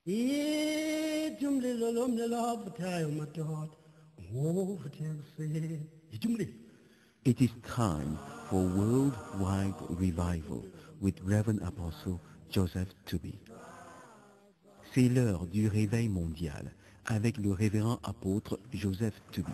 Ijumlile lomlela vuthayo madoda. Ngovuthekuse. Ijumlile. It is time for worldwide revival with Reverend Apostle Joseph Tooby. C'est l'heure du réveil mondial avec le révérend apôtre Joseph Tooby.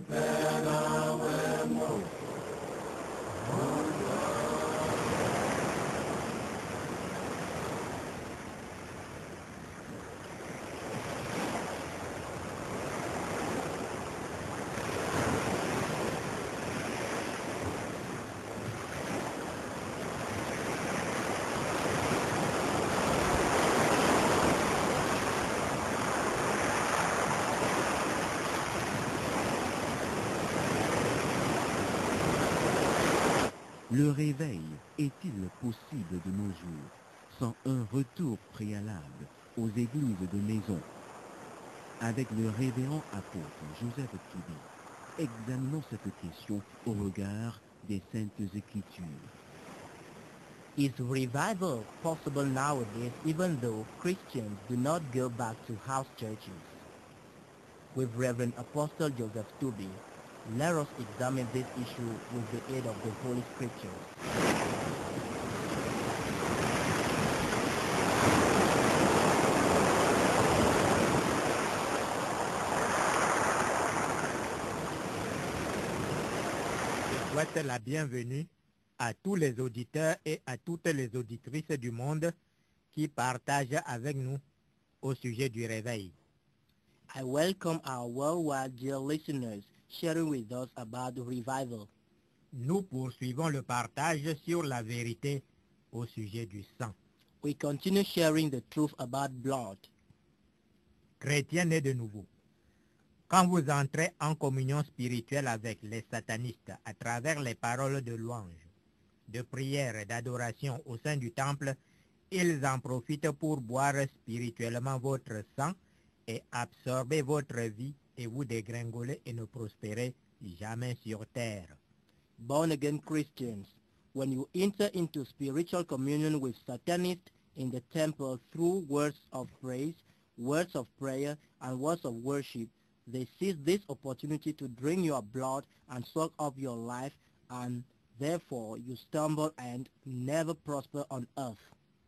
Le réveil est-il possible de nos jours sans un retour préalable aux églises de maison? Avec le révérend apôtre Joseph Tooby, examinons cette question au regard des Saintes Écritures. Is revival possible nowadays even though Christians do not go back to house churches? With Reverend Apostle Joseph Tooby, let us examine this issue with the aid of the Holy Scriptures. Je souhaite la bienvenue à tous les auditeurs et à toutes les auditrices du monde qui partagent avec nous au sujet du réveil. I welcome our worldwide dear listeners sharing with us about the revival. Nous poursuivons le partage sur la vérité au sujet du sang. We continue sharing the truth about blood. Chrétiens nés de nouveau, quand vous entrez en communion spirituelle avec les satanistes à travers les paroles de louange, de prière et d'adoration au sein du temple, ils en profitent pour boire spirituellement votre sang et absorber votre vie et vous dégringoler et ne prospérer jamais sur terre. Born-again Christians, when you enter into spiritual communion with Satanists in the temple through words of praise, words of prayer, and words of worship, they seize this opportunity to drain your blood and suck up your life, and therefore you stumble and never prosper on earth.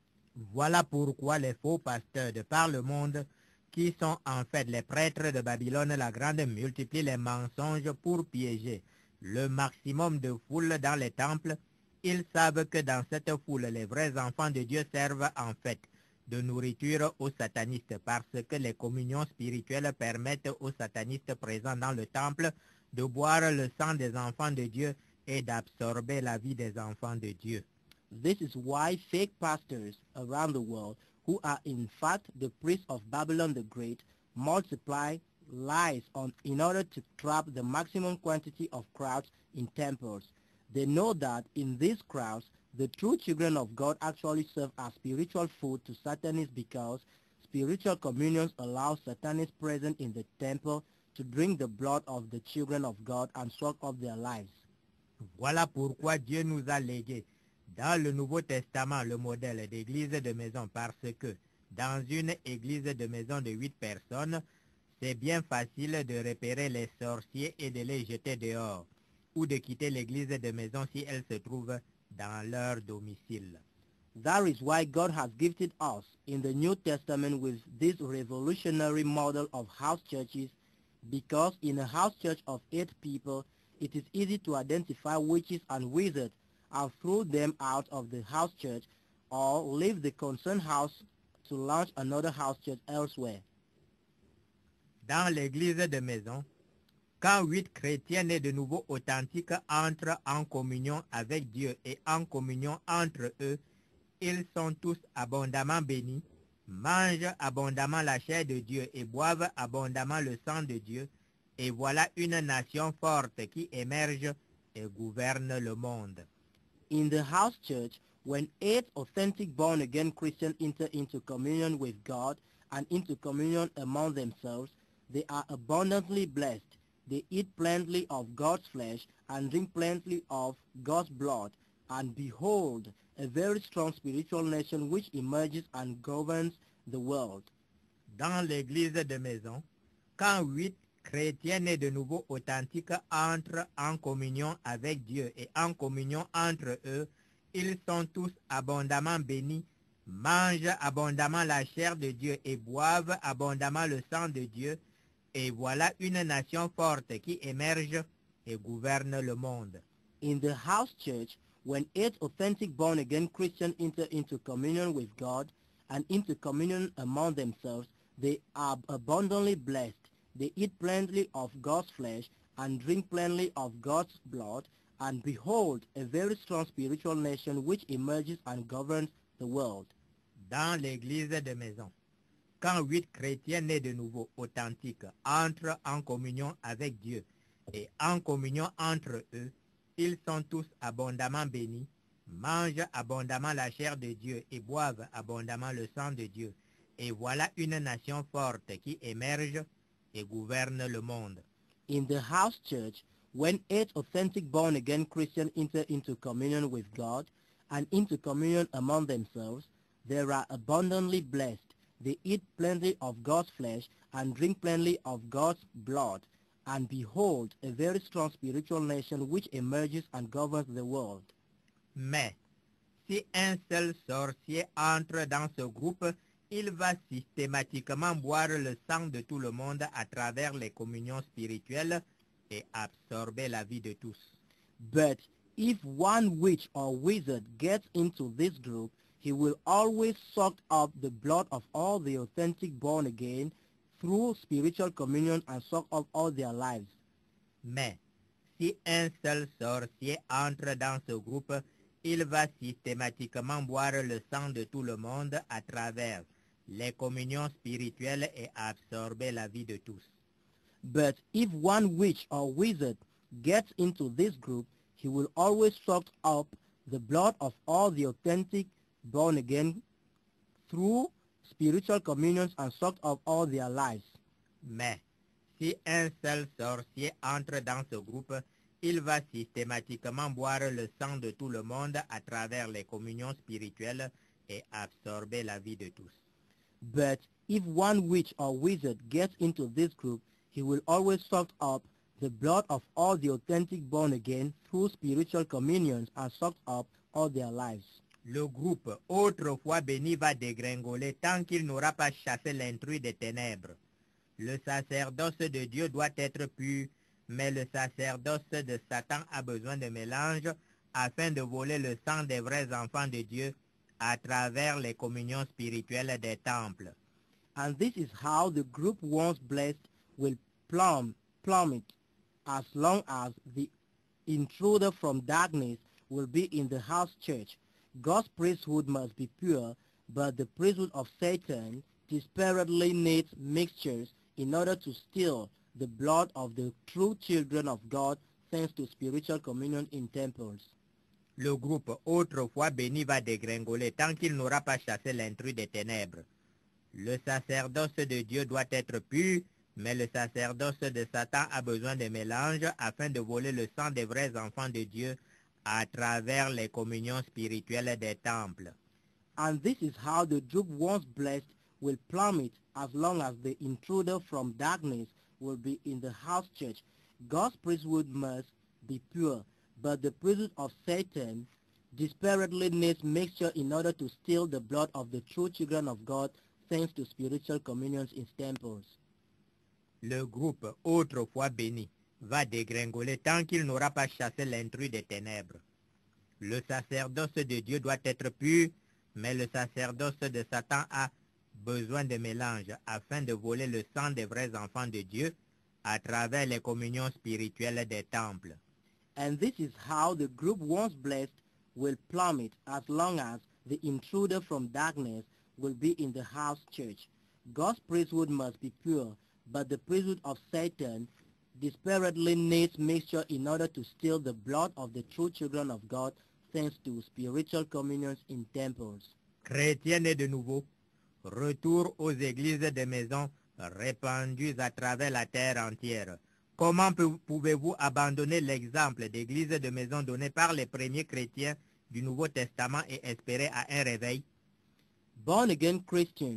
Voilà pourquoi les faux pasteurs de par le monde, qui sont en fait les prêtres de Babylone la Grande, multiplient les mensonges pour piéger le maximum de foule dans les temples. Ils savent que dans cette foule, les vrais enfants de Dieu servent en fait de nourriture aux satanistes parce que les communions spirituelles permettent aux satanistes présents dans le temple de boire le sang des enfants de Dieu et d'absorber la vie des enfants de Dieu. This is why fake pastors around the world, who are in fact the priests of Babylon the Great, multiply lies in order to trap the maximum quantity of crowds in temples. They know that in these crowds, the true children of God actually serve as spiritual food to Satanists because spiritual communions allow Satanists present in the temple to drink the blood of the children of God and suck up their lives. Voilà pourquoi Dieu nous a légué dans le Nouveau Testament le modèle d'église de maison parce que dans une église de maison de 8 personnes, c'est bien facile de repérer les sorciers et de les jeter dehors ou de quitter l'église de maison si elle se trouve dans leur domicile. That is why God has gifted us in the New Testament with this revolutionary model of house churches, because in a house church of 8 people, it is easy to identify witches and wizards and throw them out of the house church or leave the concerned house to launch another house church elsewhere. Dans l'église de maison, quand 8 chrétiens nés de nouveau authentiques entrent en communion avec Dieu et en communion entre eux, ils sont tous abondamment bénis, mangent abondamment la chair de Dieu et boivent abondamment le sang de Dieu. Et voilà une nation forte qui émerge et gouverne le monde. In the house church, when 8 authentic born-again Christians enter into communion with God and into communion among themselves, they are abundantly blessed. They eat plentifully of God's flesh and drink plentifully of God's blood. And behold, a very strong spiritual nation which emerges and governs the world. Dans l'église de maison, quand 8 chrétiens nés de nouveau authentiques entrent en communion avec Dieu et en communion entre eux, ils sont tous abondamment bénis, mangent abondamment la chair de Dieu et boivent abondamment le sang de Dieu. Et voilà une nation forte qui émerge et gouverne le monde. In the house church, when 8 authentic born-again Christians enter into communion with God and into communion among themselves, they are abundantly blessed. They eat plenty of God's flesh and drink plenty of God's blood, and behold, a very strong spiritual nation which emerges and governs the world. Dans l'église de maison, quand 8 chrétiens nés de nouveau authentiques entrent en communion avec Dieu et en communion entre eux, ils sont tous abondamment bénis, mangent abondamment la chair de Dieu et boivent abondamment le sang de Dieu. Et voilà une nation forte qui émerge et gouverne le monde. In the house church, when 8 authentic born-again Christians enter into communion with God and into communion among themselves, they are abundantly blessed. They eat plenty of God's flesh and drink plenty of God's blood, and behold, a very strong spiritual nation which emerges and governs the world. Mais, si un seul sorcier entre dans ce groupe, il va systématiquement boire le sang de tout le monde à travers les communions spirituelles et absorber la vie de tous. But if one witch or wizard gets into this group, he will always suck up the blood of all the authentic born-again through spiritual communion and suck up all their lives. Mais, si un seul sorcier entre dans ce groupe, il va systématiquement boire le sang de tout le monde à travers les communions spirituelles et absorber la vie de tous. But if one witch or wizard gets into this group, he will always suck up the blood of all the authentic born-again through spiritual communions and suck up all their lives. Mais, si un seul sorcier entre dans ce groupe, il va systématiquement boire le sang de tout le monde à travers les communions spirituelles et absorber la vie de tous. But if one witch or wizard gets into this group, he will always suck up the blood of all the authentic born-again through spiritual communions and suck up all their lives. Le groupe autrefois béni va dégringoler tant qu'il n'aura pas chassé l'intrus des ténèbres. Le sacerdoce de Dieu doit être pur, mais le sacerdoce de Satan a besoin de mélange afin de voler le sang des vrais enfants de Dieu à travers les communions spirituelles des temples. And this is how the group once blessed will plummet as long as the intruder from darkness will be in the house church. God's priesthood must be pure, but the priesthood of Satan desperately needs mixtures in order to steal the blood of the true children of God thanks to spiritual communion in temples. Le groupe autrefois béni va dégringoler tant qu'il n'aura pas chassé l'intrus des ténèbres. Le sacerdoce de Dieu doit être pur, mais le sacerdoce de Satan a besoin de mélange afin de voler le sang des vrais enfants de Dieu à travers les communions spirituelles des temples. And this is how the group once blessed will plummet as long as the intruder from darkness will be in the house church. God's priesthood must be pure, but the priesthood of Satan desperately needs mixture in order to steal the blood of the true children of God thanks to spiritual communions in temples. Le groupe autrefois béni va dégringoler tant qu'il n'aura pas chassé l'intrus des ténèbres. Le sacerdoce de Dieu doit être pur, mais le sacerdoce de Satan a besoin de mélange afin de voler le sang des vrais enfants de Dieu à travers les communions spirituelles des temples. And this is how the group once blessed will plummet as long as the intruder from darkness will be in the house church. God's priesthood must be pure, but the priesthood of Satan desperately needs mixture in order to steal the blood of the true children of God thanks to spiritual communions in temples. Chrétiens nés de nouveau, retour aux églises de maison répandues à travers la terre entière. Comment pouvez-vous abandonner l'exemple d'église de maison donné par les premiers chrétiens du Nouveau Testament et espérer à un réveil? Born-again Christians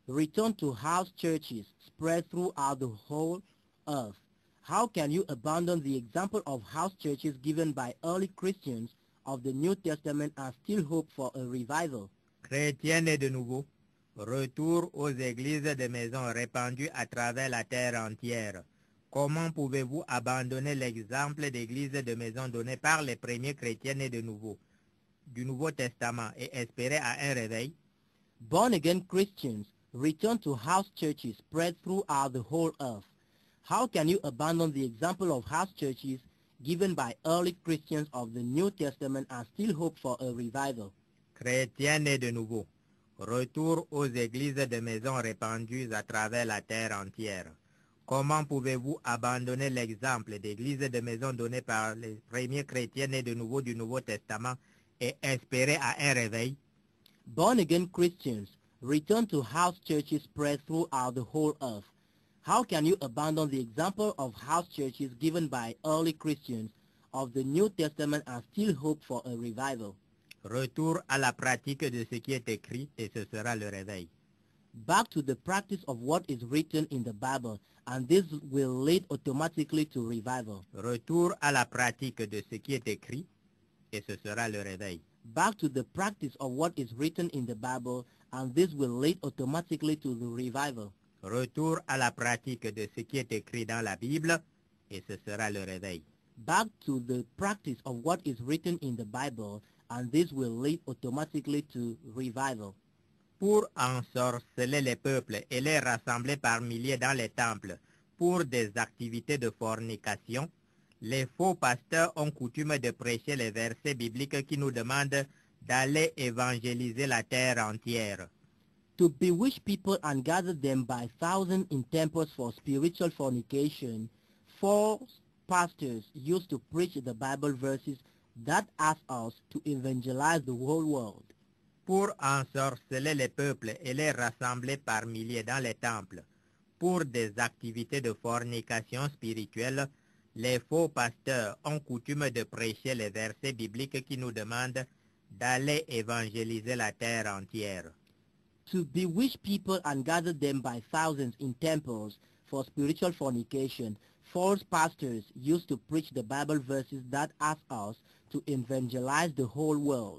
return to house churches spread throughout the whole earth. How can you abandon the example of house churches given by early Christians of the New Testament and still hope for a revival? Chrétiens nés de nouveau, retour aux églises de maisons répandues à travers la terre entière. Comment pouvez-vous abandonner l'exemple d'églises de maisons données par les premiers chrétiens nés de nouveau, du Nouveau Testament et espérer à un réveil? Born-again Christians return to house churches spread throughout the whole earth. How can you abandon the example of house churches given by early Christians of the New Testament and still hope for a revival? Chrétiens nés de nouveau, retour aux églises de maisons répandues à travers la terre entière. Comment pouvez-vous abandonner l'exemple d'églises de maisons données par les premiers chrétiens nés de nouveau du Nouveau Testament et espérer à un réveil? Born-again Christians return to house churches spread throughout the whole earth. How can you abandon the example of house churches given by early Christians of the New Testament and still hope for a revival? Retour à la pratique de ce qui est écrit et ce sera le réveil. Back to the practice of what is written in the Bible, and this will lead automatically to revival. Retour à la pratique de ce qui est écrit et ce sera le réveil. Back to the practice of what is written in the Bible, and this will lead automatically to the revival. Retour à la pratique de ce qui est écrit dans la Bible et ce sera le réveil. Back to the practice of what is written in the Bible, and this will lead automatically to revival. Pour ensorceler les peuples et les rassembler par milliers dans les temples pour des activités de fornication, les faux pasteurs ont coutume de prêcher les versets bibliques qui nous demandent d'aller évangéliser la terre entière. To bewitch people and gather them by thousands in temples for spiritual fornication, false pastors used to preach the Bible verses that ask us to evangelize the whole world. Pour ensorceler les peuples et les rassembler par milliers dans les temples pour des activités de fornication spirituelle, les faux pasteurs ont coutume de prêcher les versets bibliques qui nous demandent d'aller évangéliser la terre entière. To bewitch people and gather them by thousands in temples for spiritual fornication, false pastors used to preach the Bible verses that ask us to evangelize the whole world.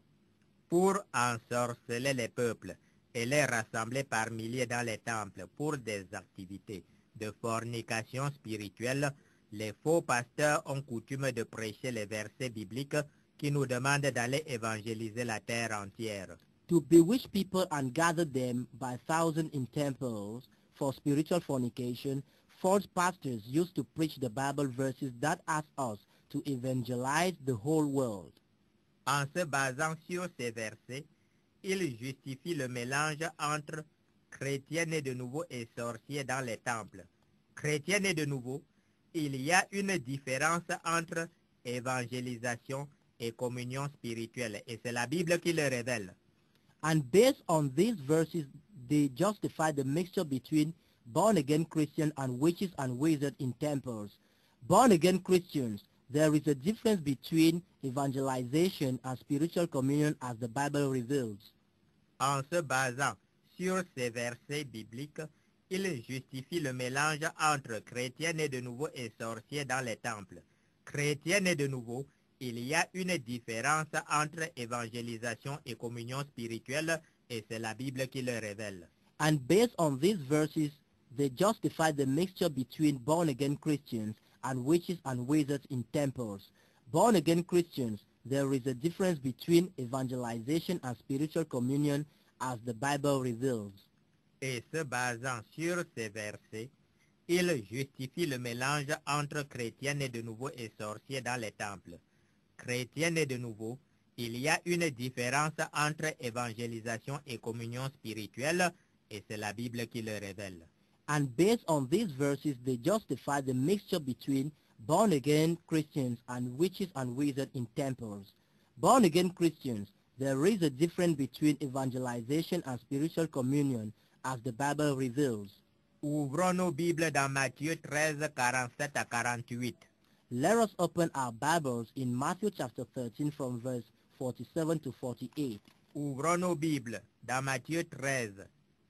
Pour ensorceler les peuples et les rassembler par milliers dans les temples pour des activités de fornication spirituelle, les faux pasteurs ont coutume de prêcher les versets bibliques qui nous demandent d'aller évangéliser la terre entière. To bewitch people and gather them by thousands in temples for spiritual fornication, false pastors used to preach the Bible verses that ask us to evangelize the whole world. En se basant sur ces versets, ils justifient le mélange entre chrétiens nés de nouveau et sorciers dans les temples. Chrétiens nés de nouveau, il y a une différence entre évangélisation et communion spirituelle, et c'est la Bible qui le révèle. And based on these verses, they justify the mixture between born-again Christians and witches and wizards in temples. Born-again Christians, there is a difference between evangelization and spiritual communion as the Bible reveals. En se basant sur ces versets bibliques, il justifie le mélange entre chrétiens nés de nouveau et sorciers dans les temples. Chrétiens nés de nouveau, il y a une différence entre évangélisation et communion spirituelle, et c'est la Bible qui le révèle. And based on these verses, they justify the mixture between born-again Christians and witches and wizards in temples. Born-again Christians, there is a difference between evangelization and spiritual communion as the Bible reveals. Et se basant sur ces versets, il justifie le mélange entre chrétiens nés de nouveau et sorciers dans les temples. Chrétiens nés de nouveau, il y a une différence entre évangélisation et communion spirituelle, et c'est la Bible qui le révèle. And based on these verses, they justify the mixture between born-again Christians and witches and wizards in temples. Born-again Christians, there is a difference between evangelization and spiritual communion as the Bible reveals. Ouvrons nos Bibles dans Matthieu 13, 47 à 48. Let us open our Bibles in Matthew chapter 13 from verse 47 to 48. Ouvrons nos Bibles dans Matthieu 13,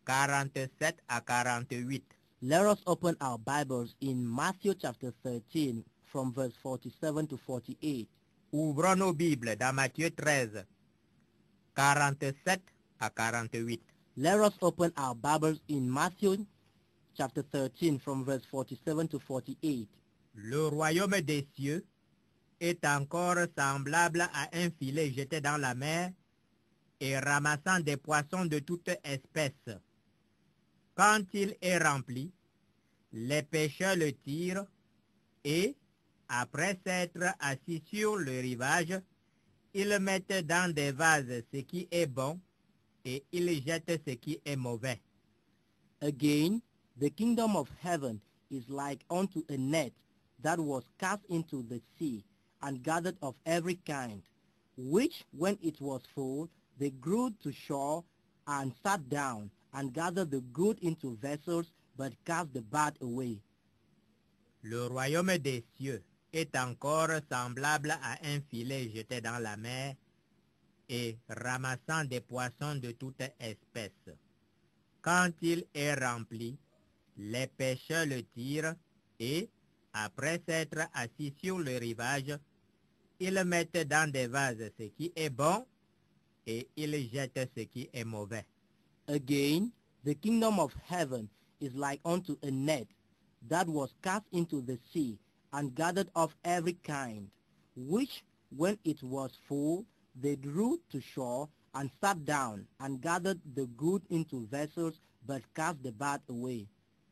47 à 48. Let us open our Bibles in Matthew chapter 13 from verse 47 to 48. Ouvrons nos Bibles dans Matthieu 13, 47 à 48. Let us open our Bibles in Matthew chapter 13 from verse 47 to 48. Le royaume des cieux est encore semblable à un filet jeté dans la mer et ramassant des poissons de toute espèce. Quand il est rempli, les pêcheurs le tirent et, après s'être assis sur le rivage, ils mettent dans des vases ce qui est bon et ils jettent ce qui est mauvais. Again, the kingdom of heaven is like unto a net that was cast into the sea and gathered of every kind, which when it was full, they grew to shore and sat down and gathered the good into vessels, but cast the bad away. Le royaume des cieux est encore semblable à un filet jeté dans la mer et ramassant des poissons de toute espèce. Quand il est rempli, les pêcheurs le tirent et, après s'être assis sur le rivage, ils mettent dans des vases ce qui est bon et ils jettent ce qui est mauvais. Again, the kingdom of heaven is like unto a net that was cast into the sea and gathered of every kind, which, when it was full, they drew to shore and sat down and gathered the good into vessels, but cast the bad away.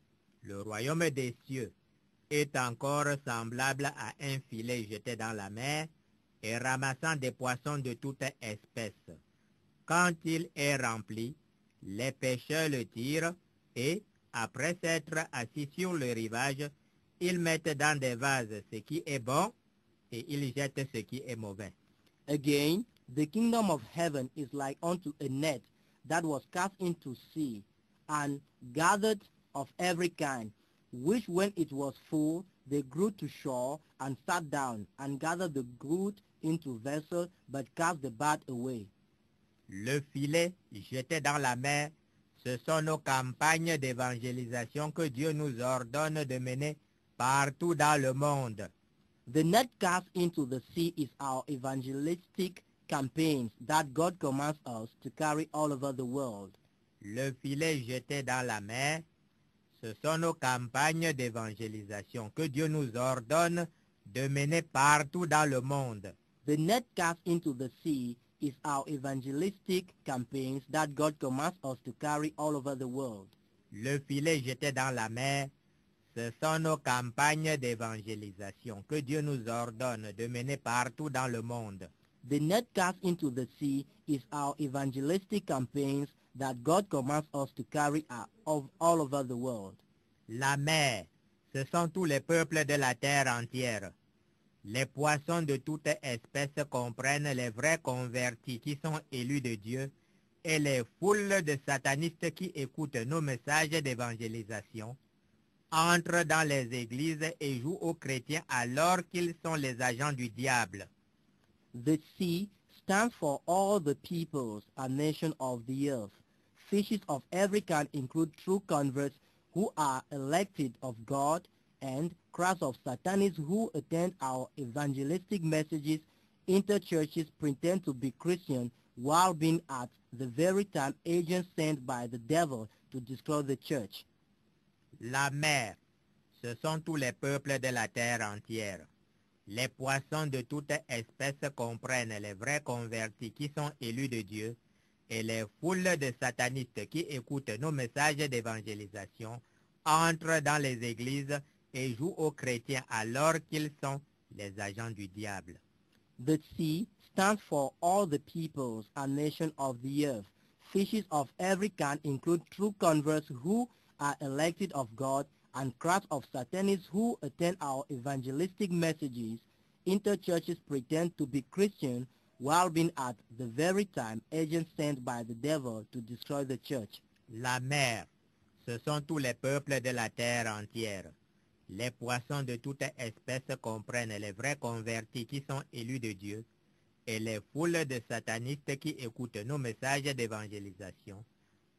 Le royaume des cieux est encore semblable à un filet jeté dans la mer et ramassant des poissons de toute espèce. Quand il est rempli, les pêcheurs le tirent et, après s'être assis sur le rivage, ils mettent dans des vases ce qui est bon et ils jettent ce qui est mauvais. Again, the kingdom of heaven is like unto a net that was cast into sea and gathered of every kind, which when it was full, they grew to shore and sat down and gathered the good into vessels, but cast the bad away. Le filet jeté dans la mer, ce sont nos campagnes d'évangélisation que Dieu nous ordonne de mener partout dans le monde. The net cast into the sea is our evangelistic campaigns that God commands us to carry all over the world. Le filet jeté dans la mer, ce sont nos campagnes d'évangélisation que Dieu nous ordonne de mener partout dans le monde. The net cast into the sea is our evangelistic campaigns that God commands us to carry all over the world. Le filet jeté dans la mer, ce sont nos campagnes d'évangélisation que Dieu nous ordonne de mener partout dans le monde. The net cast into the sea is our evangelistic campaigns that God commands us to carry out all over the world. La mer, ce sont tous les peuples de la terre entière. Les poissons de toute espèce comprennent les vrais convertis qui sont élus de Dieu et les foules de satanistes qui écoutent nos messages d'évangélisation, entrent dans les églises et jouent aux chrétiens alors qu'ils sont les agents du diable. The sea stands for all the peoples and nations of the earth. Fishes of every kind include true converts who are elected of God, and crowds of Satanists who attend our evangelistic messages enter churches, pretend to be Christian, while being at the very time agents sent by the devil to destroy the church. La mer, ce sont tous les peuples de la terre entière. Les poissons de toute espèce comprennent les vrais convertis qui sont élus de Dieu et les foules de satanistes qui écoutent nos messages d'évangélisation entrent dans les églises et jouent aux chrétiens alors qu'ils sont les agents du diable. The sea stands for all the peoples and nations of the earth. Fishes of every kind include true converts who are elected of God, and crowds of Satanists who attend our evangelistic messages enter churches, pretend to be Christian, while being at the very time agents sent by the devil to destroy the church. La mer, ce sont tous les peuples de la terre entière. Les poissons de toute espèce comprennent les vrais convertis qui sont élus de Dieu et les foules de satanistes qui écoutent nos messages d'évangélisation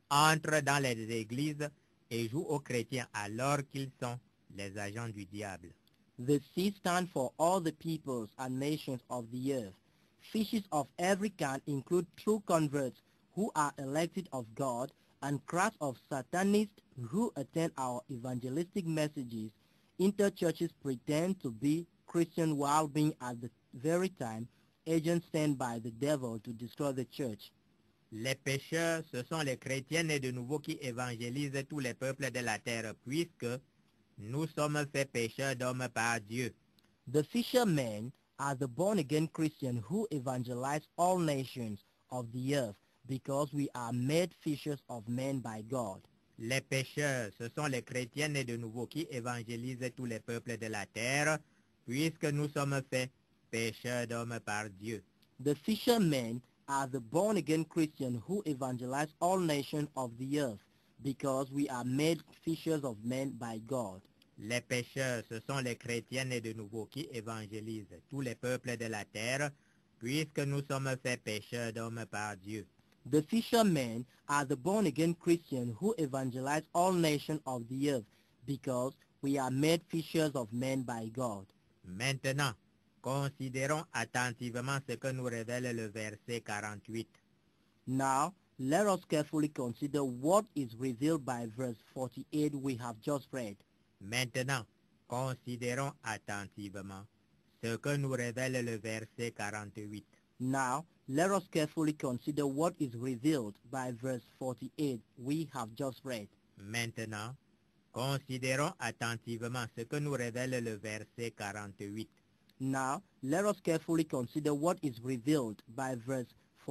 entrent dans les églises et jouent aux chrétiens alors qu'ils sont les agents du diable. The sea stands for all the peoples and nations of the earth. Fishes of every kind include true converts who are elected of God and crowds of Satanists who attend our evangelistic messages. Interchurches pretend to be Christian while being at the very time agents sent by the devil to destroy the church. Les pécheurs, ce sont les chrétiens nés de nouveau qui évangélisent tous les peuples de la terre, puisque nous sommes faits pécheurs d'hommes par Dieu. The fishermen are the born-again Christians who evangelize all nations of the earth because we are made fishers of men by God. Les pécheurs, ce sont les chrétiens nés de nouveau qui évangélisent tous les peuples de la terre, puisque nous sommes faits pécheurs d'hommes par Dieu. The fishermen are the born-again Christians who evangelize all nations of the earth because we are made fishers of men by God. Les pécheurs, ce sont les chrétiens nés de nouveau qui évangélisent tous les peuples de la terre, puisque nous sommes faits pécheurs d'hommes par Dieu. The fishermen are the born-again Christians who evangelize all nations of the earth because we are made fishers of men by God. Maintenant, considérons attentivement ce que nous révèle le verset 48. Now, let us carefully consider what is revealed by verse 48 we have just read. Maintenant, considérons attentivement ce que nous révèle le verset 48. Now, let us carefully consider what is revealed by verse 48 we have just read. Maintenant, considérons attentivement ce que nous révèle le verset 48. Now, let us carefully consider what is revealed by verse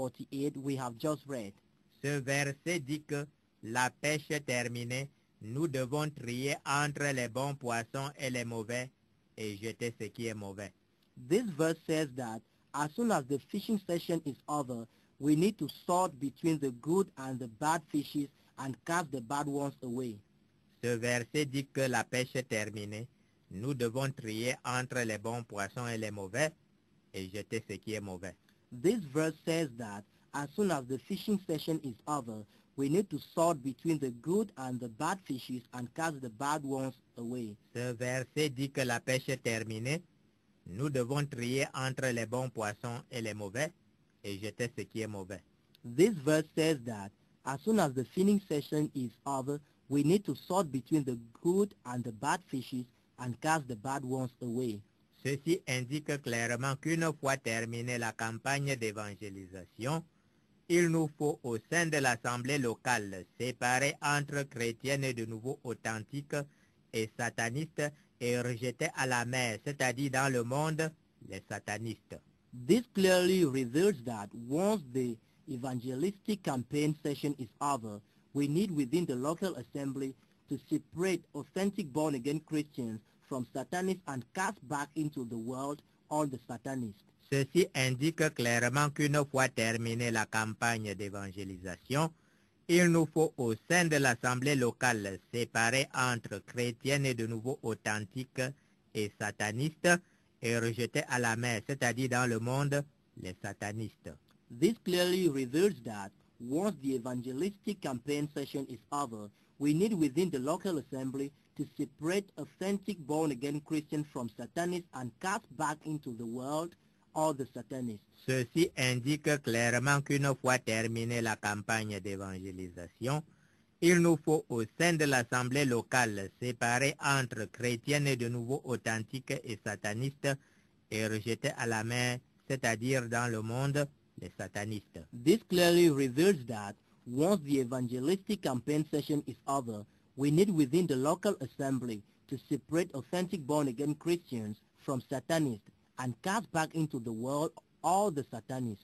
48 we have just read. Ce verset dit que la pêche terminée, nous devons trier entre les bons poissons et les mauvais et jeter ce qui est mauvais. This verse says that as soon as the fishing session is over, we need to sort between the good and the bad fishes and cast the bad ones away. Ce verset dit que la pêche terminée, nous devons trier entre les bons poissons et les mauvais et jeter ce qui est mauvais. This verse says that as soon as the fishing session is over, we need to sort between the good and the bad fishes and cast the bad ones away. Ce verset dit que la pêche terminée, nous devons trier entre les bons poissons et les mauvais et jeter ce qui est mauvais. This verse says that as soon as the fishing session is over, we need to sort between the good and the bad fishes and cast the bad ones away. Ceci indique clairement qu'une fois terminée la campagne d'évangélisation, il nous faut au sein de l'assemblée locale séparer entre chrétiens et de nouveau authentiques et satanistes et rejeter à la mer, c'est-à-dire dans le monde, les satanistes. This clearly reveals that once the evangelistic campaign session is over, we need within the local assembly to separate authentic born-again Christians from Satanists and cast back into the world all the Satanists. Ceci indique clairement qu'une fois terminée la campagne d'évangélisation, il nous faut au sein de l'assemblée locale séparer entre chrétiens et de nouveau authentiques et satanistes et rejeter à la mer, c'est-à-dire dans le monde, les satanistes. This clearly reveals that once the evangelistic campaign session is over, we need within the local assembly to separate authentic born-again Christians from Satanists and cast back into the world all the Satanists. Ceci indique clairement qu'une fois terminée la campagne d'évangélisation, il nous faut au sein de l'assemblée locale séparer entre chrétiens et de nouveau authentiques et satanistes et rejeter à la mer, c'est-à-dire dans le monde, les satanistes. This clearly reveals that once the evangelistic campaign session is over, we need within the local assembly to separate authentic born-again Christians from Satanists and cast back into the world all the Satanists.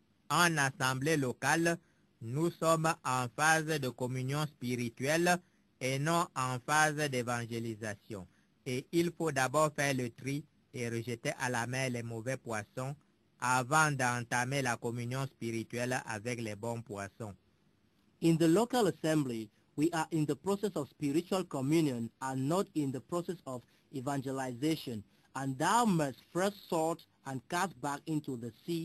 En assemblée locale, nous sommes en phase de communion spirituelle et non en phase d'évangélisation. Et il faut d'abord faire le tri et rejeter à la mer les mauvais poissons avant d'entamer la communion spirituelle avec les bons poissons. In the local assembly, we are in the process of spiritual communion and not in the process of evangelization. And thou must first sort and cast back into the sea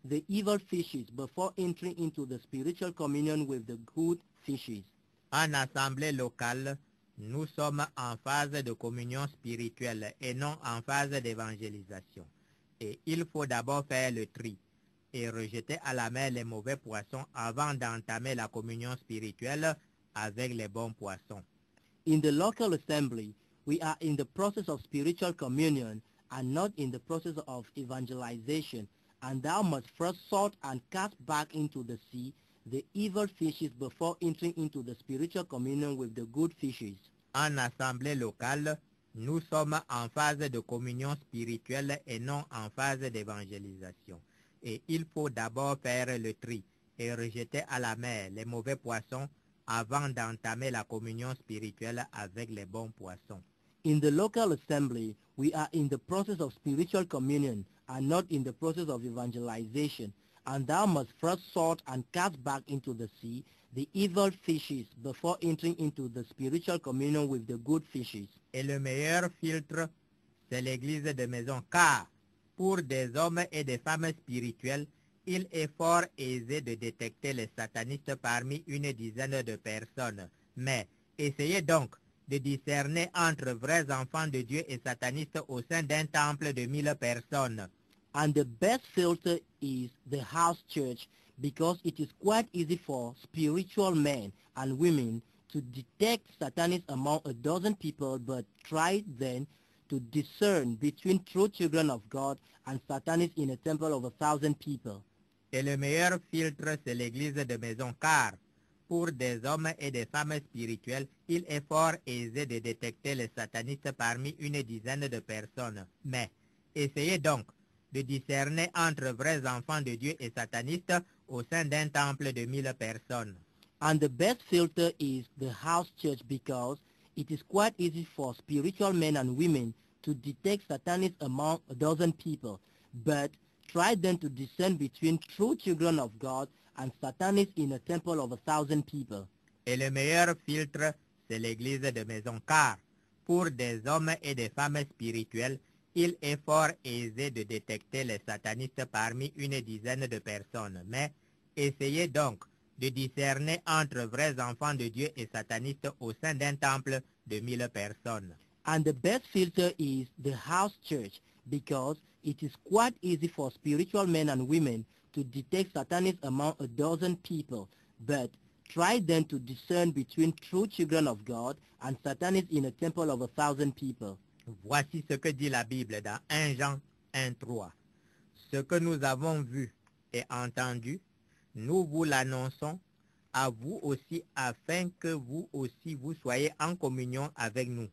the evil fishes before entering into the spiritual communion with the good fishes. En assemblée locale, nous sommes en phase de communion spirituelle et non en phase d'évangélisation. Et il faut d'abord faire le tri et rejeter à la mer les mauvais poissons avant d'entamer la communion spirituelle avec les bons poissons. In the local assembly, we are in the process of spiritual communion and not in the process of evangelization, and thou must first sort and cast back into the sea the evil fishes before entering into the spiritual communion with the good fishes. En assemblée locale, nous sommes en phase de communion spirituelle et non en phase d'évangélisation. Et il faut d'abord faire le tri et rejeter à la mer les mauvais poissons avant d'entamer la communion spirituelle avec les bons poissons. In the local assembly, we are in the process of spiritual communion and not in the process of evangelization, and thou must first sort and cast back into the sea the evil fishes before entering into the spiritual communion with the good fishes. Et le meilleur filtre, c'est l'église de maison, car pour des hommes et des femmes spirituels, il est fort aisé de détecter les satanistes parmi une dizaine de personnes. Mais essayez donc de discerner entre vrais enfants de Dieu et satanistes au sein d'un temple de 1000 personnes. And the best filter is the house church, because it is quite easy for spiritual men and women to detect Satanists among a dozen people, but try then to discern between true children of God and Satanists in a temple of 1,000 people. Et le meilleur filtre, c'est l'église de maison, car pour des hommes et des femmes spirituels, il est fort aisé de détecter les satanistes parmi une dizaine de personnes. Mais essayez donc de discerner entre vrais enfants de Dieu et satanistes au sein d'un temple de 1000 personnes. And the best filter is the house church, because it is quite easy for spiritual men and women to detect Satanists among a dozen people, but try then to discern between true children of God and Satanists in a temple of 1,000 people. Et le meilleur filtre, c'est l'église de maison, car pour des hommes et des femmes spirituels, il est fort aisé de détecter les satanistes parmi une dizaine de personnes. Mais essayez donc de discerner entre vrais enfants de Dieu et satanistes au sein d'un temple de 1000 personnes. And the best filter is the house church, because it is quite easy for spiritual men and women to detect Satanists among a dozen people, but try then to discern between true children of God and Satanists in a temple of 1,000 people. Voici ce que dit la Bible dans 1 Jean 1:3. Ce que nous avons vu et entendu, nous vous l'annonçons à vous aussi, afin que vous aussi vous soyez en communion avec nous.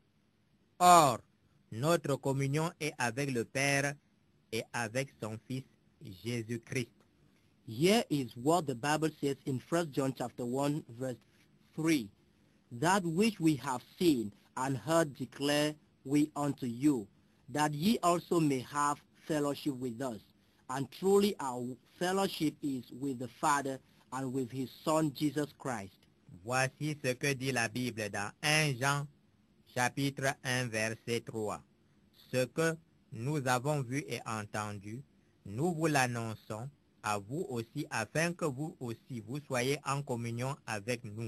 Or, notre communion est avec le Père et avec son Fils Jésus-Christ. Here is what the Bible says in 1 John chapter 1 verse 3. That which we have seen and heard declare we unto you, that ye also may have fellowship with us. And truly our fellowship is with the Father and with his Son Jesus Christ. Voici ce que dit la Bible dans 1 Jean chapitre 1 verset 3. Ce que nous avons vu et entendu, nous vous l'annonçons à vous aussi, afin que vous aussi vous soyez en communion avec nous.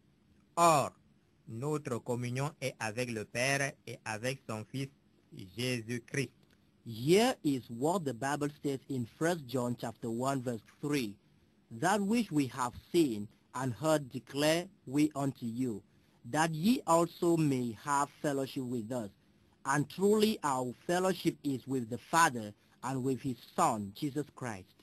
Or, notre communion est avec le Père et avec son Fils Jésus-Christ. Here is what the Bible says in 1 John chapter 1 verse 3. That which we have seen and heard declare we unto you, that ye also may have fellowship with us. And truly our fellowship is with the Father and with his Son, Jesus Christ.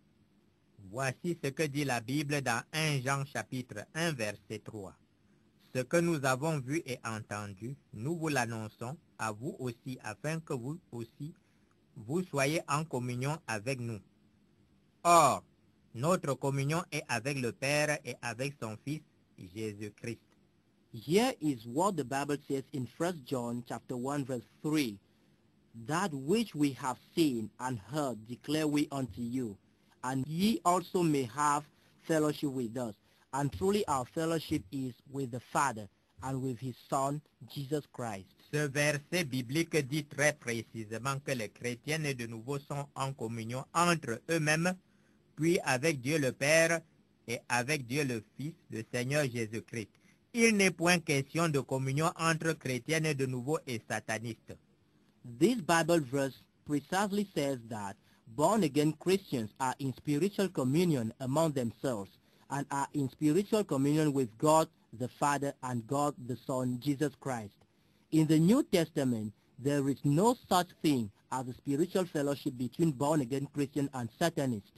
Voici ce que dit la Bible dans 1 Jean chapitre 1 verset 3. Ce que nous avons vu et entendu, nous vous l'annonçons à vous aussi, afin que vous aussi vous soyez en communion avec nous. Or, notre communion est avec le Père et avec son Fils Jésus-Christ. Here is what the Bible says in 1 John chapter 1 verse 3. That which we have seen and heard declare we unto you, and ye also may have fellowship with us. And truly our fellowship is with the Father and with his Son, Jesus Christ. Ce verset biblique dit très précisément que les chrétiens nés de nouveau sont en communion entre eux-mêmes puis avec Dieu le Père et avec Dieu le Fils, le Seigneur Jésus-Christ. Il n'est point question de communion entre chrétiens de nouveau et satanistes. This Bible verse precisely says that born-again Christians are in spiritual communion among themselves and are in spiritual communion with God the Father and God the Son, Jesus Christ. In the New Testament, there is no such thing as a spiritual fellowship between born-again Christians and Satanists.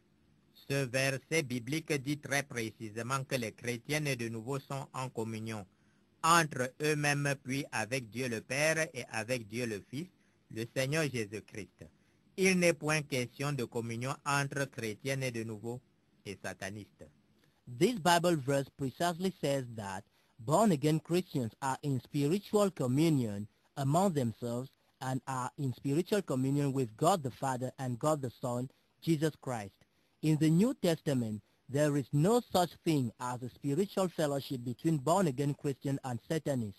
Ce verset biblique dit très précisément que les chrétiens de nouveau sont en communion entre eux-mêmes puis avec Dieu le Père et avec Dieu le Fils, le Seigneur Jésus-Christ. Il n'est point question de communion entre chrétiens de nouveau et satanistes. This Bible verse precisely says that born-again Christians are in spiritual communion among themselves and are in spiritual communion with God the Father and God the Son, Jesus Christ. In the New Testament, there is no such thing as a spiritual fellowship between born-again Christians and Satanists.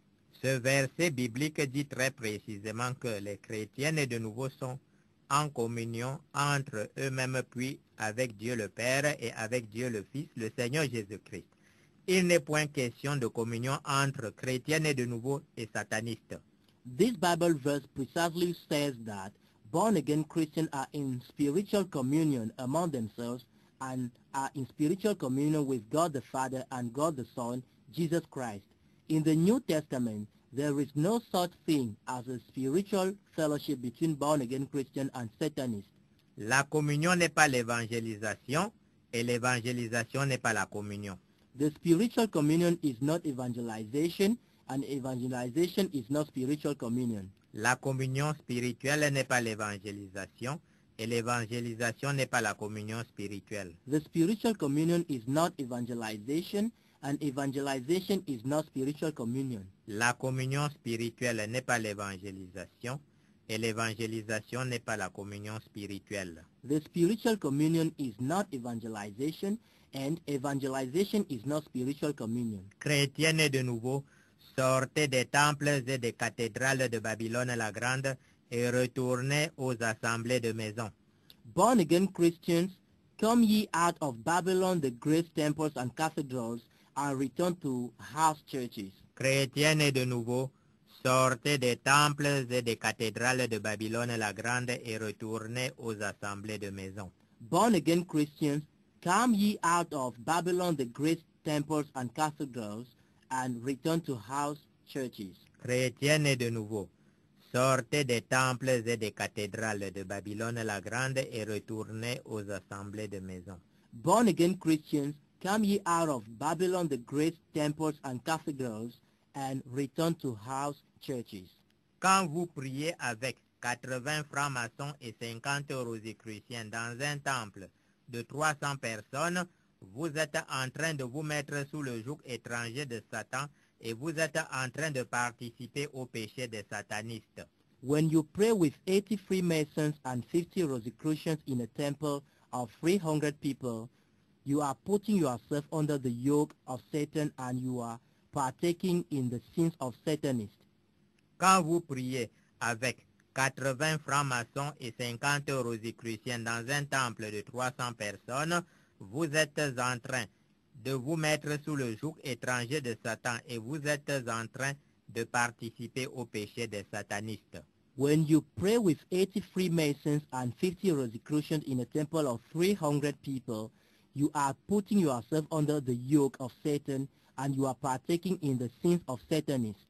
Ce verset biblique dit très précisément que les chrétiens de nouveau sont en communion entre eux-mêmes puis avec Dieu le Père et avec Dieu le Fils, le Seigneur Jésus-Christ. Il n'est point question de communion entre chrétiens de nouveau et satanistes. This Bible verse precisely says that born-again Christians are in spiritual communion among themselves and are in spiritual communion with God the Father and God the Son, Jesus Christ. In the New Testament, there is no such thing as a spiritual fellowship between born-again Christians and Satanists. La communion n'est pas l'évangélisation et l'évangélisation n'est pas la communion. The spiritual communion is not evangelization and evangelization is not spiritual communion. La communion spirituelle n'est pas l'évangélisation et l'évangélisation n'est pas la communion spirituelle. The spiritual communion is not evangelization and evangelization is not spiritual communion. La communion spirituelle n'est pas l'évangélisation et l'évangélisation n'est pas la communion spirituelle. The spiritual communion is not evangelization and evangelization is not spiritual communion. Chrétiens de nouveau, sortez des temples et des cathédrales de Babylone la Grande et retournez aux assemblées de maisons. Born-again Christians, come ye out of Babylon the great temples and cathedrals and return to house churches. Chrétiens de nouveau, sortez des temples et des cathédrales de Babylone la Grande et retournez aux assemblées de maisons. Born-again Christians, come ye out of Babylon the great temples and cathedrals and return to house churches. Chrétiens de nouveau, sortez des temples et des cathédrales de Babylone la Grande et retournez aux assemblées de maisons. Born-again Christians, come ye out of Babylon the great temples and cathedrals and return to house churches. Quand vous priez avec 80 francs-maçons et 50 rosicruciens dans un temple de 300 personnes, vous êtes en train de vous mettre sous le joug étranger de Satan et vous êtes en train de participer au péché des satanistes. When you pray with 80 Freemasons and 50 Rosicrucians in a temple of 300 people, you are putting yourself under the yoke of Satan and you are partaking in the sins of Satanists. Quand vous priez avec 80 francs-maçons et 50 rosicruciens dans un temple de 300 personnes, vous êtes en train de vous mettre sous le joug étranger de Satan et vous êtes en train de participer au péché des satanistes. When you pray with 80 Freemasons and 50 Rosicrucians in a temple of 300 people, you are putting yourself under the yoke of Satan and you are partaking in the sins of Satanists.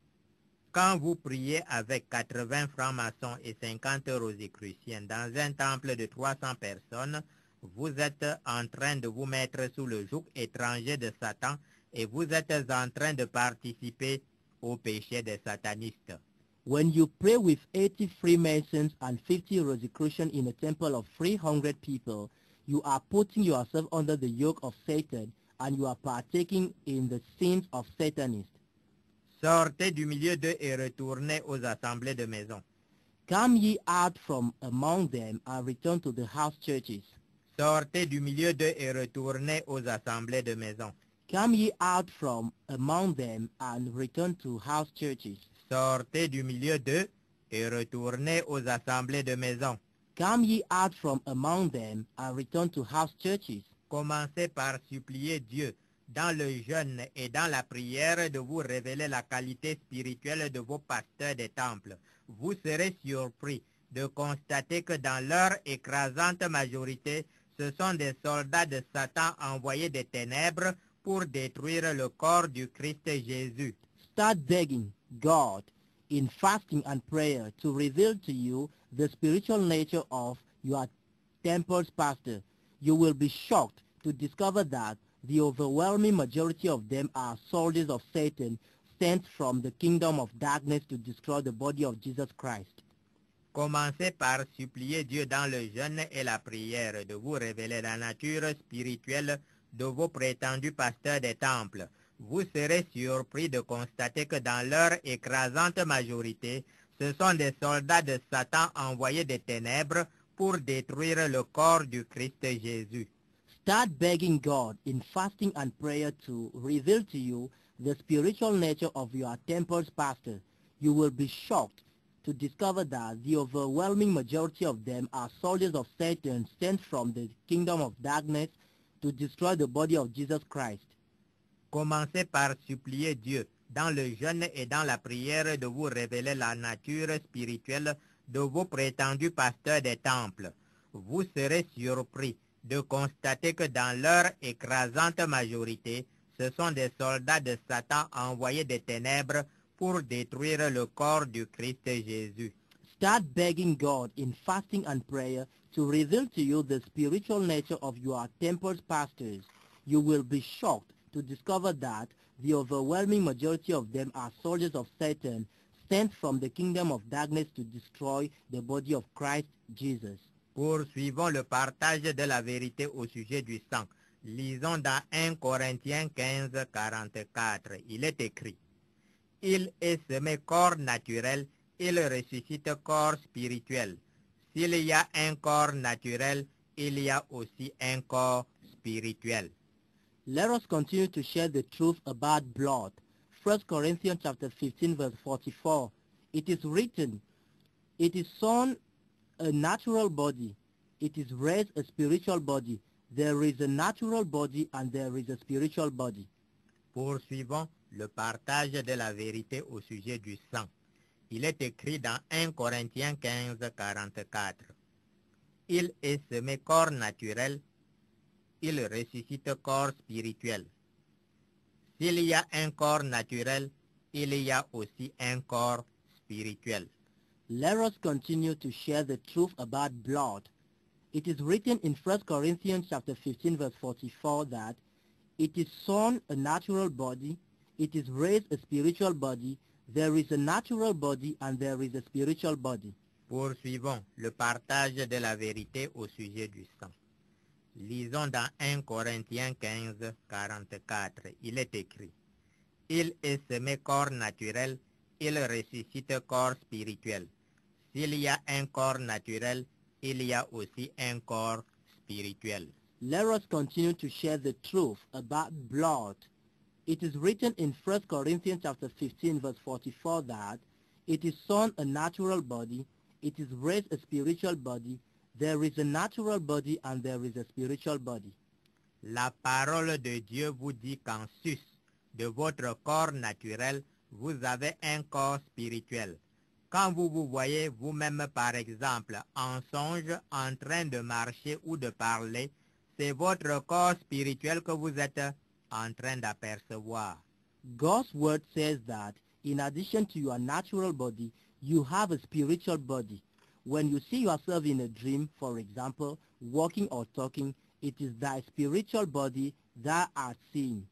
Quand vous priez avec 80 francs-maçons et 50 rosicruciens dans un temple de 300 personnes, vous êtes en train de vous mettre sous le joug étranger de Satan et vous êtes en train de participer au péché des satanistes. When you pray with 80 Freemasons and 50 Rosicrucians in a temple of 300 people, you are putting yourself under the yoke of Satan and you are partaking in the sins of Satanists. Sortez du milieu d'eux et retournez aux assemblées de maisons. Come ye out from among them and return to the house churches. Sortez du milieu d'eux et retournez aux assemblées de maisons. Come ye out from among them and return to house churches. Sortez du milieu d'eux et retournez aux assemblées de maisons. Come ye out from among them, and return to house churches. Commencez par supplier Dieu dans le jeûne et dans la prière de vous révéler la qualité spirituelle de vos pasteurs des temples. Vous serez surpris de constater que dans leur écrasante majorité, ce sont des soldats de Satan envoyés des ténèbres pour détruire le corps du Christ Jésus. Start begging God in fasting and prayer to reveal to you the spiritual nature of your temple's pastor. You will be shocked to discover that the overwhelming majority of them are soldiers of Satan sent from the kingdom of darkness to destroy the body of Jesus Christ. Commencez par supplier Dieu dans le jeûne et la prière de vous révéler la nature spirituelle de vos prétendus pasteurs des temples. Vous serez surpris de constater que dans leur écrasante majorité, ce sont des soldats de Satan envoyés des ténèbres pour détruire le corps du Christ Jésus. Start begging God in fasting and prayer to reveal to you the spiritual nature of your temple's pastor. You will be shocked to discover that the overwhelming majority of them are soldiers of Satan sent from the kingdom of darkness to destroy the body of Jesus Christ. Commencez par supplier Dieu dans le jeûne et dans la prière de vous révéler la nature spirituelle de vos prétendus pasteurs des temples. Vous serez surpris de constater que dans leur écrasante majorité, ce sont des soldats de Satan envoyés des ténèbres pour détruire le corps du Christ Jésus. Start begging God in fasting and prayer to reveal to you the spiritual nature of your temple's pastors. You will be shocked to discover that the overwhelming majority of them are soldiers of Satan sent from the kingdom of darkness to destroy the body of Christ Jesus. Poursuivons le partage de la vérité au sujet du sang. Lisons dans 1 Corinthiens 15, 44. Il est écrit: Il est semé corps naturel, il ressuscite corps spirituel. S'il y a un corps naturel, il y a aussi un corps spirituel. Let us continue to share the truth about blood. 1 Corinthians chapter 15 verse 44. It is written, it is sown a natural body, it is raised a spiritual body. There is a natural body and there is a spiritual body. Poursuivons le partage de la vérité au sujet du sang. Il est écrit dans 1 Corinthiens 15, 44. Il est semé corps naturel, il ressuscite corps spirituel. S'il y a un corps naturel, il y a aussi un corps spirituel. Let us continue to share the truth about blood. It is written in 1 Corinthians chapter 15 verse 44 that it is sown a natural body, it is raised a spiritual body, there is a natural body and there is a spiritual body. Poursuivons le partage de la vérité au sujet du sang. Lisons dans 1 Corinthiens 15, 44. Il est écrit: Il est semé corps naturel, il ressuscite corps spirituel. S'il y a un corps naturel, il y a aussi un corps spirituel. Let us continue to share the truth about blood. It is written in 1 Corinthians chapter 15 verse 44 that it is sown a natural body, it is raised a spiritual body, there is a natural body and there is a spiritual body. La parole de Dieu vous dit qu'en sus de votre corps naturel, vous avez un corps spirituel. Quand vous vous voyez vous-même, par exemple, en songe, en train de marcher ou de parler, c'est votre corps spirituel que vous êtes en train d'apercevoir. God's word says that in addition to your natural body, you have a spiritual body. When you see yourself in a dream, for example, walking or talking, it is thy spiritual body that art seeing.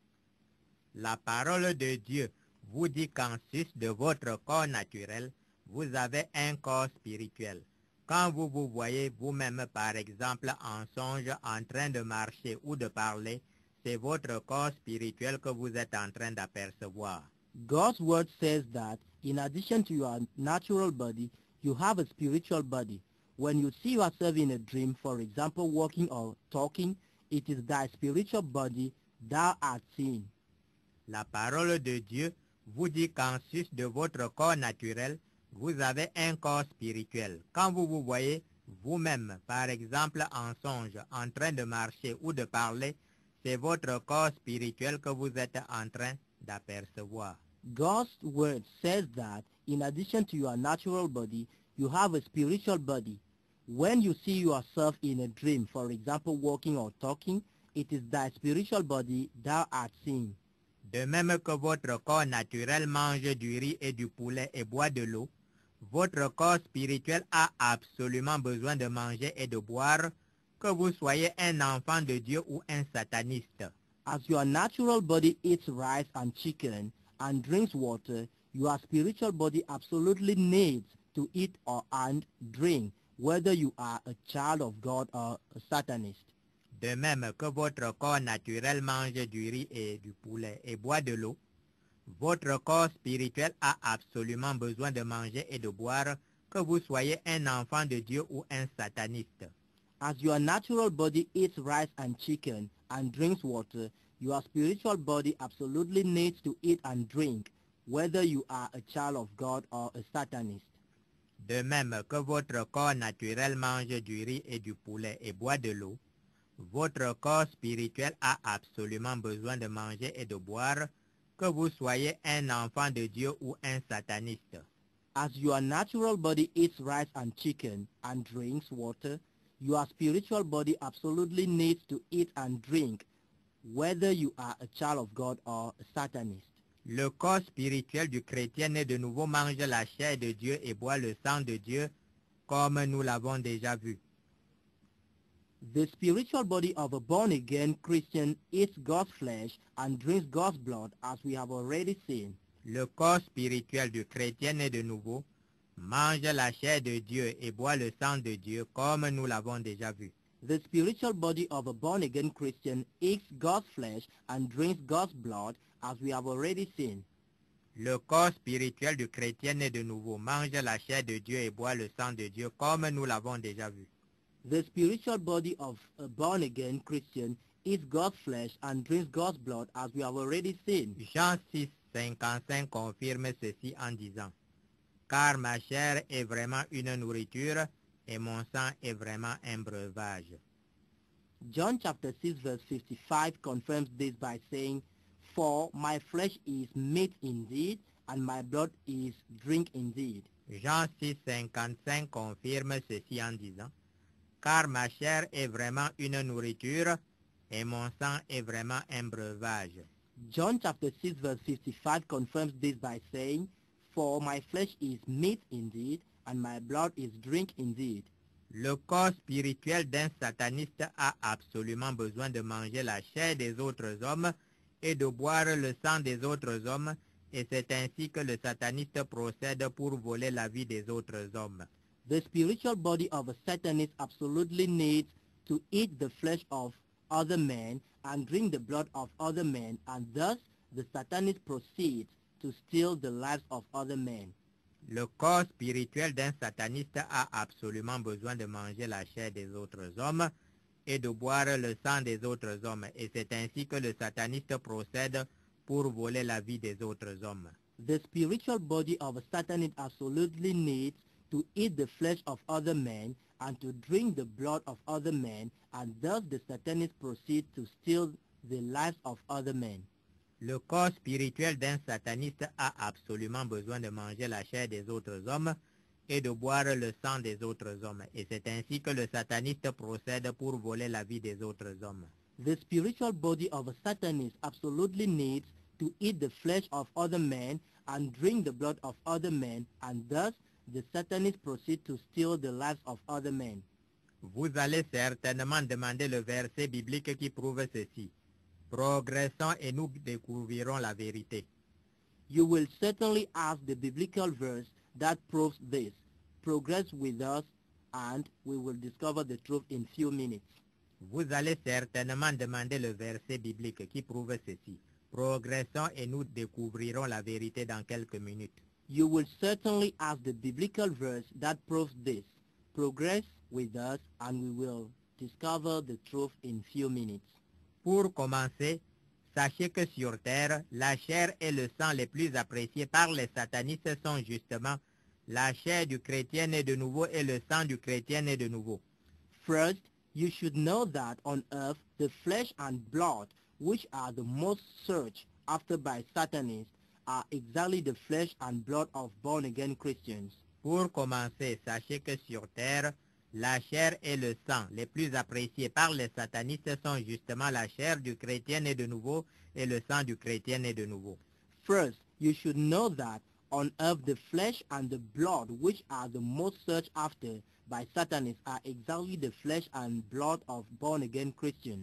La parole de Dieu vous dit qu'en sus de votre corps naturel, vous avez un corps spirituel. Quand vous vous voyez vous-même, par exemple, en songe, en train de marcher ou de parler, c'est votre corps spirituel que vous êtes en train d'apercevoir. God's word says that in addition to your natural body, you have a spiritual body. When you see yourself in a dream, for example, walking or talking, it is thy spiritual body thou art seeing. La parole de Dieu vous dit qu'en sus de votre corps naturel, vous avez un corps spirituel. Quand vous vous voyez Vous-même, par exemple, en songe, en train de marcher ou de parler, c'est votre corps spirituel que vous êtes en train d'apercevoir. God's word says that in addition to your natural body, you have a spiritual body. When you see yourself in a dream, for example, walking or talking, it is thy spiritual body thou art seeing. De même que votre corps naturel mange du riz et du poulet et boit de l'eau, votre corps spirituel a absolument besoin de manger et de boire, que vous soyez un enfant de Dieu ou un sataniste. As your natural body eats rice and chicken and drinks water, your spiritual body absolutely needs to eat and drink, whether you are a child of God or a Satanist. De même que votre corps naturel mange du riz et du poulet et boit de l'eau, votre corps spirituel a absolument besoin de manger et de boire, que vous soyez un enfant de Dieu ou un sataniste. As your natural body eats rice and chicken and drinks water, your spiritual body absolutely needs to eat and drink, whether you are a child of God or a Satanist. De même que votre corps naturel mange du riz et du poulet et boit de l'eau, votre corps spirituel a absolument besoin de manger et de boire, que vous soyez un enfant de Dieu ou un sataniste. As your natural body eats rice and chicken and drinks water, your spiritual body absolutely needs to eat and drink, whether you are a child of God or a Satanist. Le corps spirituel du chrétien né de nouveau mange la chair de Dieu et boit le sang de Dieu, comme nous l'avons déjà vu. The spiritual body of a born-again Christian eats God's flesh and drinks God's blood, as we have already seen. Le corps spirituel du chrétien né de nouveau mange la chair de Dieu et boit le sang de Dieu, comme nous l'avons déjà vu. The spiritual body of a born-again Christian eats God's flesh and drinks God's blood, as we have already seen. Le corps spirituel du chrétien né de nouveau mange la chair de Dieu et boit le sang de Dieu, comme nous l'avons déjà vu. The spiritual body of a born-again Christian eats God's flesh and drinks God's blood, as we have already seen. Jean 6, 55 confirme ceci en disant, « Car ma chair est vraiment une nourriture et mon sang est vraiment un breuvage. » John chapter 6 verse 55 confirms this by saying, For my flesh is meat indeed, and my blood is drink indeed. Jean 6, 55 confirme ceci en disant, « Car ma chair est vraiment une nourriture et mon sang est vraiment un breuvage. » John chapter 6 verse 55 confirms this by saying, For my flesh is meat indeed, and my blood is drink indeed. Le corps spirituel d'un sataniste a absolument besoin de manger la chair des autres hommes et de boire le sang des autres hommes, et c'est ainsi que le sataniste procède pour voler la vie des autres hommes. The spiritual body of a Satanist absolutely needs to eat the flesh of other men and drink the blood of other men, and thus the Satanist proceeds to steal the lives of other men. Le corps spirituel d'un sataniste a absolument besoin de manger la chair des autres hommes et de boire le sang des autres hommes, et c'est ainsi que le sataniste procède pour voler la vie des autres hommes. The spiritual body of a Satanist absolutely needs to eat the flesh of other men and to drink the blood of other men, and thus the Satanist proceeds to steal the lives of other men. Le corps spirituel d'un sataniste a absolument besoin de manger la chair des autres hommes et de boire le sang des autres hommes, et c'est ainsi que le sataniste procède pour voler la vie des autres hommes. The spiritual body of a Satanist absolutely needs to eat the flesh of other men and drink the blood of other men, and thus the Satanist proceeds to steal the lives of other men. Vous allez certainement demander le verset biblique qui prouve ceci. Progressons et nous découvrirons la vérité. You will certainly ask the biblical verse that proves this. Progress with us and we will discover the truth in few minutes. Vous allez certainement demander le verset biblique qui prouve ceci. Progressons et nous découvrirons la vérité dans quelques minutes. You will certainly ask the biblical verse that proves this. Progress with us and we will discover the truth in few minutes. Pour commencer, sachez que sur terre, la chair et le sang les plus appréciés par les satanistes sont justement la chair du chrétien né de nouveau et le sang du chrétien né de nouveau. First, you should know that on earth the flesh and blood, which are the most searched after by Satanists, are exactly the flesh and blood of born-again Christians. Pour commencer, sachez que sur terre, la chair et le sang les plus appréciés par les satanistes sont justement la chair du chrétien né de nouveau et le sang du chrétien né de nouveau. First, you should know that on earth the flesh and the blood, which are the most searched after by Satanists, are exactly the flesh and blood of born-again Christians.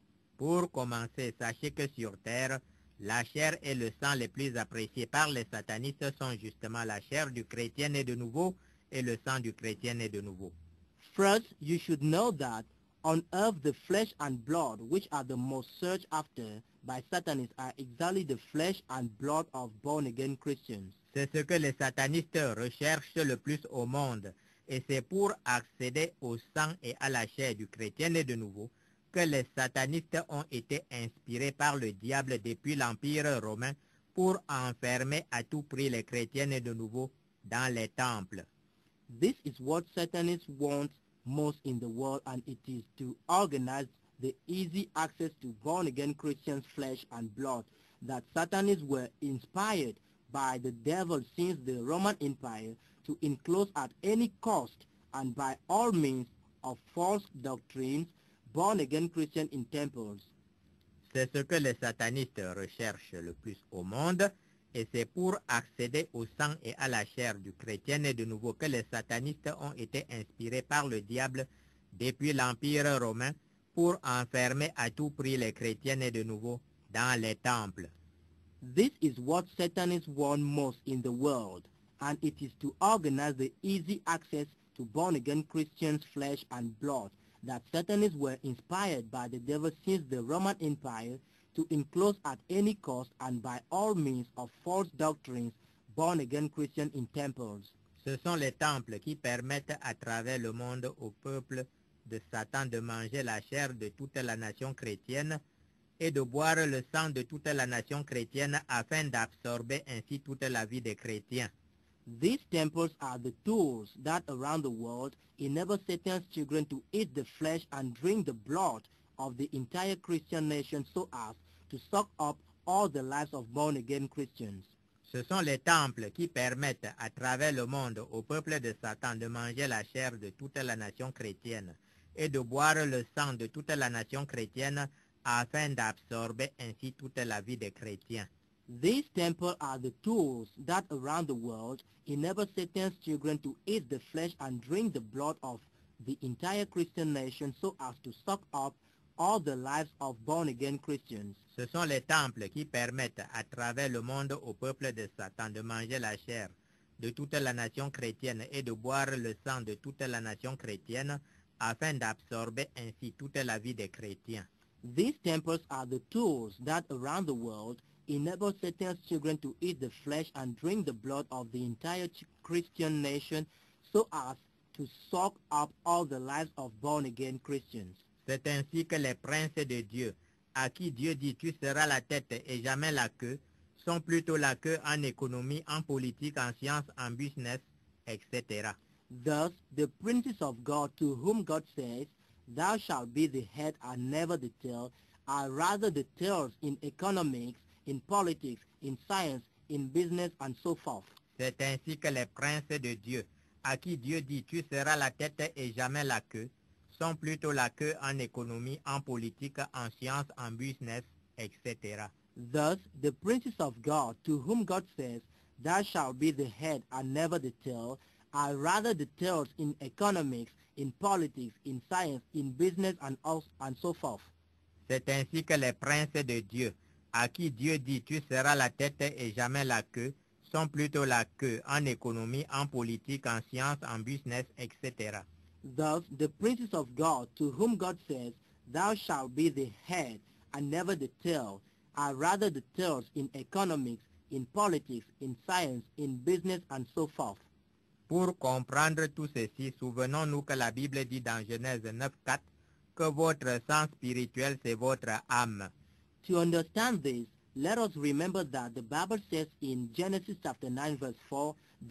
Pour commencer, sachez que sur terre, la chair et le sang les plus appréciés par les satanistes sont justement la chair du chrétien né de nouveau et le sang du chrétien né de nouveau. First, you should know that on earth the flesh and blood, which are the most searched after by Satanists, are exactly the flesh and blood of born-again Christians. C'est ce que les satanistes recherchent le plus au monde, et c'est pour accéder au sang et à la chair du chrétien né de nouveau que les satanistes ont été inspirés par le diable depuis l'Empire romain pour enfermer à tout prix les chrétiens nés de nouveau dans les temples. This is what Satanists want most in the world, and it is to organize the easy access to born-again Christians' flesh and blood that Satanists were inspired by the devil since the Roman Empire to enclose at any cost and by all means of false doctrines born-again Christians in temples. C'est ce que les satanistes recherchent le plus au monde, et c'est pour accéder au sang et à la chair du chrétien né de nouveau que les satanistes ont été inspirés par le diable depuis l'Empire romain pour enfermer à tout prix les chrétiens nés de nouveau dans les temples. This is what Satanists want most in the world, and it is to organize the easy access to born-again Christians' flesh and blood that Satanists were inspired by the devil since the Roman Empire to enclose at any cost and by all means of false doctrines born-again Christians in temples. Ce sont les temples qui permettent à travers le monde au peuple de Satan de manger la chair de toute la nation chrétienne et de boire le sang de toute la nation chrétienne afin d'absorber ainsi toute la vie des chrétiens. These temples are the tools that around the world enable Satan's children to eat the flesh and drink the blood of the entire Christian nation so as to suck up all the lives of born-again Christians. Ce sont les temples qui permettent à travers le monde au peuple de Satan de manger la chair de toute la nation chrétienne et de boire le sang de toute la nation chrétienne afin d'absorber ainsi toute la vie des chrétiens. These temples are the tools that around the world enable Satan's children to eat the flesh and drink the blood of the entire Christian nation so as to suck up all the lives of born-again Christians. Ce sont les temples qui permettent à travers le monde au peuple de Satan de manger la chair de toute la nation chrétienne et de boire le sang de toute la nation chrétienne afin d'absorber ainsi toute la vie des chrétiens. These temples are the tools that around the world enable Satan's children to eat the flesh and drink the blood of the entire Christian nation so as to suck up all the lives of born-again Christians. C'est ainsi que les princes de Dieu, à qui Dieu dit tu seras la tête et jamais la queue, sont plutôt la queue en économie, en politique, en science, en business, etc. Thus, the princes of God to whom God says, thou shalt be the head and never the tail, are rather the tails in economics, in politics, in science, in business, and so forth. C'est ainsi que les princes de Dieu, à qui Dieu dit tu seras la tête et jamais la queue, sont plutôt la queue en économie, en politique, en science, en business, etc. Thus, the princes of God to whom God says, thou shalt be the head and never the tail, are rather the tails in economics, in politics, in science, in business, and so forth. C'est ainsi que les princes de Dieu, à qui Dieu dit tu seras la tête et jamais la queue, sont plutôt la queue en économie, en politique, en science, en business, etc. Thus, the princes of God to whom God says, thou shalt be the head and never the tail, are rather the tails in economics, in politics, in science, in business, and so forth. Pour comprendre tout ceci, souvenons-nous que la Bible dit dans Genèse 9:4 que votre sang spirituel, c'est votre âme. To understand this, let us remember that the Bible says in Genesis chapter 9 verse 4 that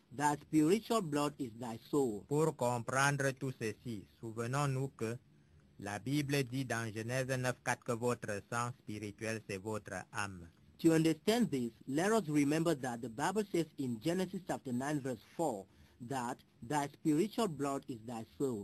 thy spiritual blood is thy soul. Pour comprendre tout ceci, souvenons-nous que la Bible dit dans Genèse 9:4 que votre sang spirituel, c'est votre âme. To understand this, let us remember that the Bible says in Genesis chapter 9 verse 4 that thy spiritual blood is thy soul.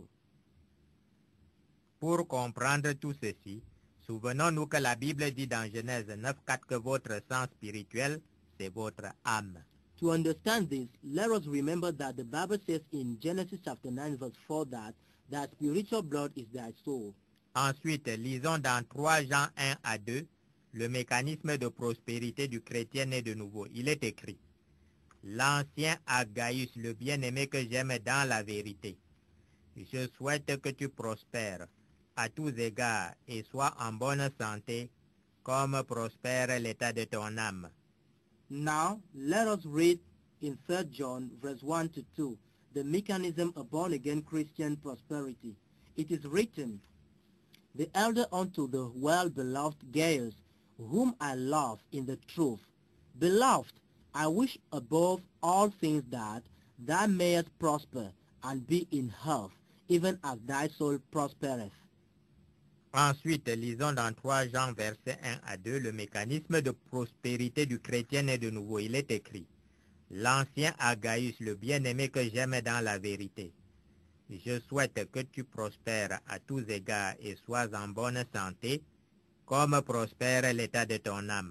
Pour comprendre tout ceci, souvenons-nous que la Bible dit dans Genèse 9:4 que votre sang spirituel, c'est votre âme. To understand this, let us remember that the Bible says in Genesis chapter 9 verse 4 that thy spiritual blood is thy soul. Ensuite, lisons dans 3 Jean 1 à 2, le mécanisme de prospérité du chrétien né de nouveau. Il est écrit, « L'ancien Agaius, le bien-aimé que j'aime dans la vérité, je souhaite que tu prospères à tous égards et sois en bonne santé, comme prospère l'état de ton âme. » Now, let us read in 3 John verse 1 to 2, the mechanism of born-again Christian prosperity. It is written, "The elder unto the well-beloved Gaius, whom I love in the truth. Beloved, I wish above all things that thou mayest prosper and be in health, even as thy soul prospereth." Ensuite, lisons dans 3 Jean verset 1 à 2, le mécanisme de prospérité du chrétien né de nouveau. Il est écrit, « L'ancien Agaius, le bien-aimé que j'aime dans la vérité. Je souhaite que tu prospères à tous égards et sois en bonne santé, comme prospère l'état de ton âme. »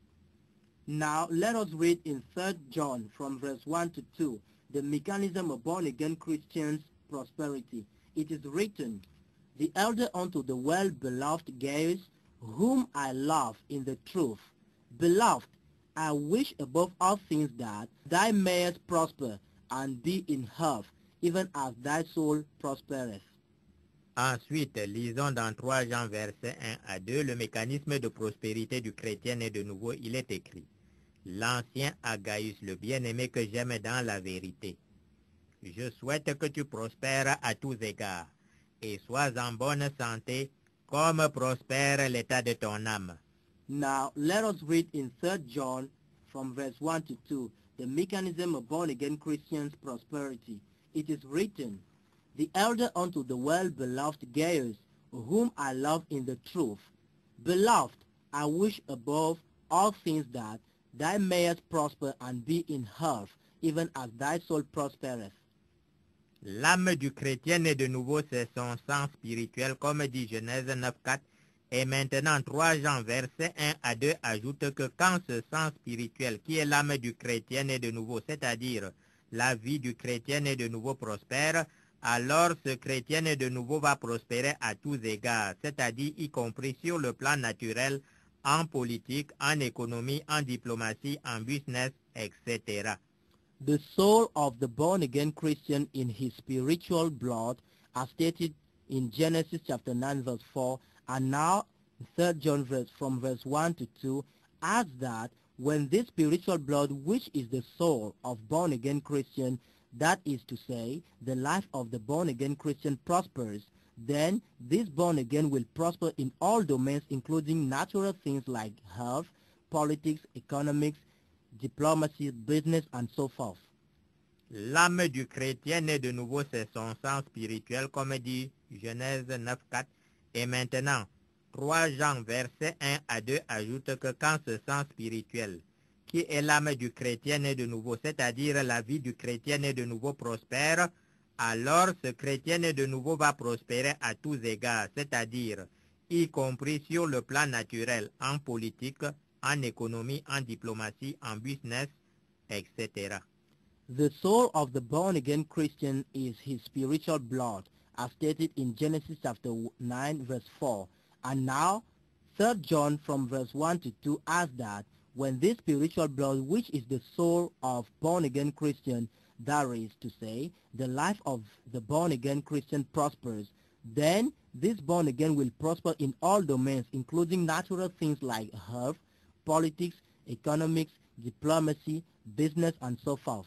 Now, let us read in 3 John from verse 1 to 2, the mechanism of born-again Christians' prosperity. It is written, "The elder unto the well-beloved Gaius, whom I love in the truth. Beloved, I wish above all things that thou mayest prosper and be in health, even as thy soul prospereth." Ensuite, lisons dans 3 Jean verset 1 à 2, le mécanisme de prospérité du chrétien né de nouveau. Il est écrit, « L'ancien Agaius, le bien-aimé que j'aime dans la vérité. Je souhaite que tu prospères à tous égards et sois en bonne santé, comme prospère l'état de ton âme. » Now, let us read in 3 John from verse 1 to 2, the mechanism of born-again Christians' prosperity. It is written, "The elder unto the well-beloved Gaius, whom I love in the truth. Beloved, I wish above all things that thou mayest prosper and be in health, even as thy soul prospereth." L'âme du chrétien né de nouveau, c'est son sang spirituel, comme dit Genèse 9:4. Et maintenant, 3 Jean verset 1 à 2 ajoute que quand ce sang spirituel, qui est l'âme du chrétien né de nouveau, c'est-à-dire la vie du chrétien né de nouveau prospère, alors ce chrétien né de nouveau va prospérer à tous égards, c'est-à-dire y compris sur le plan naturel, en politique, en économie, en diplomatie, en business, etc. The soul of the born-again Christian in his spiritual blood, as stated in Genesis chapter 9 verse 4, and now 3 John from verse 1 to 2, adds that when this spiritual blood, which is the soul of born-again Christian, that is to say, the life of the born-again Christian prospers, then this born-again will prosper in all domains, including natural things like health, politics, economics, diplomacy, business, and so forth. L'âme du chrétien né de nouveau, c'est son sang spirituel, comme dit Genèse 9:4. Et maintenant, 3 Jean verset 1 à 2 ajoute que quand ce sang spirituel, qui est l'âme du chrétien né de nouveau, c'est-à-dire la vie du chrétien né de nouveau prospère, alors ce chrétien né de nouveau va prospérer à tous égards, c'est-à-dire y compris sur le plan naturel, en politique, en économie, en diplomatie, en business, etc. The soul of the born-again Christian is his spiritual blood, as stated in Genesis chapter 9 verse 4. And now, 3 John from verse 1 to 2 adds that when this spiritual blood, which is the soul of born-again Christian, that is to say, the life of the born-again Christian prospers, then this born-again will prosper in all domains, including natural things like health, politics, economics, diplomacy, business, and so forth.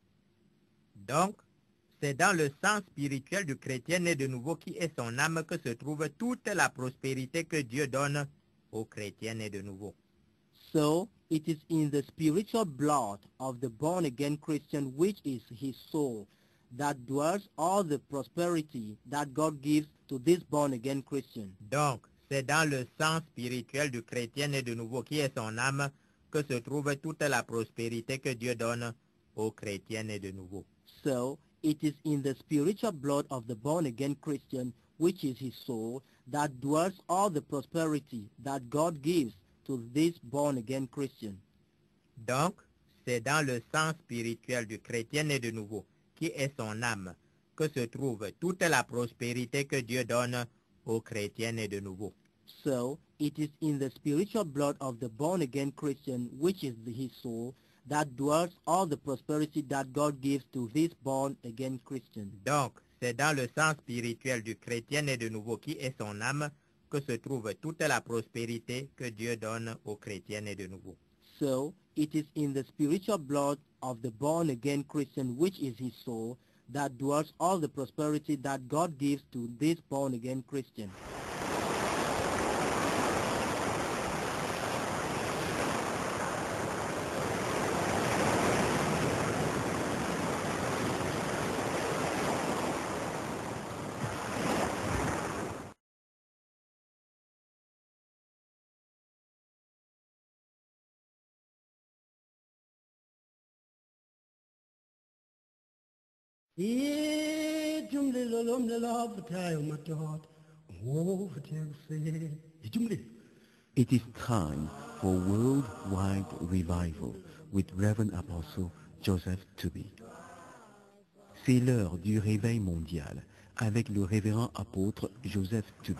Donc, c'est dans le sang spirituel du chrétien né de nouveau qui est son âme que se trouve toute la prospérité que Dieu donne aux chrétiens nés de nouveau. So, it is in the spiritual blood of the born-again Christian, which is his soul, that dwells all the prosperity that God gives to this born-again Christian. Donc, c'est dans le sang spirituel du chrétien né de nouveau qui est son âme que se trouve toute la prospérité que Dieu donne aux chrétiens nés de nouveau. So, it is in the spiritual blood of the born-again Christian, which is his soul, that dwells all the prosperity that God gives to this born-again Christian. Donc, c'est dans le sang spirituel du chrétien né de nouveau, qui est son âme, que se trouve toute la prospérité que Dieu donne aux chrétiens nés de nouveau. So, it is in the spiritual blood of the born-again Christian, which is his soul, that dwells all the prosperity that God gives to this born-again Christian. Donc, c'est dans le sang spirituel du chrétien né de nouveau, qui est son âme, que se trouve toute la prospérité que Dieu donne aux chrétiens nés de nouveau. So, it is in the spiritual blood of the born-again Christian, which is his soul, that dwells all the prosperity that God gives to this born-again Christian. Ijumlilo lomlilo batayo matihot. Oh, Jose. Ijumlilo. It is time for worldwide revival with Reverend Apostle Joseph Tubby. C'est l'heure du réveil mondial avec le révérend apôtre Joseph Tubby.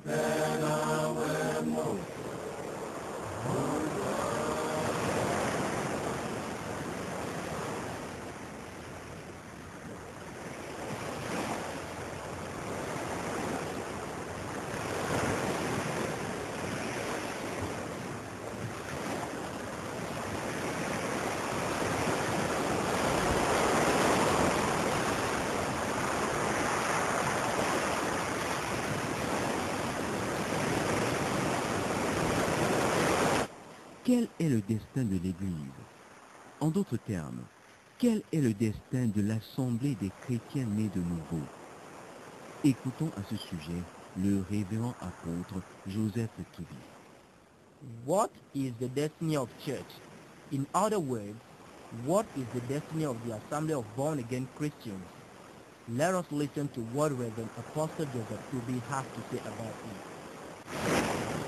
Quel est le destin de l'Église? En d'autres termes, quel est le destin de l'Assemblée des chrétiens nés de nouveau? Écoutons à ce sujet le révérend apôtre Joseph Tubby. What is the destiny of church? In other words, what is the destiny of the assembly of born-again Christians? Let us listen to what Reverend Apostle Joseph Tubby has to say about it.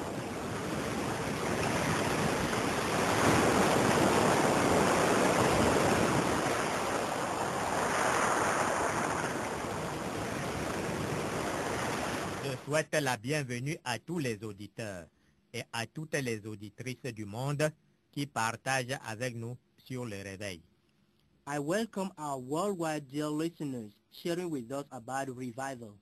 Je souhaite la bienvenue à tous les auditeurs et à toutes les auditrices du monde qui partagent avec nous sur le réveil. I welcome our worldwide dear listeners sharing with us about revival.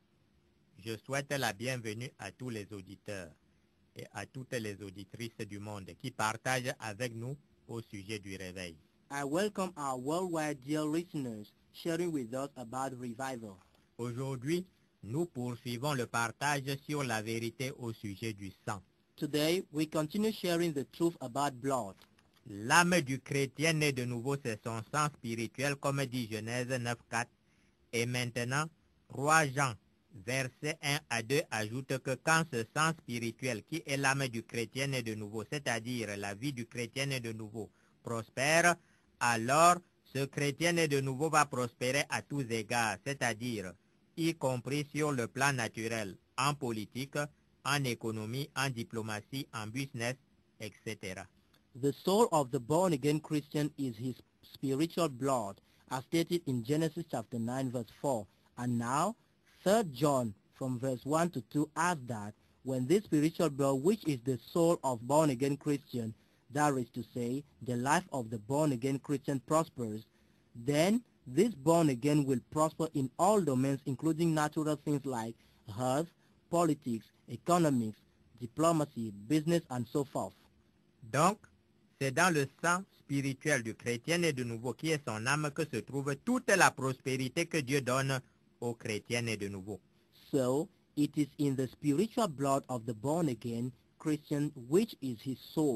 Je souhaite la bienvenue à tous les auditeurs et à toutes les auditrices du monde qui partagent avec nous au sujet du réveil. I welcome our worldwide dear listeners sharing with us about revival. Aujourd'hui, nous poursuivons le partage sur la vérité au sujet du sang. Today, we continue sharing the truth about blood. L'âme du chrétien né de nouveau, c'est son sang spirituel, comme dit Genèse 9.4. Et maintenant, 3 Jean, versets 1 à 2, ajoute que quand ce sang spirituel, qui est l'âme du chrétien né de nouveau, c'est-à-dire la vie du chrétien né de nouveau, prospère, alors ce chrétien né de nouveau va prospérer à tous égards, c'est-à-dire y compris sur le plan naturel, en politique, en économie, en diplomatie, en business, etc. The soul of the born-again Christian is his spiritual blood, as stated in Genesis chapter 9, verse 4. And now, 3 John from verse 1 to 2 adds that when this spiritual blood, which is the soul of born-again Christian, that is to say, the life of the born-again Christian prospers, then this born-again will prosper in all domains, including natural things like health, politics, economics, diplomacy, business, and so forth. Donc, c'est dans le sang spirituel du chrétien né de nouveau, qui est son âme, que se trouve toute la prospérité que Dieu donne aux chrétiens nés de nouveau. So, it is in the spiritual blood of the born-again Christian, which is his soul,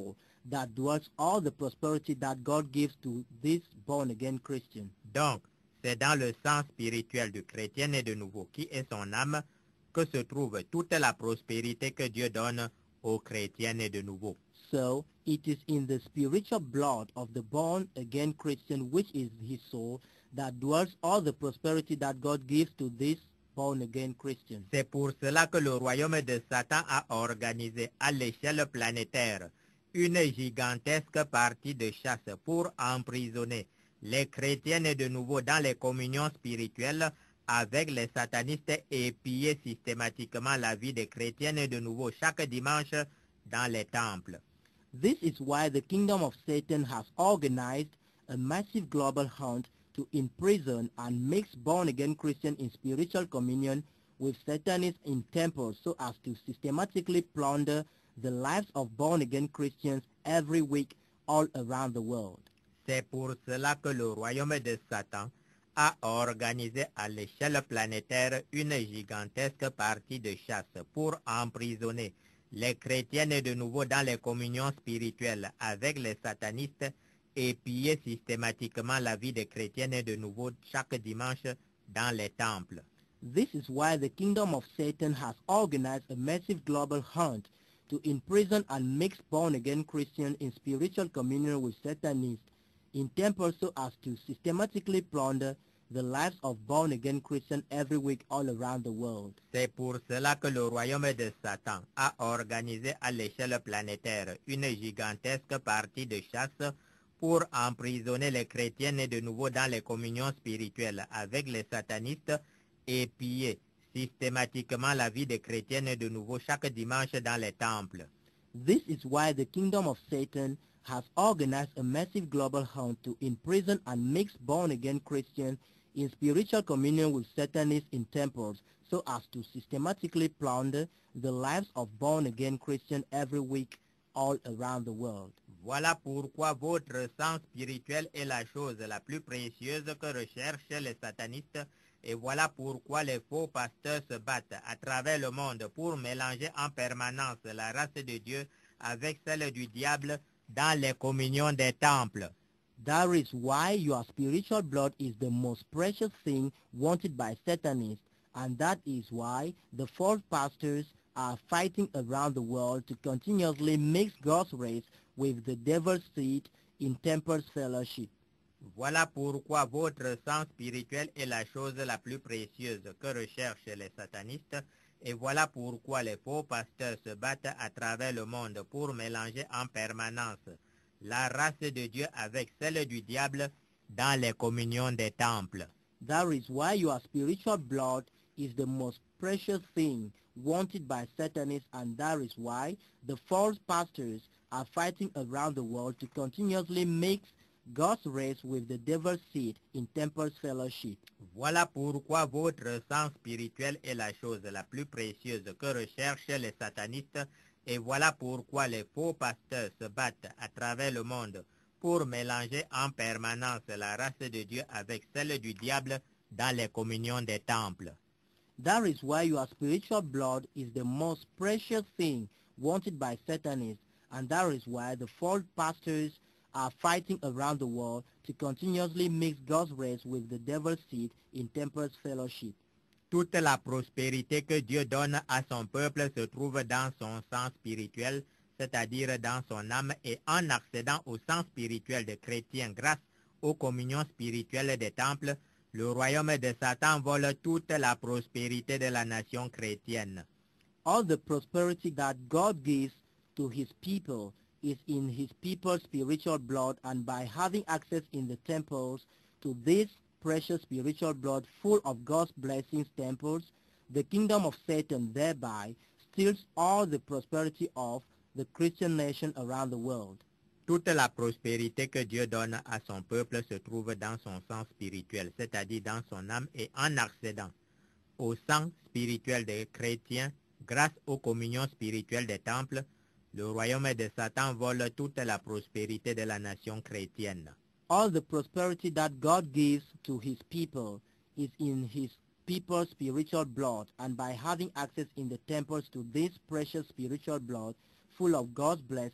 that dwells all the prosperity that God gives to this born-again Christian. Donc, c'est dans le sens spirituel du chrétien né de nouveau, qui est son âme, que se trouve toute la prospérité que Dieu donne aux chrétiens nés de nouveau. So, it is in the spiritual blood of the born-again Christian, which is his soul, that dwells all the prosperity that God gives to this born-again Christian. C'est pour cela que le royaume de Satan a organisé à l'échelle planétaire une gigantesque partie de chasse pour emprisonner les chrétiens nés de nouveau dans les communions spirituelles avec les satanistes et piller systématiquement la vie des chrétiens nés de nouveau chaque dimanche dans les temples. This is why the kingdom of Satan has organized a massive global hunt to imprison and mix born-again Christians in spiritual communion with Satanists in temples so as to systematically plunder the lives of born-again Christians every week all around the world. C'est pour cela que le royaume de Satan a organisé à l'échelle planétaire une gigantesque partie de chasse pour emprisonner les chrétiens nés de nouveau dans les communions spirituelles avec les satanistes et piller systématiquement la vie des chrétiens nés de nouveau chaque dimanche dans les temples. This is why the kingdom of Satan has organized a massive global hunt to imprison and mix born-again Christians in spiritual communion with Satanists in temples so as to systematically plunder the lives of born-again Christians every week all around the world. C'est pour cela que le royaume de Satan a organisé à l'échelle planétaire une gigantesque partie de chasse pour emprisonner les chrétiens nés de nouveau dans les communions spirituelles avec les satanistes et piller systématiquement la vie des chrétiens nés de nouveau chaque dimanche dans les temples. This is why the kingdom of Satan has organized a massive global hunt to imprison and mix born-again Christians in spiritual communion with Satanists in temples so as to systematically plunder the lives of born-again Christians every week all around the world. Voilà pourquoi votre sang spirituel est la chose la plus précieuse que recherchent les satanistes, et voilà pourquoi les faux pasteurs se battent à travers le monde pour mélanger en permanence la race de Dieu avec celle du diable dans les communions des temples. That is why your spiritual blood is the most precious thing wanted by Satanists, and that is why the false pastors are fighting around the world to continuously mix God's race with the devil's seed in temper's fellowship. Voilà pourquoi votre sang spirituel est la chose la plus précieuse que recherchent les satanistes, et voilà pourquoi les faux pasteurs se battent à travers le monde pour mélanger en permanence la race de Dieu avec celle du diable dans les communions des temples. That is why your spiritual blood is the most precious thing wanted by Satanists, and that is why the false pastors are fighting around the world to continuously mix God's race with the devil's seed in temper's fellowship. Voilà pourquoi votre sang spirituel est la chose la plus précieuse que recherchent les satanistes, et voilà pourquoi les faux pasteurs se battent à travers le monde pour mélanger en permanence la race de Dieu avec celle du diable dans les communions des temples. That is why your spiritual blood is the most precious thing wanted by Satanists, and that is why the false pastors are fighting around the world to continuously mix God's race with the devil's seed in temper's fellowship. Toute la prospérité que Dieu donne à son peuple se trouve dans son sang spirituel, c'est-à-dire dans son âme, et en accédant au sang spirituel des chrétiens grâce aux communions spirituelles des temples, le royaume de Satan vole toute la prospérité de la nation chrétienne. All the prosperity that God gives to his people is in his people's spiritual blood, and by having access in the temples to this precious spiritual blood full of God's blessings temples, the kingdom of Satan thereby steals all the prosperity of the Christian nation around the world. Toute la prospérité que Dieu donne à son peuple se trouve dans son sang spirituel, c'est-à-dire dans son âme, et en accédant au sang spirituel des chrétiens grâce aux communions spirituelles des temples, le royaume de Satan vole toute la prospérité de la nation chrétienne. All the prosperity that God gives to his people is in his people's spiritual blood, and by having access in the temples to this precious spiritual blood full of God's blessing,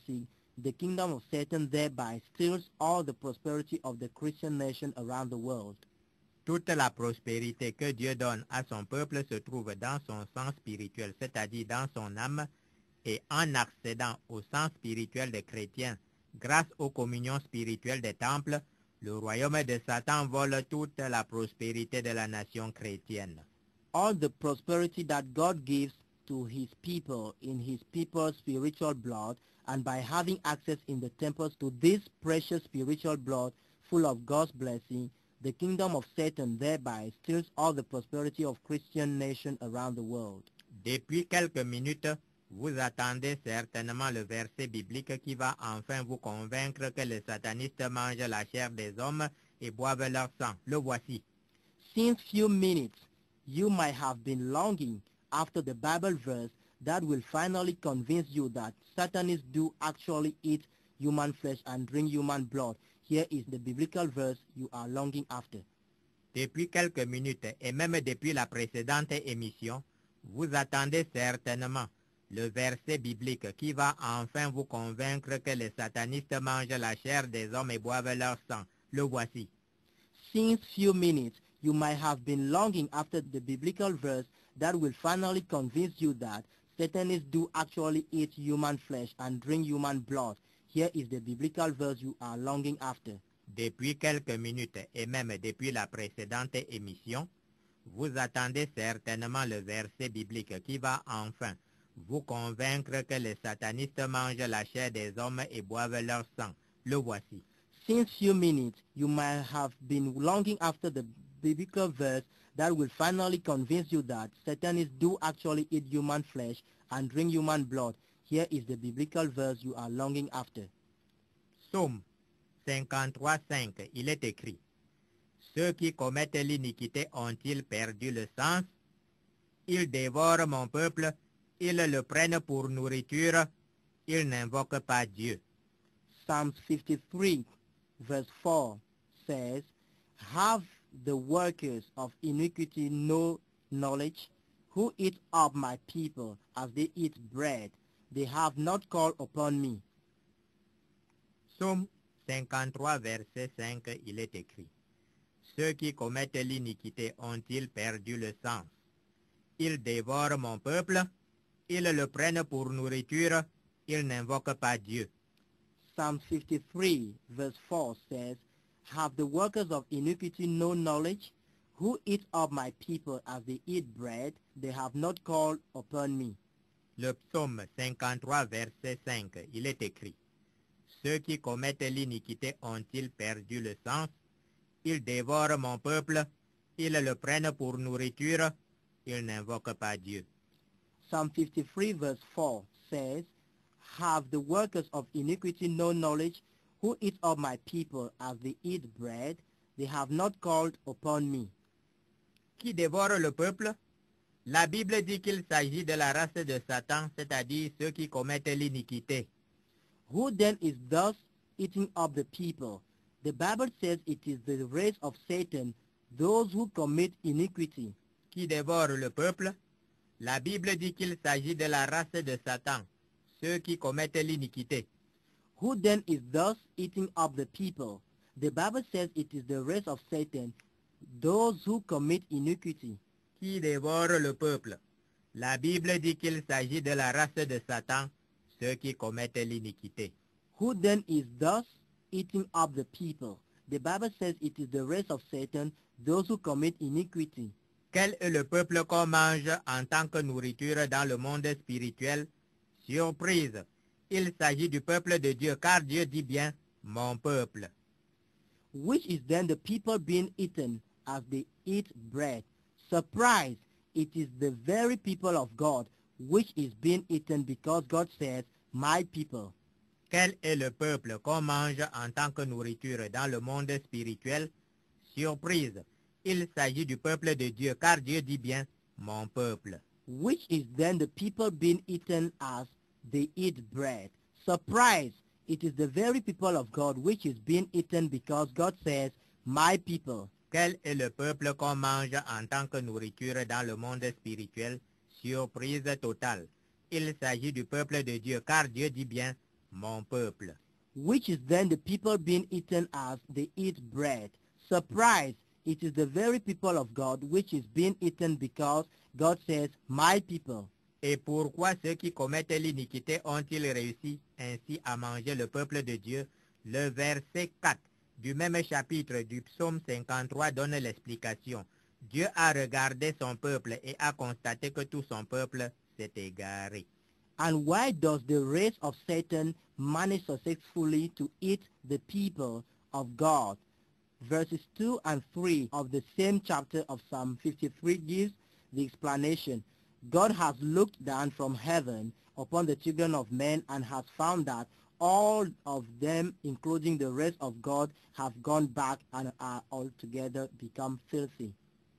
the kingdom of Satan thereby steals all the prosperity of the Christian nation around the world. Toute la prospérité que Dieu donne à son peuple se trouve dans son sens spirituel, c'est-à-dire dans son âme, et en accédant au sens spirituel des chrétiens, grâce aux communions spirituelles des temples, le royaume de Satan vole toute la prospérité de la nation chrétienne. All the prosperity that God gives to his people in his people's spiritual blood, and by having access in the temples to this precious spiritual blood full of God's blessing, the kingdom of Satan thereby steals all the prosperity of Christian nations around the world. Depuis quelques minutes, vous attendez certainement le verset biblique qui va enfin vous convaincre que les satanistes mangent la chair des hommes et boivent leur sang. Le voici. Since few minutes, you might have been longing after the Bible verse that will finally convince you that Satanists do actually eat human flesh and drink human blood. Here is the biblical verse you are longing after. Depuis quelques minutes et même depuis la précédente émission, vous attendez certainement le verset biblique qui va enfin vous convaincre que les satanistes mangent la chair des hommes et boivent leur sang. Le voici. Since few minutes, you might have been longing after the biblical verse that will finally convince you that Satanists do actually eat human flesh and drink human blood. Here is the biblical verse you are longing after. Depuis quelques minutes et même depuis la précédente émission, vous attendez certainement le verset biblique qui va enfin vous convaincre que les satanistes mangent la chair des hommes et boivent leur sang. Le voici. Since few minutes, you might have been longing after the biblical verse that will finally convince you that Satanists do actually eat human flesh and drink human blood. Here is the biblical verse you are longing after. Psaume 53:5, il est écrit: Ceux qui commettent l'iniquité ont-ils perdu le sens? Ils dévorent mon peuple, ils le prennent pour nourriture, ils n'invoquent pas Dieu. Psalms 53 verse 4 says, Have the workers of iniquity no knowledge, who eat up my people as they eat bread? They have not called upon me. Psaume 53, verset 5, il est écrit: Ceux qui commettent l'iniquité ont-ils perdu le sens? Ils dévorent mon peuple, ils le prennent pour nourriture, ils n'invoquent pas Dieu. Psalm 53 verse 4 says, Have the workers of iniquity no knowledge, who eat up my people as they eat bread? They have not called upon me. Le psaume 53, verset 5, il est écrit: Ceux qui commettent l'iniquité ont-ils perdu le sens? Ils dévorent mon peuple, ils le prennent pour nourriture, ils n'invoquent pas Dieu. Psalm 53 verse 4 says, Have the workers of iniquity no knowledge, who eat up my people as they eat bread? They have not called upon me. Qui dévore le peuple? La Bible dit qu'il s'agit de la race de Satan, c'est-à-dire ceux qui commettent l'iniquité. Who then is thus eating up the people? The Bible says it is the race of Satan, those who commit iniquity. Qui dévore le peuple? La Bible dit qu'il s'agit de la race de Satan, ceux qui commettent l'iniquité. Who then is thus eating up the people? The Bible says it is the race of Satan, those who commit iniquity. Qui dévore le peuple? La Bible dit qu'il s'agit de la race de Satan, ceux qui commettent l'iniquité. Who then is thus eating up the people? The Bible says it is the race of Satan, those who commit iniquity. Quel est le peuple qu'on mange en tant que nourriture dans le monde spirituel? Surprise! Il s'agit du peuple de Dieu, car Dieu dit bien, mon peuple. Which is then the people being eaten as they eat bread? Surprise! It is the very people of God which is being eaten because God says, my people. Quel est le peuple qu'on mange en tant que nourriture dans le monde spirituel? Surprise! Il s'agit du peuple de Dieu, car Dieu dit bien, mon peuple. Which is then the people being eaten as they eat bread? Surprise! It is the very people of God which is being eaten because God says, my people. Quel est le peuple qu'on mange en tant que nourriture dans le monde spirituel? Surprise totale. Il s'agit du peuple de Dieu, car Dieu dit bien, mon peuple. Which is then the people being eaten as they eat bread. Surprise! It is the very people of God which is being eaten because God says, my people. Et pourquoi ceux qui commettent l'iniquité ont-ils réussi ainsi à manger le peuple de Dieu? Le verset 4 du même chapitre du psaume 53 donne l'explication. Dieu a regardé son peuple et a constaté que tout son peuple s'est égaré. And why does the race of Satan manage successfully to eat the people of God? Verses 2 and 3 of the same chapter of Psalm 53 gives the explanation. God has looked down from heaven upon the children of men and has found that all of them, including the rest of God, have gone back and are altogether become filthy.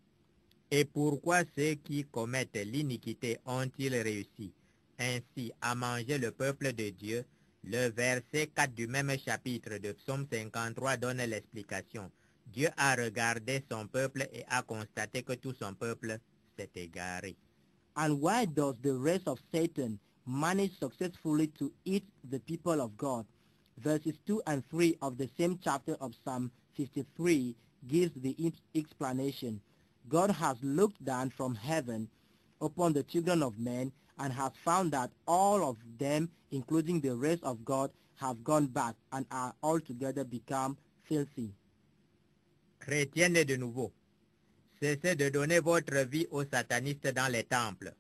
Et pourquoi ceux qui commettent l'iniquité ont-ils réussi ainsi à manger le peuple de Dieu? Le verset 4 du même chapitre de Psaume 53 donne l'explication. Dieu a regardé son peuple et a constaté que tout son peuple s'est égaré. And why does the race of Satan manage successfully to eat the people of God? Verses 2 and 3 of the same chapter of Psalm 53 gives the explanation. God has looked down from heaven upon the children of men and has found that all of them, including the rest of God, have gone back and are altogether become filthy. Chrétiens nés de nouveau, cessez de donner votre vie aux satanistes dans les temples.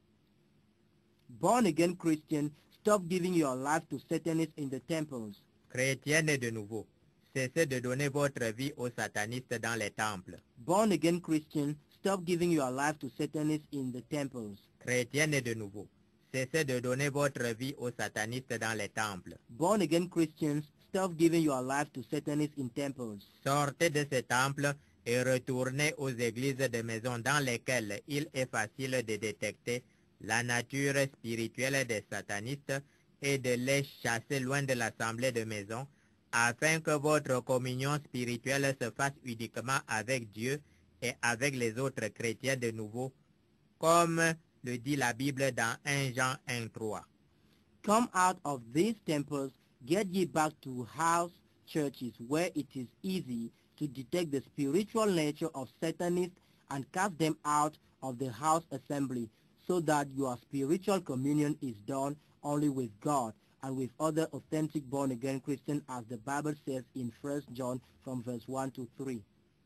Born-again Christian, stop giving your life to Satanists in the temples. Chrétiens nés de nouveau, cessez de donner votre vie aux satanistes dans les temples. Born-again Christian, stop giving your life to Satanists in the temples. Chrétiens nés de nouveau, cessez de donner votre vie aux satanistes dans les temples. Born-again Christians, stop giving your life to Satanists in temples. Sortez de ces temples et retournez aux églises de maison dans lesquelles il est facile de détecter la nature spirituelle des satanistes et de les chasser loin de l'assemblée de maison, afin que votre communion spirituelle se fasse uniquement avec Dieu et avec les autres chrétiens de nouveau, comme le dit la Bible dans 1 Jean 1:3. Come out of these temples, get ye back to house churches where it is easy to detect the spiritual nature of Satanists and cast them out of the house assembly, so that your spiritual communion is done only with God and with other authentic born-again Christians, as the Bible says in 1 John from verse 1 to 3.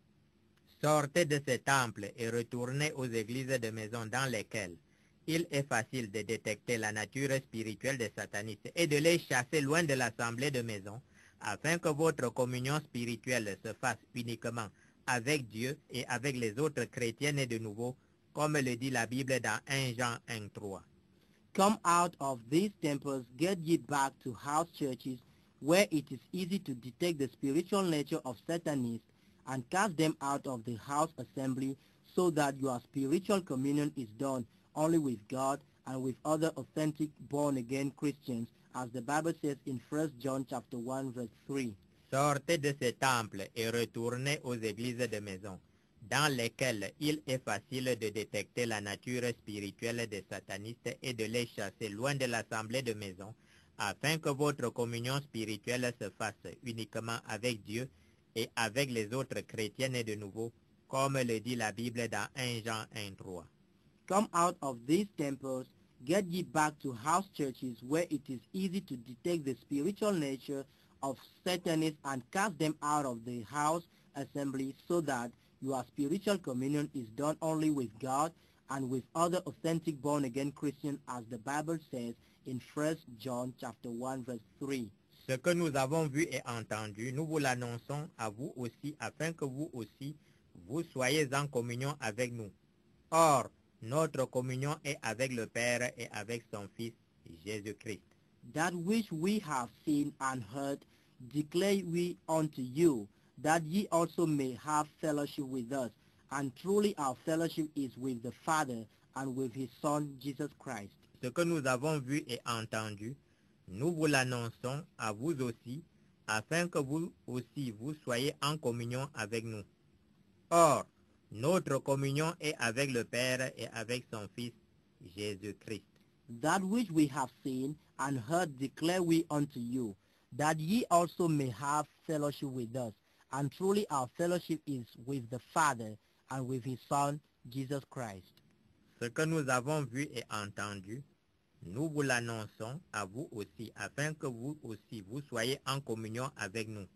Sortez de ces temples et retournez aux églises de maison dans lesquelles il est facile de détecter la nature spirituelle des satanistes et de les chasser loin de l'assemblée de maison, afin que votre communion spirituelle se fasse uniquement avec Dieu et avec les autres chrétiens nés de nouveau, comme le dit la Bible dans 1 Jean 1:3. Come out of these temples, get ye back to house churches where it is easy to detect the spiritual nature of Satanists and cast them out of the house assembly, so that your spiritual communion is done only with God and with other authentic born-again Christians, as the Bible says in 1 John chapter 1 verse 3. Sortez de ces temples et retournez aux églises de maison, dans lesquelles il est facile de détecter la nature spirituelle des satanistes et de les chasser loin de l'assemblée de maison, afin que votre communion spirituelle se fasse uniquement avec Dieu et avec les autres chrétiens nés de nouveau, comme le dit la Bible dans 1 Jean 1:3. Come out of these temples, get ye back to house churches where it is easy to detect the spiritual nature of Satanists and cast them out of the house assembly, so that your spiritual communion is done only with God and with other authentic born-again Christians, as the Bible says in 1 John chapter 1 verse 3. Ce que nous avons vu et entendu, nous vous l'annonçons à vous aussi, afin que vous aussi, vous soyez en communion avec nous. Or, notre communion est avec le Père et avec son Fils, Jésus-Christ. That which we have seen and heard declare we unto you, that ye also may have fellowship with us. And truly our fellowship is with the Father and with his Son, Jesus Christ. Ce que nous avons vu et entendu, nous vous l'annonçons à vous aussi, afin que vous aussi vous soyez en communion avec nous. Or, notre communion est avec le Père et avec son Fils, Jésus-Christ. That which we have seen and heard declare we unto you, that ye also may have fellowship with us. And truly our fellowship is with the Father and with his Son, Jesus Christ. Ce que nous avons vu et entendu, nous vous l'annonçons à vous aussi, afin que vous aussi vous soyez en communion avec nous.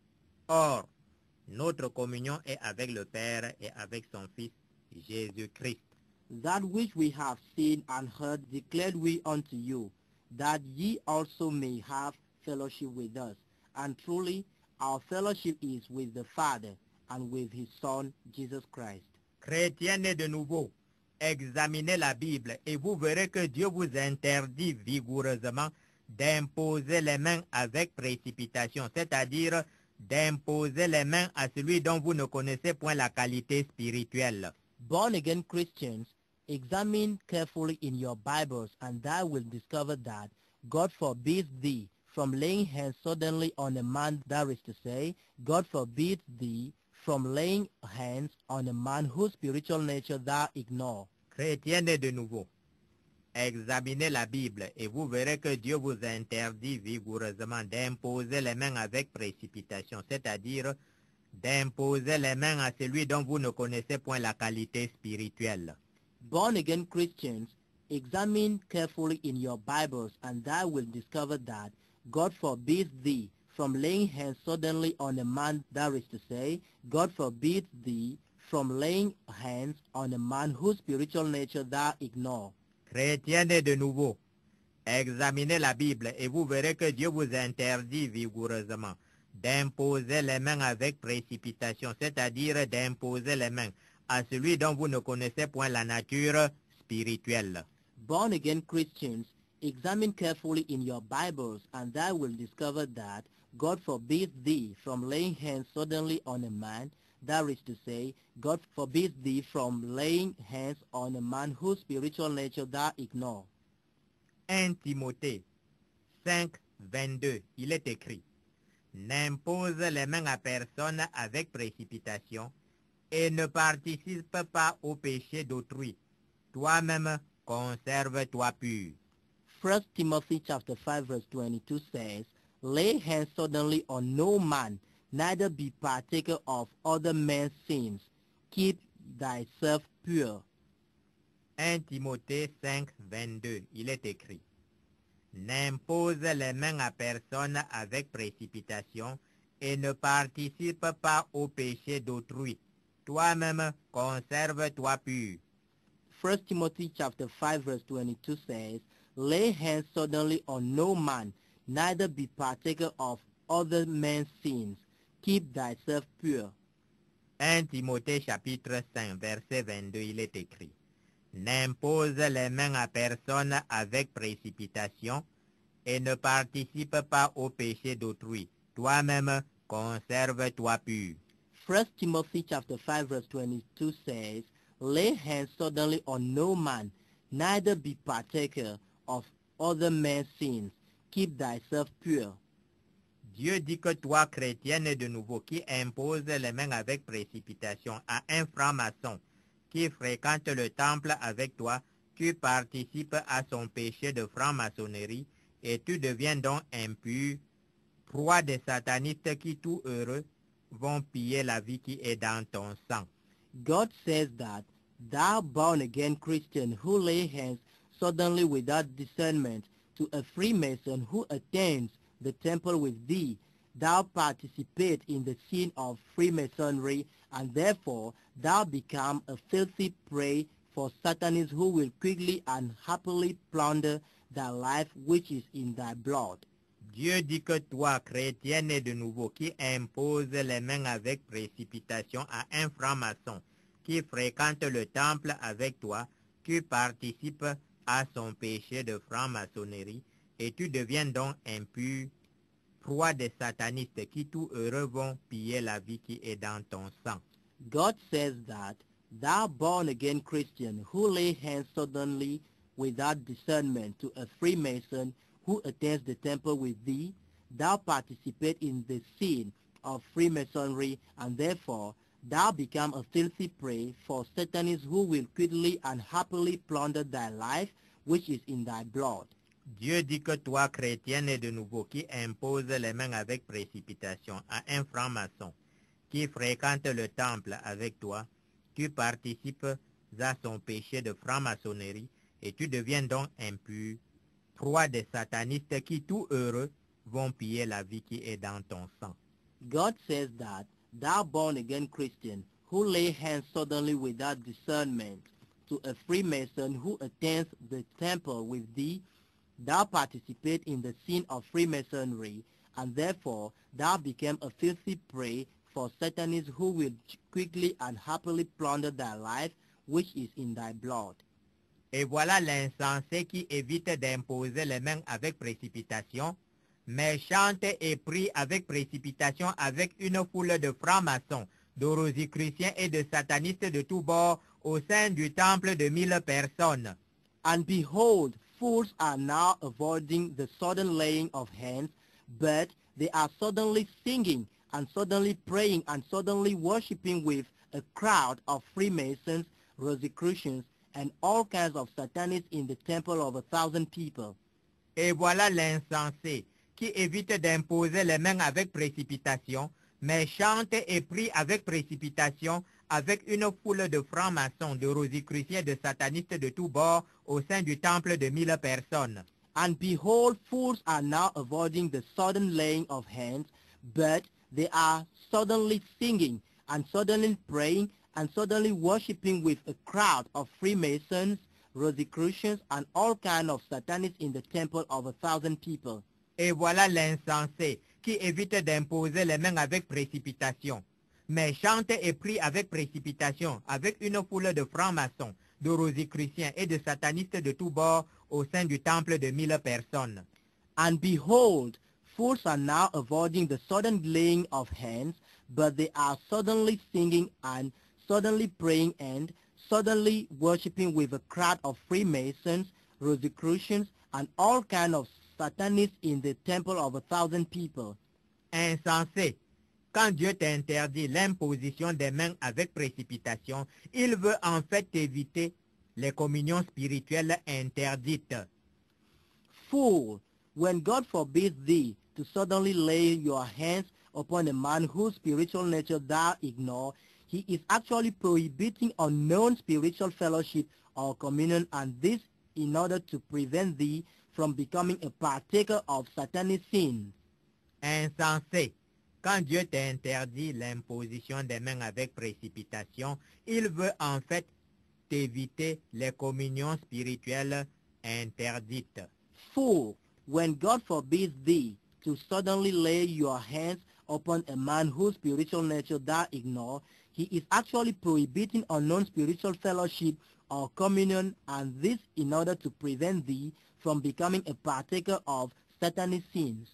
Or, notre communion est avec le Père et avec son Fils, Jésus-Christ. That which we have seen and heard declared we unto you, that ye also may have fellowship with us. And truly, our fellowship is with the Father and with his Son, Jesus Christ. Chrétiens nés de nouveau, examinez la Bible et vous verrez que Dieu vous interdit vigoureusement d'imposer les mains avec précipitation, c'est-à-dire d'imposer les mains à celui dont vous ne connaissez point la qualité spirituelle. Born-again Christians, examine carefully in your Bibles, and thou will discover that God forbids thee from laying hands suddenly on a man, that is to say, God forbids thee from laying hands on a man whose spiritual nature thou ignore. Chrétiens nés de nouveau, examinez la Bible et vous verrez que Dieu vous interdit vigoureusement d'imposer les mains avec précipitation, c'est-à-dire d'imposer les mains à celui dont vous ne connaissez point la qualité spirituelle. Born-again Christians, examine carefully in your Bibles, and thou will discover that God forbids thee from laying hands suddenly on a man, that is to say, God forbids thee from laying hands on a man whose spiritual nature thou ignore. Chrétiens nés de nouveau, examinez la Bible et vous verrez que Dieu vous interdit vigoureusement d'imposer les mains avec précipitation, c'est-à-dire d'imposer les mains à celui dont vous ne connaissez point la nature spirituelle. Born-again Christians, examine carefully in your Bibles, and thou will discover that God forbids thee from laying hands suddenly on a man, that is to say, God forbids thee from laying hands on a man whose spiritual nature thou ignore. 1 Timothée 5, 22, il est écrit: N'impose les mains à personne avec précipitation et ne participe pas au péché d'autrui. Toi-même, conserve-toi pur. 1 Timothy chapter 5 verse 22 says, Lay hands suddenly on no man, neither be partaker of other men's sins. Keep thyself pure. 1 Timothée 5, 22, il est écrit: N'impose les mains à personne avec précipitation et ne participe pas au péché d'autrui. Toi-même, conserve-toi pur. 1 Timothy chapter 5 verse 22 says, Lay hands suddenly on no man, neither be partaker of other men's sins. Keep thyself pure. 1 Timothée chapitre 5 verset 22, il est écrit: N'impose les mains à personne avec précipitation et ne participe pas au péché d'autrui. Toi-même, conserve-toi pur. 1 Timothy chapter 5 verse 22 says, Lay hands suddenly on no man, neither be partaker of other men's sins. Keep thyself pure. Dieu dit que toi, chrétien né de nouveau, qui impose les mains avec précipitation à un franc-maçon qui fréquente le temple avec toi, tu participes à son péché de franc-maçonnerie et tu deviens donc impur, proie des satanistes qui, tout heureux, vont piller la vie qui est dans ton sang. God says that thou born-again Christian who lay hands suddenly without discernment to a Freemason who attends the temple with thee, thou participate in the sin of Freemasonry, and therefore thou become a filthy prey for Satanists who will quickly and happily plunder thy life which is in thy blood. Dieu dit que toi, chrétien né de nouveau, qui impose les mains avec précipitation à un franc-maçon qui fréquente le temple avec toi, tu participes à son péché de franc-maçonnerie et tu deviens donc impur, proie des satanistes qui tout heureux vont piller la vie qui est dans ton sang. God says that thou born-again Christian who lay hands suddenly without discernment to a Freemason who attends the temple with thee, thou participate in the sin of Freemasonry, and therefore thou become a filthy prey for Satanists who will quickly and happily plunder thy life which is in thy blood. Dieu dit que toi, chrétien né de nouveau, qui impose les mains avec précipitation à un franc-maçon qui fréquente le temple avec toi, tu participes à son péché de franc-maçonnerie et tu deviens donc impur, proie des satanistes qui, tout heureux, vont piller la vie qui est dans ton sang. God says that thou born-again Christian who lay hands suddenly without discernment to a Freemason who attends the temple with thee, thou participate in the sin of Freemasonry, and therefore thou became a filthy prey for Satanists who will quickly and happily plunder thy life, which is in thy blood. Et voilà l'insensé qui évite d'imposer les mains avec précipitation, mais chante et prie avec précipitation avec une foule de francs-maçons, de rosicruciens et de satanistes de tous bords au sein du temple de 1000 personnes. And behold, fools are now avoiding the sudden laying of hands, but they are suddenly singing and suddenly praying and suddenly worshiping with a crowd of Freemasons, Rosicrucians, and all kinds of Satanists in the temple of 1,000 people. Et voilà l'insensé qui évite d'imposer les mains avec précipitation, mais chante et prie avec précipitation avec une foule de francs-maçons, de rosicruciens, de satanistes de tous bords au sein du temple de 1000 personnes. And behold, fools are now avoiding the sudden laying of hands, but they are suddenly singing and suddenly praying and suddenly worshiping with a crowd of Freemasons, Rosicrucians, and all kinds of Satanists in the temple of 1,000 people. Et voilà l'insensé qui évite d'imposer les mains avec précipitation, mais chante et prie avec précipitation avec une foule de francs-maçons, de rosicruciens et de satanistes de tous bords au sein du temple de 1000 personnes. And behold, fools are now avoiding the sudden laying of hands, but they are suddenly singing and suddenly praying and suddenly worshiping with a crowd of Freemasons, Rosicrucians, and all kinds of Satanists in the temple of 1,000 people. Insensé, quand Dieu t'interdit l'imposition des mains avec précipitation, il veut en fait éviter les communions spirituelles interdites. Fool, when God forbids thee to suddenly lay your hands upon a man whose spiritual nature thou ignore, he is actually prohibiting unknown spiritual fellowship or communion, and this in order to prevent thee from becoming a partaker of satanic sin. Insensé, quand Dieu t'interdit l'imposition des mains avec précipitation, il veut en fait t'éviter les communions spirituelles interdites. Fool, when God forbids thee to suddenly lay your hands upon a man whose spiritual nature thou ignore, he is actually prohibiting unknown spiritual fellowship or communion, and this in order to prevent thee from becoming a partaker of satanic sins.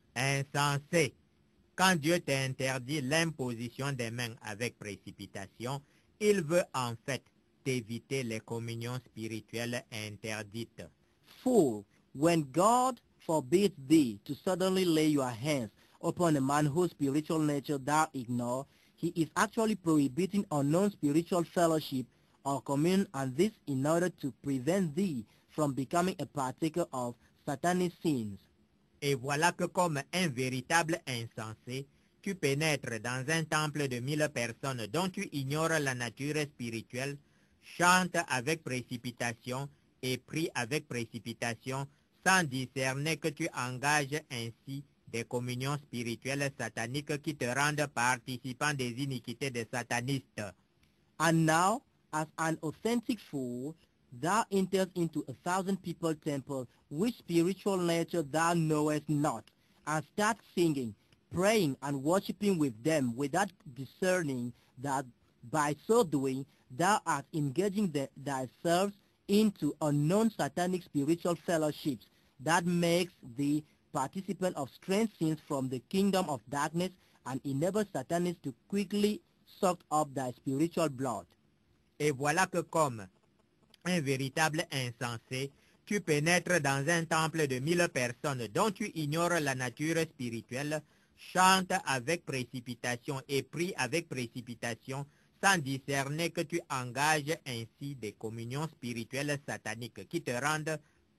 Insensé, quand Dieu t'interdit l'imposition des mains avec précipitation, il veut en fait t'éviter les communions spirituelles interdites. Fool, when God forbids thee to suddenly lay your hands upon a man whose spiritual nature thou ignore, he is actually prohibiting unknown spiritual fellowship or communion, and this in order to prevent thee from becoming a partaker of satanic sins. Et voilà que comme un véritable insensé, tu pénètres dans un temple de 1000 personnes dont tu ignores la nature spirituelle, chantes avec précipitation et pries avec précipitation sans discerner que tu engages ainsi des communions spirituelles sataniques qui te rendent participant des iniquités des satanistes. And now, as an authentic fool, thou enterest into 1,000 people temple, which spiritual nature thou knowest not, and start singing, praying, and worshiping with them without discerning that by so doing thou art engaging thyself into unknown satanic spiritual fellowships that makes thee participant of strange sins from the kingdom of darkness and enable Satanists to quickly suck up thy spiritual blood. Et voilà que comme un véritable insensé, tu pénètres dans un temple de 1000 personnes dont tu ignores la nature spirituelle, chantes avec précipitation et pries avec précipitation sans discerner que tu engages ainsi des communions spirituelles sataniques qui te rendent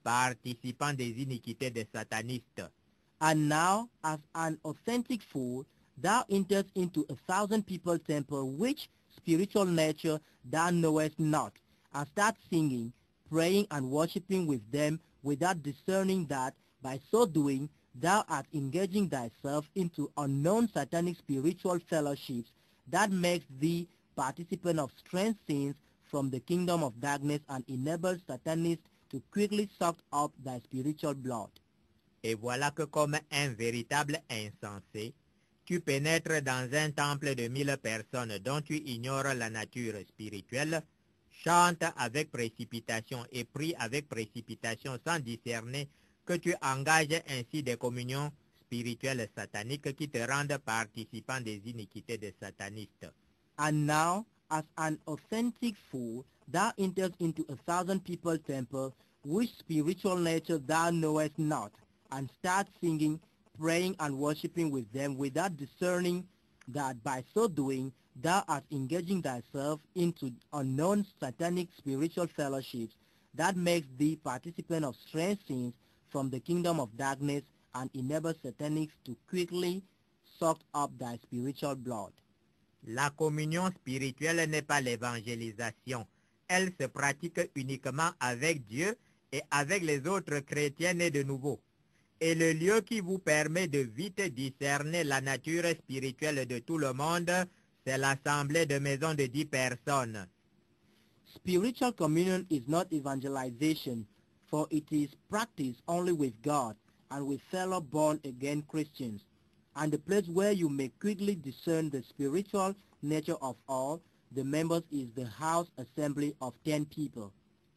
participants des iniquités des satanistes. And now, as an authentic fool, thou enterest into 1,000 people temple, which spiritual nature thou knowest not, and start singing, praying, and worshipping with them, without discerning that, by so doing, thou art engaging thyself into unknown satanic spiritual fellowships that makes thee participant of strange sins from the kingdom of darkness and enables Satanists to quickly suck up thy spiritual blood. Et voilà que comme un véritable insensé, tu pénètres dans un temple de 1000 personnes dont tu ignores la nature spirituelle, chante avec précipitation et prie avec précipitation sans discerner que tu engages ainsi des communions spirituelles sataniques qui te rendent participant des iniquités des satanistes. And now, as an authentic fool, thou enterest into 1,000 people temple, which spiritual nature thou knowest not, and start singing, praying, and worshipping with them, without discerning that by so doing thou art engaging thyself into unknown satanic spiritual fellowships that makes thee participant of strange sins from the kingdom of darkness and enables Satanists to quickly suck up thy spiritual blood. La communion spirituelle n'est pas l'évangélisation. Elle se pratique uniquement avec Dieu et avec les autres chrétiens nés de nouveau. Et le lieu qui vous permet de vite discerner la nature spirituelle de tout le monde, c'est l'assemblée de maisons de 10 personnes. Spiritual communion is not evangelization, for it is practiced only with God and with fellow born-again Christians, and the place where you may quickly discern the spiritual nature of all the members is the house assembly of 10 people.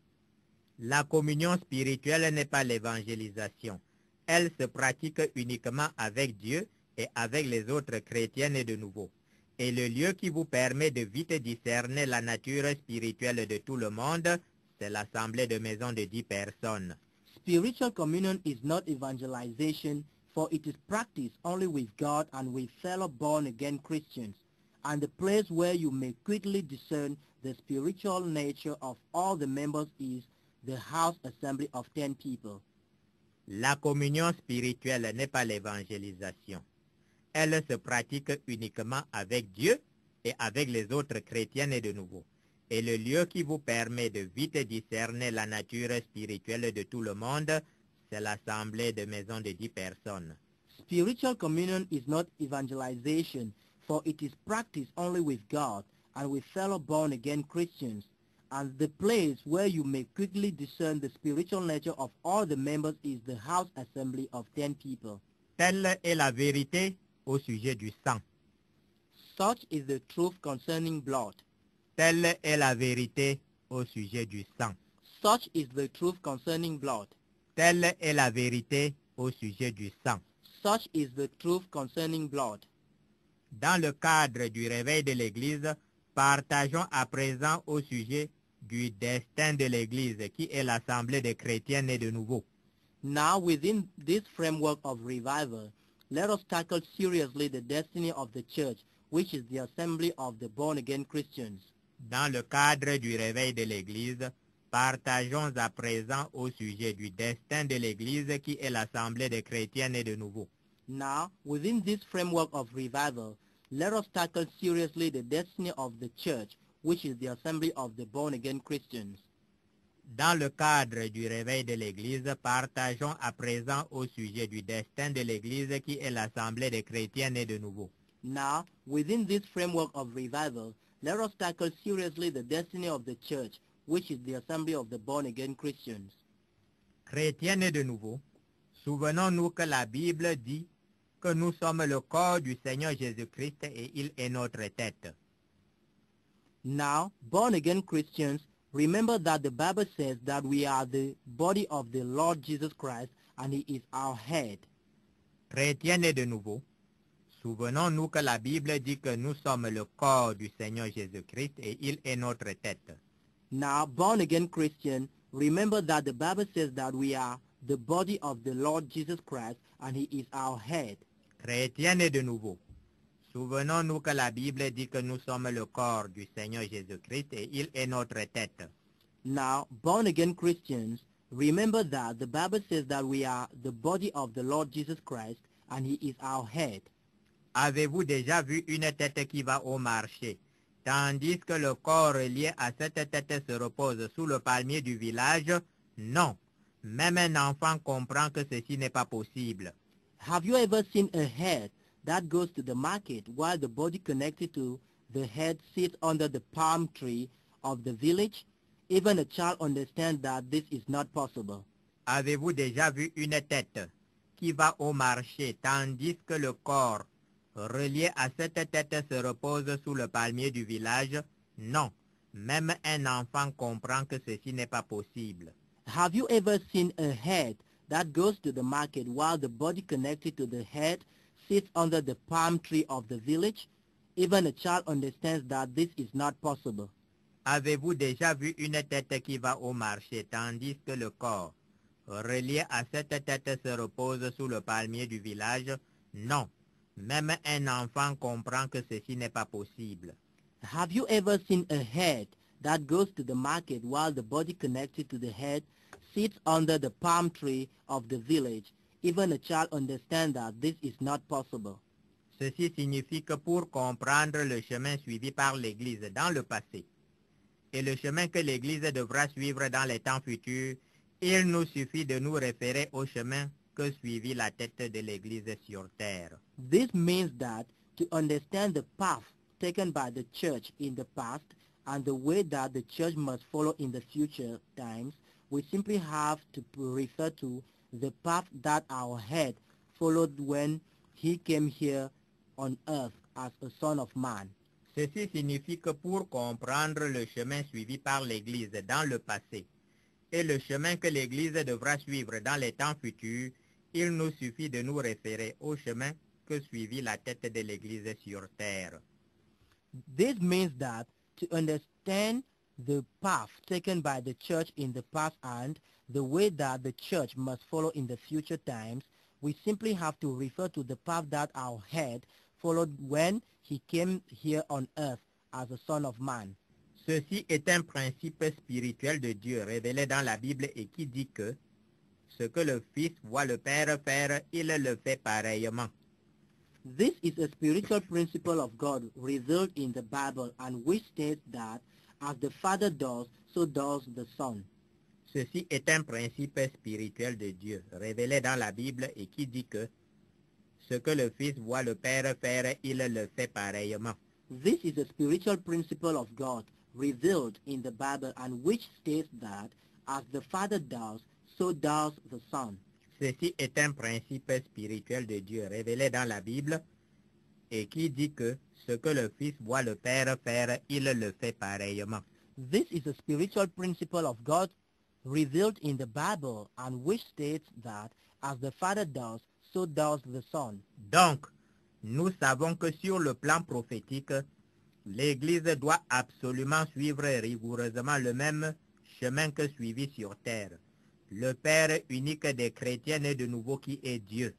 La communion spirituelle n'est pas l'évangélisation. Elle se pratique uniquement avec Dieu et avec les autres chrétiens nés de nouveau. Et le lieu qui vous permet de vite discerner la nature spirituelle de tout le monde, c'est l'assemblée de maisons de 10 personnes. Spiritual communion is not evangelization, for it is practiced only with God and with fellow born-again Christians, and the place where you may quickly discern the spiritual nature of all the members is the house assembly of 10 people. La communion spirituelle n'est pas l'évangélisation. Elle se pratique uniquement avec Dieu et avec les autres chrétiens nés de nouveau. Et le lieu qui vous permet de vite discerner la nature spirituelle de tout le monde, c'est l'assemblée de maisons de 10 personnes. Spiritual communion is not evangelization, for it is practiced only with God and with fellow born-again Christians, and the place where you may quickly discern the spiritual nature of all the members is the house assembly of 10 people. Telle est la vérité au sujet du sang. Such is the truth concerning blood. Telle est la vérité au sujet du sang. Such is the truth concerning blood. Telle est la vérité au sujet du sang. Such is the truth concerning blood. Dans le cadre du réveil de l'Église, partageons à présent au sujet du destin de l'Église, qui est l'assemblée des chrétiens nés de nouveau. Now, within this framework of revival, let us tackle seriously the destiny of the church, which is the assembly of the born-again Christians. Dans le cadre du réveil de l'Église, partageons à présent au sujet du destin de l'Église, qui est l'assemblée des chrétiens nés de nouveau. Now, within this framework of revival, let us tackle seriously the destiny of the church, which is the assembly of the born-again Christians. Dans le cadre du réveil de l'Église, partageons à présent au sujet du destin de l'Église, qui est l'assemblée des chrétiens nés de nouveau. Now, within this framework of revival, let us tackle seriously the destiny of the church, which is the assembly of the born-again Christians. Chrétiens nés de nouveau, souvenons-nous que la Bible dit que nous sommes le corps du Seigneur Jésus-Christ et il est notre tête. Now, born-again Christians, remember that the Bible says that we are the body of the Lord Jesus Christ and He is our head. Chrétiens nés de nouveau, souvenons-nous que la Bible dit que nous sommes le corps du Seigneur Jésus-Christ et il est notre tête. Now, born-again Christian, remember that the Bible says that we are the body of the Lord Jesus Christ and He is our head. Chrétiens nés de nouveau, souvenons-nous que la Bible dit que nous sommes le corps du Seigneur Jésus-Christ et il est notre tête. Now, born-again Christians, Remember that the Bible says that we are the body of the Lord Jesus Christ and he is our head. Avez-vous déjà vu une tête qui va au marché, tandis que le corps relié à cette tête se repose sous le palmier du village? Non. Même un enfant comprend que ceci n'est pas possible. Have you ever seen a head that goes to the market while the body connected to the head sits under the palm tree of the village? Even a child understands that this is not possible. Avez-vous déjà vu une tête qui va au marché, tandis que le corps relié à cette tête se repose sous le palmier du village? Non. Même un enfant comprend que ceci n'est pas possible. Have you ever seen a head that goes to the market while the body connected to the head sits under the palm tree of the village? Even a child understands that this is not possible. Avez-vous déjà vu une tête qui va au marché, tandis que le corps relié à cette tête se repose sous le palmier du village? Non. Même un enfant comprend que ceci n'est pas possible. Have you ever seen a head that goes to the market while the body connected to the head sits under the palm tree of the village? Even a child understands that this is not possible. Ceci signifie que pour comprendre le chemin suivi par l'Église dans le passé et le chemin que l'Église devra suivre dans les temps futurs, il nous suffit de nous référer au chemin que suivit la tête de l'Église sur terre. This means that to understand the path taken by the church in the past and the way that the church must follow in the future times, we simply have to refer to the path that our head followed when he came here on earth as a son of man. Ceci signifie que pour comprendre le chemin suivi par l'Église dans le passé et le chemin que l'Église devra suivre dans les temps futurs, il nous suffit de nous référer au chemin que suivit la tête de l'Église sur terre. This means that to understand the path taken by the church in the past and the way that the church must follow in the future times, we simply have to refer to the path that our head followed when he came here on earth as a son of man. Ceci est un principe spirituel de Dieu révélé dans la Bible et qui dit que ce que le Fils voit le Père faire, il le fait pareillement. This is a spiritual principle of God revealed in the Bible and which states that as the Father does, so does the Son. Ceci est un principe spirituel de Dieu révélé dans la Bible et qui dit que ce que le Fils voit le Père faire, il le fait pareillement. This is a spiritual principle of God revealed in the Bible and which states that as the Father does, so does the Son. Ceci est un principe spirituel de Dieu révélé dans la Bible et qui dit que ce que le Fils voit le Père faire, il le fait pareillement. This is a spiritual principle of God revealed in the Bible and which states that as the Father does, so does the Son. Donc, nous savons que sur le plan prophétique, l'Église doit absolument suivre rigoureusement le même chemin que suivi sur terre. Le Père unique des chrétiens né de nouveau qui est Dieu.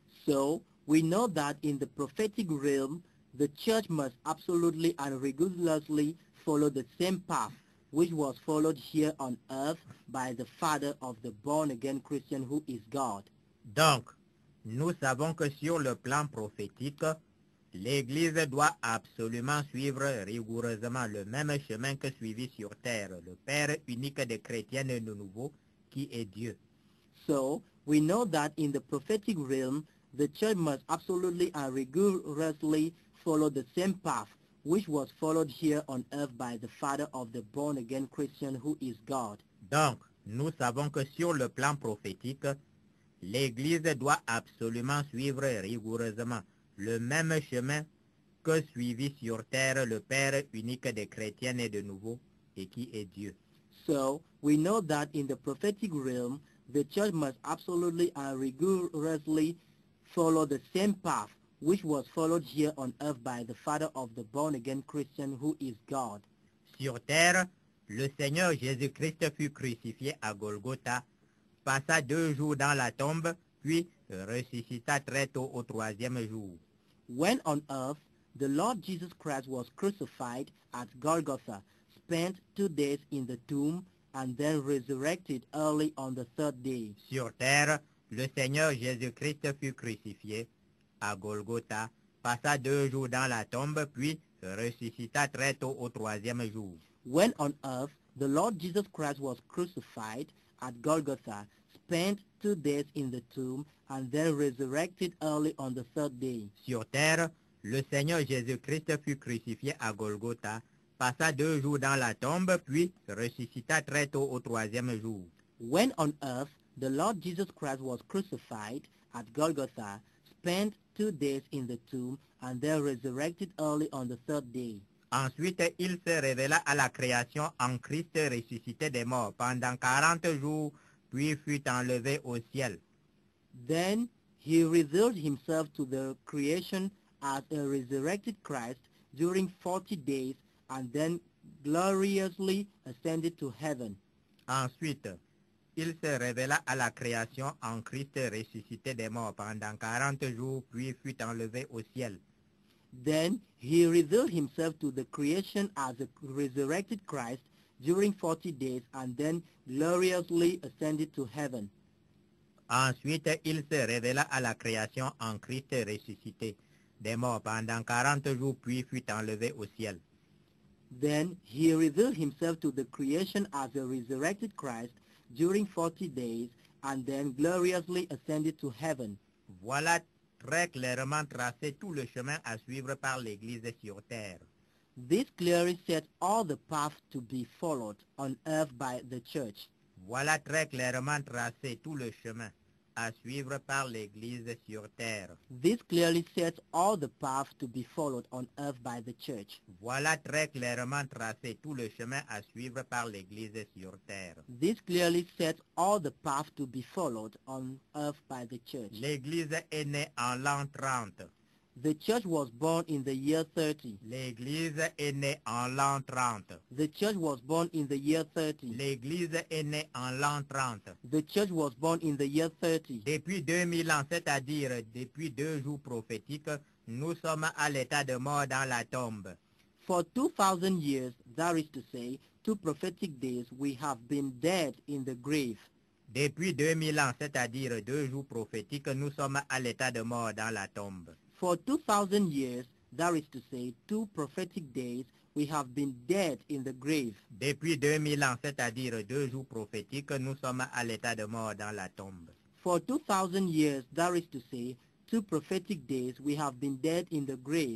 So, we know that in the prophetic realm, the church must absolutely and rigorously follow the same path which was followed here on earth by the Father of the born-again Christian who is God. Donc, nous savons que sur le plan prophétique, l'Église doit absolument suivre rigoureusement le même chemin que suivi sur terre, le Père unique des chrétiens né de nouveau qui est Dieu. So, we know that in the prophetic realm, the church must absolutely and rigorously follow the same path which was followed here on earth by the Father of the born-again Christian who is God. Donc, nous savons que sur le plan prophétique, l'Église doit absolument suivre rigoureusement le même chemin que suivi sur terre le Père unique des chrétiens né de nouveau et qui est Dieu. So, we know that in the prophetic realm, the church must absolutely and rigorously follow the same path which was followed here on earth by the Father of the born-again Christian who is God. Sur terre, le Seigneur Jésus-Christ fut crucifié à Golgotha, passa 2 jours dans la tombe, puis ressuscita très tôt au 3e jour. When on earth, the Lord Jesus Christ was crucified at Golgotha, spent 2 days in the tomb, and then resurrected early on the third day. Sur terre, le Seigneur Jésus-Christ fut crucifié à Golgotha, passa 2 jours dans la tombe, puis ressuscita très tôt au 3e jour. When on earth, the Lord Jesus Christ was crucified at Golgotha, spent 2 days in the tomb, and then resurrected early on the third day. Sur terre, le Seigneur Jésus-Christ fut crucifié à Golgotha, passa 2 jours dans la tombe, puis ressuscita très tôt au 3e jour. When on earth, the Lord Jesus Christ was crucified at Golgotha, spent 2 days in the tomb, and then resurrected early on the third day. Ensuite, il se révéla à la création en Christ ressuscité des morts pendant 40 jours, puis fut enlevé au ciel. Then he revealed himself to the creation as a resurrected Christ during 40 days, and then gloriously ascended to heaven. Ensuite, il se révéla à la création en Christ ressuscité des morts pendant 40 jours, puis fut enlevé au ciel. Then he revealed himself to the creation as a resurrected Christ during 40 days, and then gloriously ascended to heaven. Ensuite, il se révéla à la création en Christ ressuscité des morts pendant 40 jours, puis fut enlevé au ciel. Then he revealed himself to the creation as a resurrected Christ during 40 days, and then gloriously ascended to heaven. Voilà très clairement tracé tout le chemin à suivre par l'Église sur terre. This clearly sets all the paths to be followed on earth by the church. Voilà très clairement tracé tout le chemin à suivre par l'Église sur terre. This clearly sets all the paths to be followed on earth by the church. Voilà très clairement tracé tout le chemin à suivre par l'Église sur terre. This clearly sets all the paths to be followed on earth by the church. L'Église est née en l'an 30. The church was born in the year 30. L'Église est née en l'an 30. The church was born in the year 30. L'Église est née en l'an 30. The church was born in the year 30. Depuis 2000 ans, c'est-à-dire depuis 2 jours prophétiques, nous sommes à l'état de mort dans la tombe. For 2,000 years, that is to say, 2 prophetic days, we have been dead in the grave. Depuis 2000 ans, c'est-à-dire 2 jours prophétiques, nous sommes à l'état de mort dans la tombe. For 2,000 years, that is to say, 2 prophetic days, we have been dead in the grave. Depuis 2000 ans, c'est-à-dire 2 jours prophétiques, nous sommes à l'état de mort dans la tombe. For 2,000 years, that is to say, 2 prophetic days, we have been dead in the grave.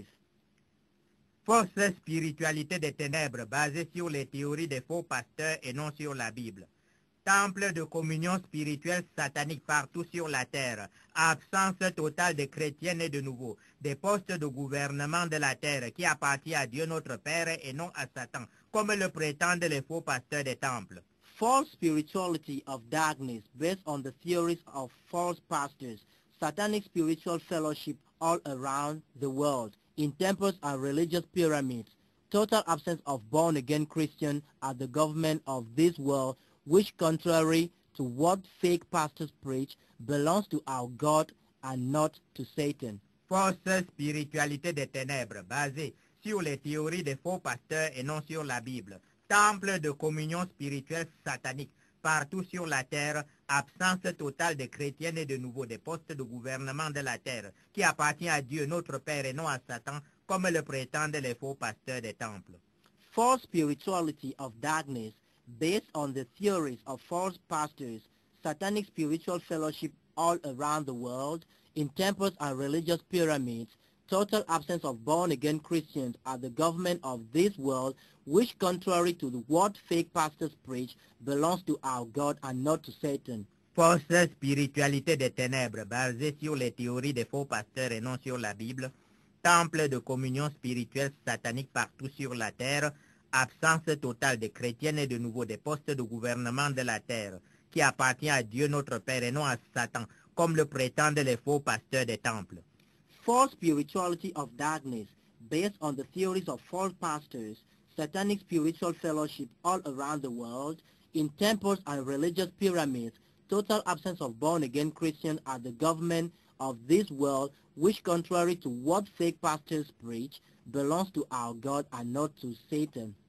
Fausse spiritualité des ténèbres basée sur les théories des faux pasteurs et non sur la Bible. Temple de communion spirituelle satanique partout sur la terre. Absence totale de chrétiens et de nouveaux. Des postes de gouvernement de la terre qui appartiennent à Dieu notre Père et non à Satan, comme le prétendent les faux pasteurs des temples. False spirituality of darkness based on the theories of false pastors. Satanic spiritual fellowship all around the world. In temples and religious pyramids. Total absence of born-again Christians at the government of this world, which, contrary to what fake pastors preach, belongs to our God and not to Satan. Fausse spiritualité des ténèbres basée sur les théories des faux pasteurs et non sur la Bible. Temple de communion spirituelle satanique partout sur la terre. Absence totale de chrétiens et de nouveaux. Des postes de gouvernement de la terre qui appartiennent à Dieu notre Père et non à Satan, comme le prétendent les faux pasteurs des temples. False spirituality of darkness based on the theories of false pastors, satanic spiritual fellowship all around the world, in temples and religious pyramids, total absence of born-again Christians at the government of this world, which, contrary to what fake pastors preach, belongs to our God and not to Satan. Fausse spiritualité des ténèbres basée sur les théories des faux pasteurs et non sur la Bible. Temple de communion spirituelle satanique partout sur la terre. Absence totale de chrétiens et de nouveaux. Des postes de gouvernement de la terre qui appartiennent à Dieu notre Père et non à Satan, comme le prétendent les faux pasteurs des temples. False spirituality of darkness based on the theories of false pastors, satanic spiritual fellowship all around the world, in temples and religious pyramids, total absence of born-again Christians at the government of this world, which, contrary to what fake pastors preach, belongs to our God and not to Satan.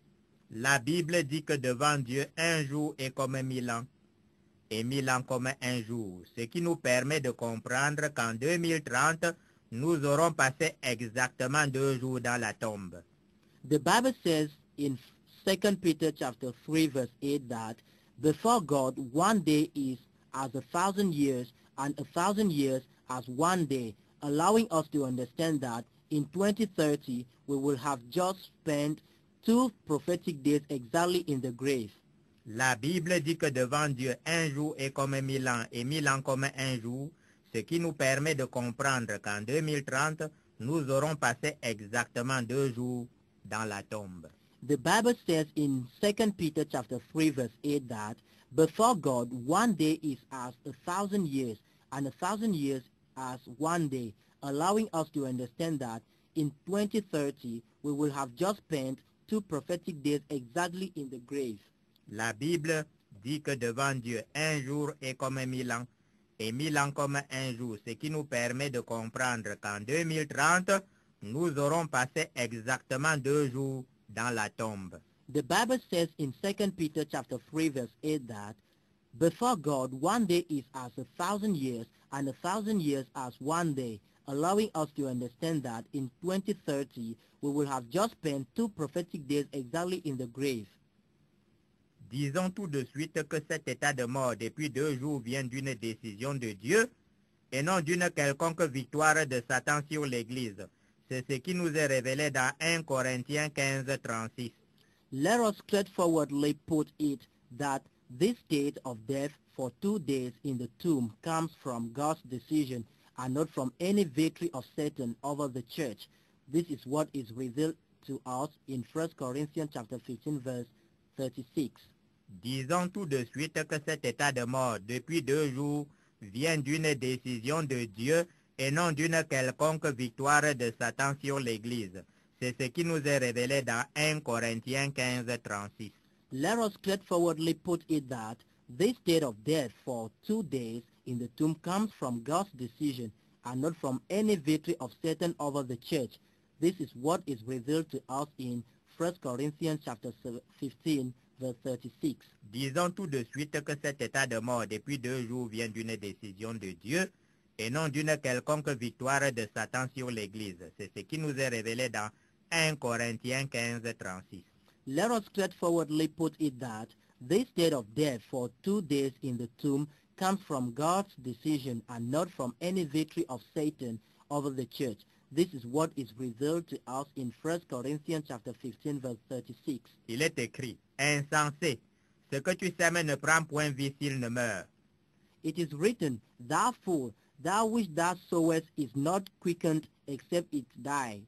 La Bible dit que devant Dieu, un jour est comme 1000 ans, et 1000 ans comme un jour, ce qui nous permet de comprendre qu'en 2030, nous aurons passé exactement 2 jours dans la tombe. The Bible says in 2 Peter chapter 3 verse 8 that before God 1 day is as 1,000 years and 1,000 years as 1 day, allowing us to understand that in 2030 we will have just spent 2 prophetic days exactly in the grave. La Bible dit que devant Dieu, un jour est comme 1000 ans et 1000 ans comme un jour, ce qui nous permet de comprendre qu'en 2030, nous aurons passé exactement 2 jours dans la tombe. The Bible says in 2 Peter chapter 3 verse 8 that before God 1 day is as 1,000 years and 1,000 years as 1 day, allowing us to understand that in 2030 we will have just spent 2 prophetic days exactly in the grave. La Bible dit que devant Dieu, un jour est comme 1000 ans et 1000 ans comme un jour, ce qui nous permet de comprendre qu'en 2030, nous aurons passé exactement 2 jours dans la tombe. The Bible says in 2 Peter chapter 3 verse 8 that before God 1 day is as 1,000 years and 1,000 years as 1 day, allowing us to understand that in 2030 we will have just spent 2 prophetic days exactly in the grave. Disons tout de suite que cet état de mort depuis 2 jours vient d'une décision de Dieu et non d'une quelconque victoire de Satan sur l'Église. C'est ce qui nous est révélé dans 1 Corinthiens 15, 36. Let us straightforwardly put it that this state of death for 2 days in the tomb comes from God's decision and not from any victory of Satan over the church. This is what is revealed to us in 1 Corinthians chapter 15 verse 36. Disons tout de suite que cet état de mort depuis 2 jours vient d'une décision de Dieu et non d'une quelconque victoire de Satan sur l'Église. C'est ce qui nous est révélé dans 1 Corinthiens 15, 36. Let us straightforwardly put it that this state of death for 2 days in the tomb comes from God's decision and not from any victory of Satan over the church. This is what is revealed to us in 1 Corinthians chapter 15 verse 36. Disons tout de suite que cet état de mort depuis 2 jours vient d'une décision de Dieu et non d'une quelconque victoire de Satan sur l'Église. C'est ce qui nous est révélé dans 1 Corinthiens 15, 36. Let us straightforwardly put it that this state of death for 2 days in the tomb comes from God's decision and not from any victory of Satan over the church. This is what is revealed to us in 1 Corinthians chapter 15 verse 36. Il est écrit, insensé, ce que tu sèmes ne prend point vie s'il ne meurt. It is written, thou fool, thou which thou sowest is not quickened except it die.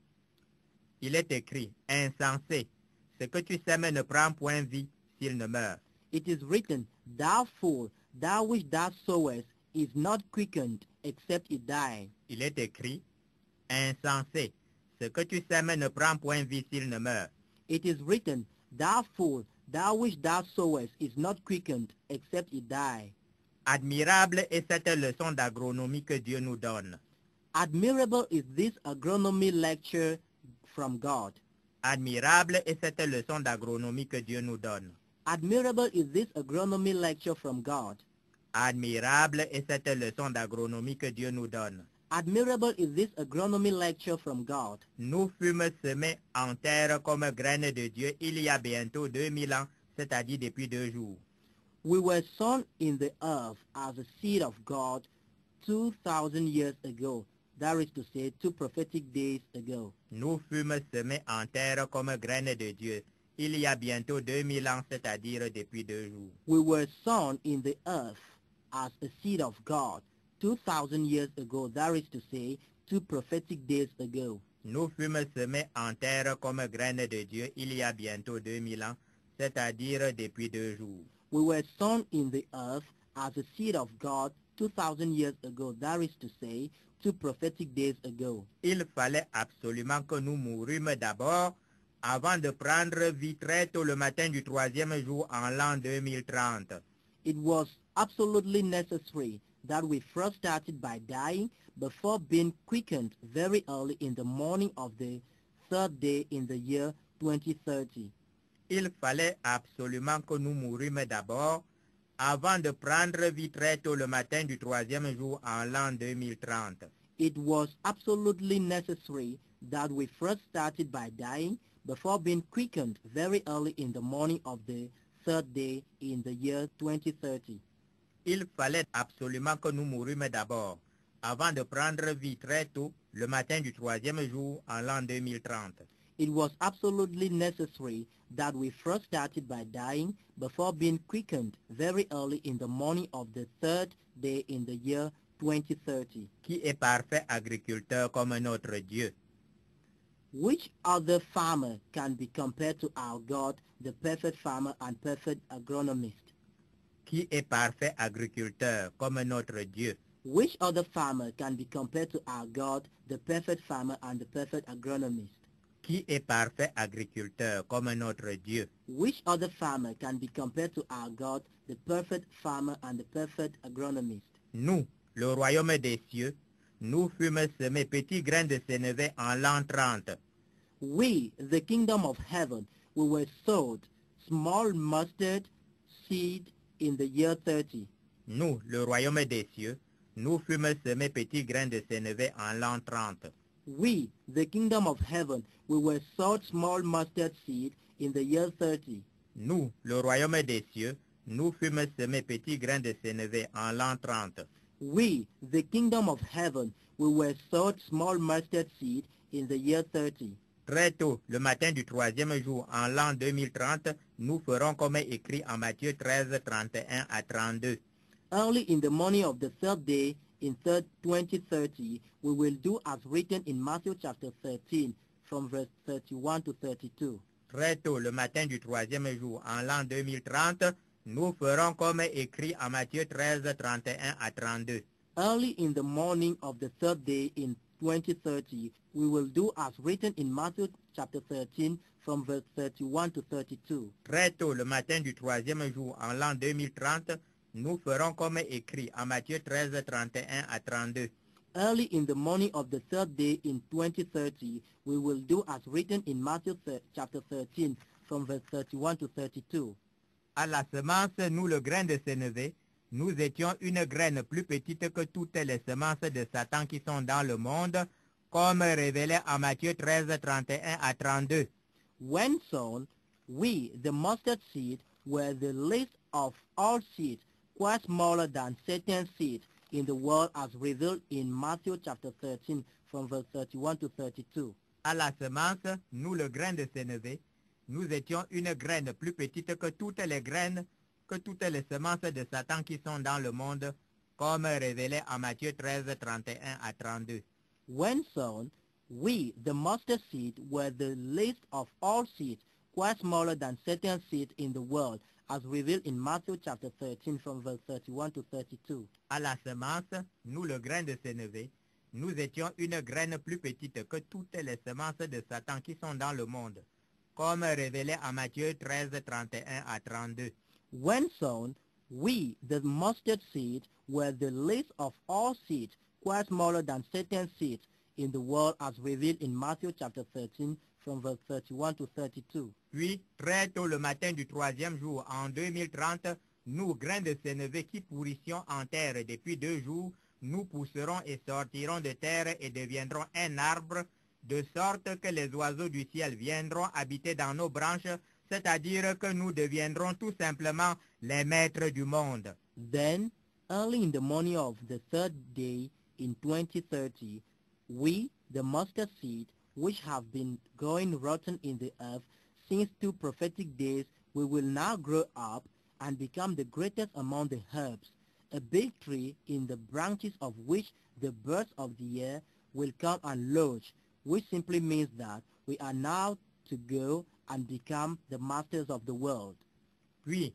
Il est écrit, insensé, ce que tu sèmes ne prend point vie s'il ne meurt. It is written, thou fool, thou which thou sowest is not quickened except it die. Il est écrit, insensé, ce que tu sèmes ne prend point vie s'il ne meurt. It is written, thou fool, thou which thou sowest is not quickened except it die. Admirable est cette leçon d'agronomie que Dieu nous donne. Admirable is this agronomy lecture from God. Admirable est cette leçon d'agronomie que Dieu nous donne. Admirable is this agronomy lecture from God. Admirable est cette leçon d'agronomie que Dieu nous donne. Admirable is this agronomy lecture from God. Nous fûmes semés en terre comme graines de Dieu il y a bientôt 2000 ans, c'est-à-dire depuis 2 jours. We were sown in the earth as a seed of God 2,000 years ago. That is to say, 2 prophetic days ago. Nous fûmes semés en terre comme graines de Dieu il y a bientôt 2000 ans, c'est-à-dire depuis 2 jours. We were sown in the earth as a seed of God 2,000 years ago. That is to say, 2 prophetic days ago. Nous fûmes semés en terre comme graines de Dieu il y a bientôt 2000 ans, c'est-à-dire depuis 2 jours. We were sown in the earth as a seed of God 2,000 years ago. That is to say, 2 prophetic days ago. Il fallait absolument que nous mourûmes d'abord avant de prendre vie très tôt le matin du 3e jour en l'an 2030. It was absolutely necessary that we first started by dying before being quickened very early in the morning of the 3rd day in the year 2030. Il fallait absolument que nous mourûmes d'abord avant de prendre vie très tôt le matin du troisième jour en l'an 2030. It was absolutely necessary that we first started by dying before being quickened very early in the morning of the third day in the year 2030. Il fallait absolument que nous mourûmes d'abord avant de prendre vie très tôt le matin du troisième jour en l'an 2030. It was absolutely necessary that we first started by dying before being quickened very early in the morning of the third day in the year 2030. Qui est parfait agriculteur comme notre Dieu? Which other farmer can be compared to our God, the perfect farmer and perfect agronomist? Qui est parfait agriculteur comme notre Dieu? Which other farmer can be compared to our God, the perfect farmer and the perfect agronomist? Qui est parfait agriculteur comme notre Dieu? Which other farmer can be compared to our God, the perfect farmer and the perfect agronomist? Nous, le royaume des cieux, nous fûmes semés petits grains de sénévé en l'an 30. We, the kingdom of heaven, we were sowed small mustard seed in the year 30. Nous, le royaume des cieux, nous fûmes semés petits grains de sénévé en l'an 30. We, the kingdom of heaven, we were sowed small mustard seed in the year 30. Nous, le royaume des cieux, nous fûmes semés petits grains de sénévé en l'an 30. We, the kingdom of heaven, we were sowed small mustard seed in the year 30. Très tôt, le matin du troisième jour en l'an 2030, nous ferons comme écrit en Matthieu 13, 31 à 32. Early in the morning of the third day in 2030, we will do as written in Matthew chapter 13 from verse 31 to 32. Très tôt, le matin du troisième jour en l'an 2030, nous ferons comme écrit en Matthieu 13, 31 à 32. Early in the morning of the third day in 2030, we will do as written in Matthew chapter 13 from verse 31 to 32. Très tôt, le matin du troisième jour en l'an 2030, nous ferons comme écrit en Matthieu 13, 31 à 32. Early in the morning of the third day in 2030, we will do as written in Matthew chapter 13 from verse 31 to 32. À la semence, nous le grain de sénévé, nous étions une graine plus petite que toutes les semences de Satan qui sont dans le monde, comme révélé en Matthieu 13, 31 à 32. When sown, we, the mustard seed, were the least of all seeds, quite smaller than Satan's seed in the world as revealed in Matthew chapter 13 from verse 31 to 32. À la semence, nous le grain de sénévé, nous étions une graine plus petite que toutes les graines, que toutes les semences de Satan qui sont dans le monde, comme révélé en Matthieu 13, 31 à 32. When sown, we, the mustard seed, were the least of all seeds, quite smaller than Satan's seed in the world, as revealed in Matthew chapter 13 from verse 31 to 32. À la semence, nous le grain de sénévé, nous étions une graine plus petite que toutes les semences de Satan qui sont dans le monde, comme révélé en Matthieu 13, 31 à 32. When sown, we, the mustard seed, were the least of all seeds, quite smaller than Satan's seed in the world as revealed in Matthew chapter 13 from verse 31 to 32. Puis, très tôt le matin du troisième jour en 2030, nous, grains de sénévé qui pourrissions en terre depuis 2 jours, nous pousserons et sortirons de terre et deviendrons un arbre, de sorte que les oiseaux du ciel viendront habiter dans nos branches, c'est-à-dire que nous deviendrons tout simplement les maîtres du monde. Then, early in the morning of the third day in 2030, we, the mustard seed, which have been growing rotten in the earth since 2 prophetic days, we will now grow up and become the greatest among the herbs, a big tree in the branches of which the birds of the air will come and lodge, which simply means that we are now to go and become the masters of the world. Puis,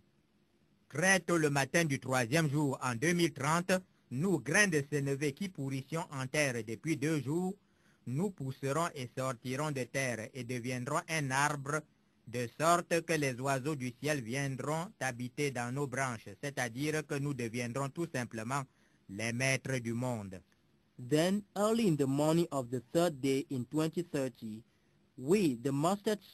très tôt le matin du troisième jour en 2030, nous, grains de sénévé qui pourrissions en terre depuis 2 jours, nous pousserons et sortirons de terre et deviendrons un arbre, de sorte que les oiseaux du ciel viendront habiter dans nos branches, c'est-à-dire que nous deviendrons tout simplement les maîtres du monde. Then, early in the morning of the third day in 2030, we, the mustard seed,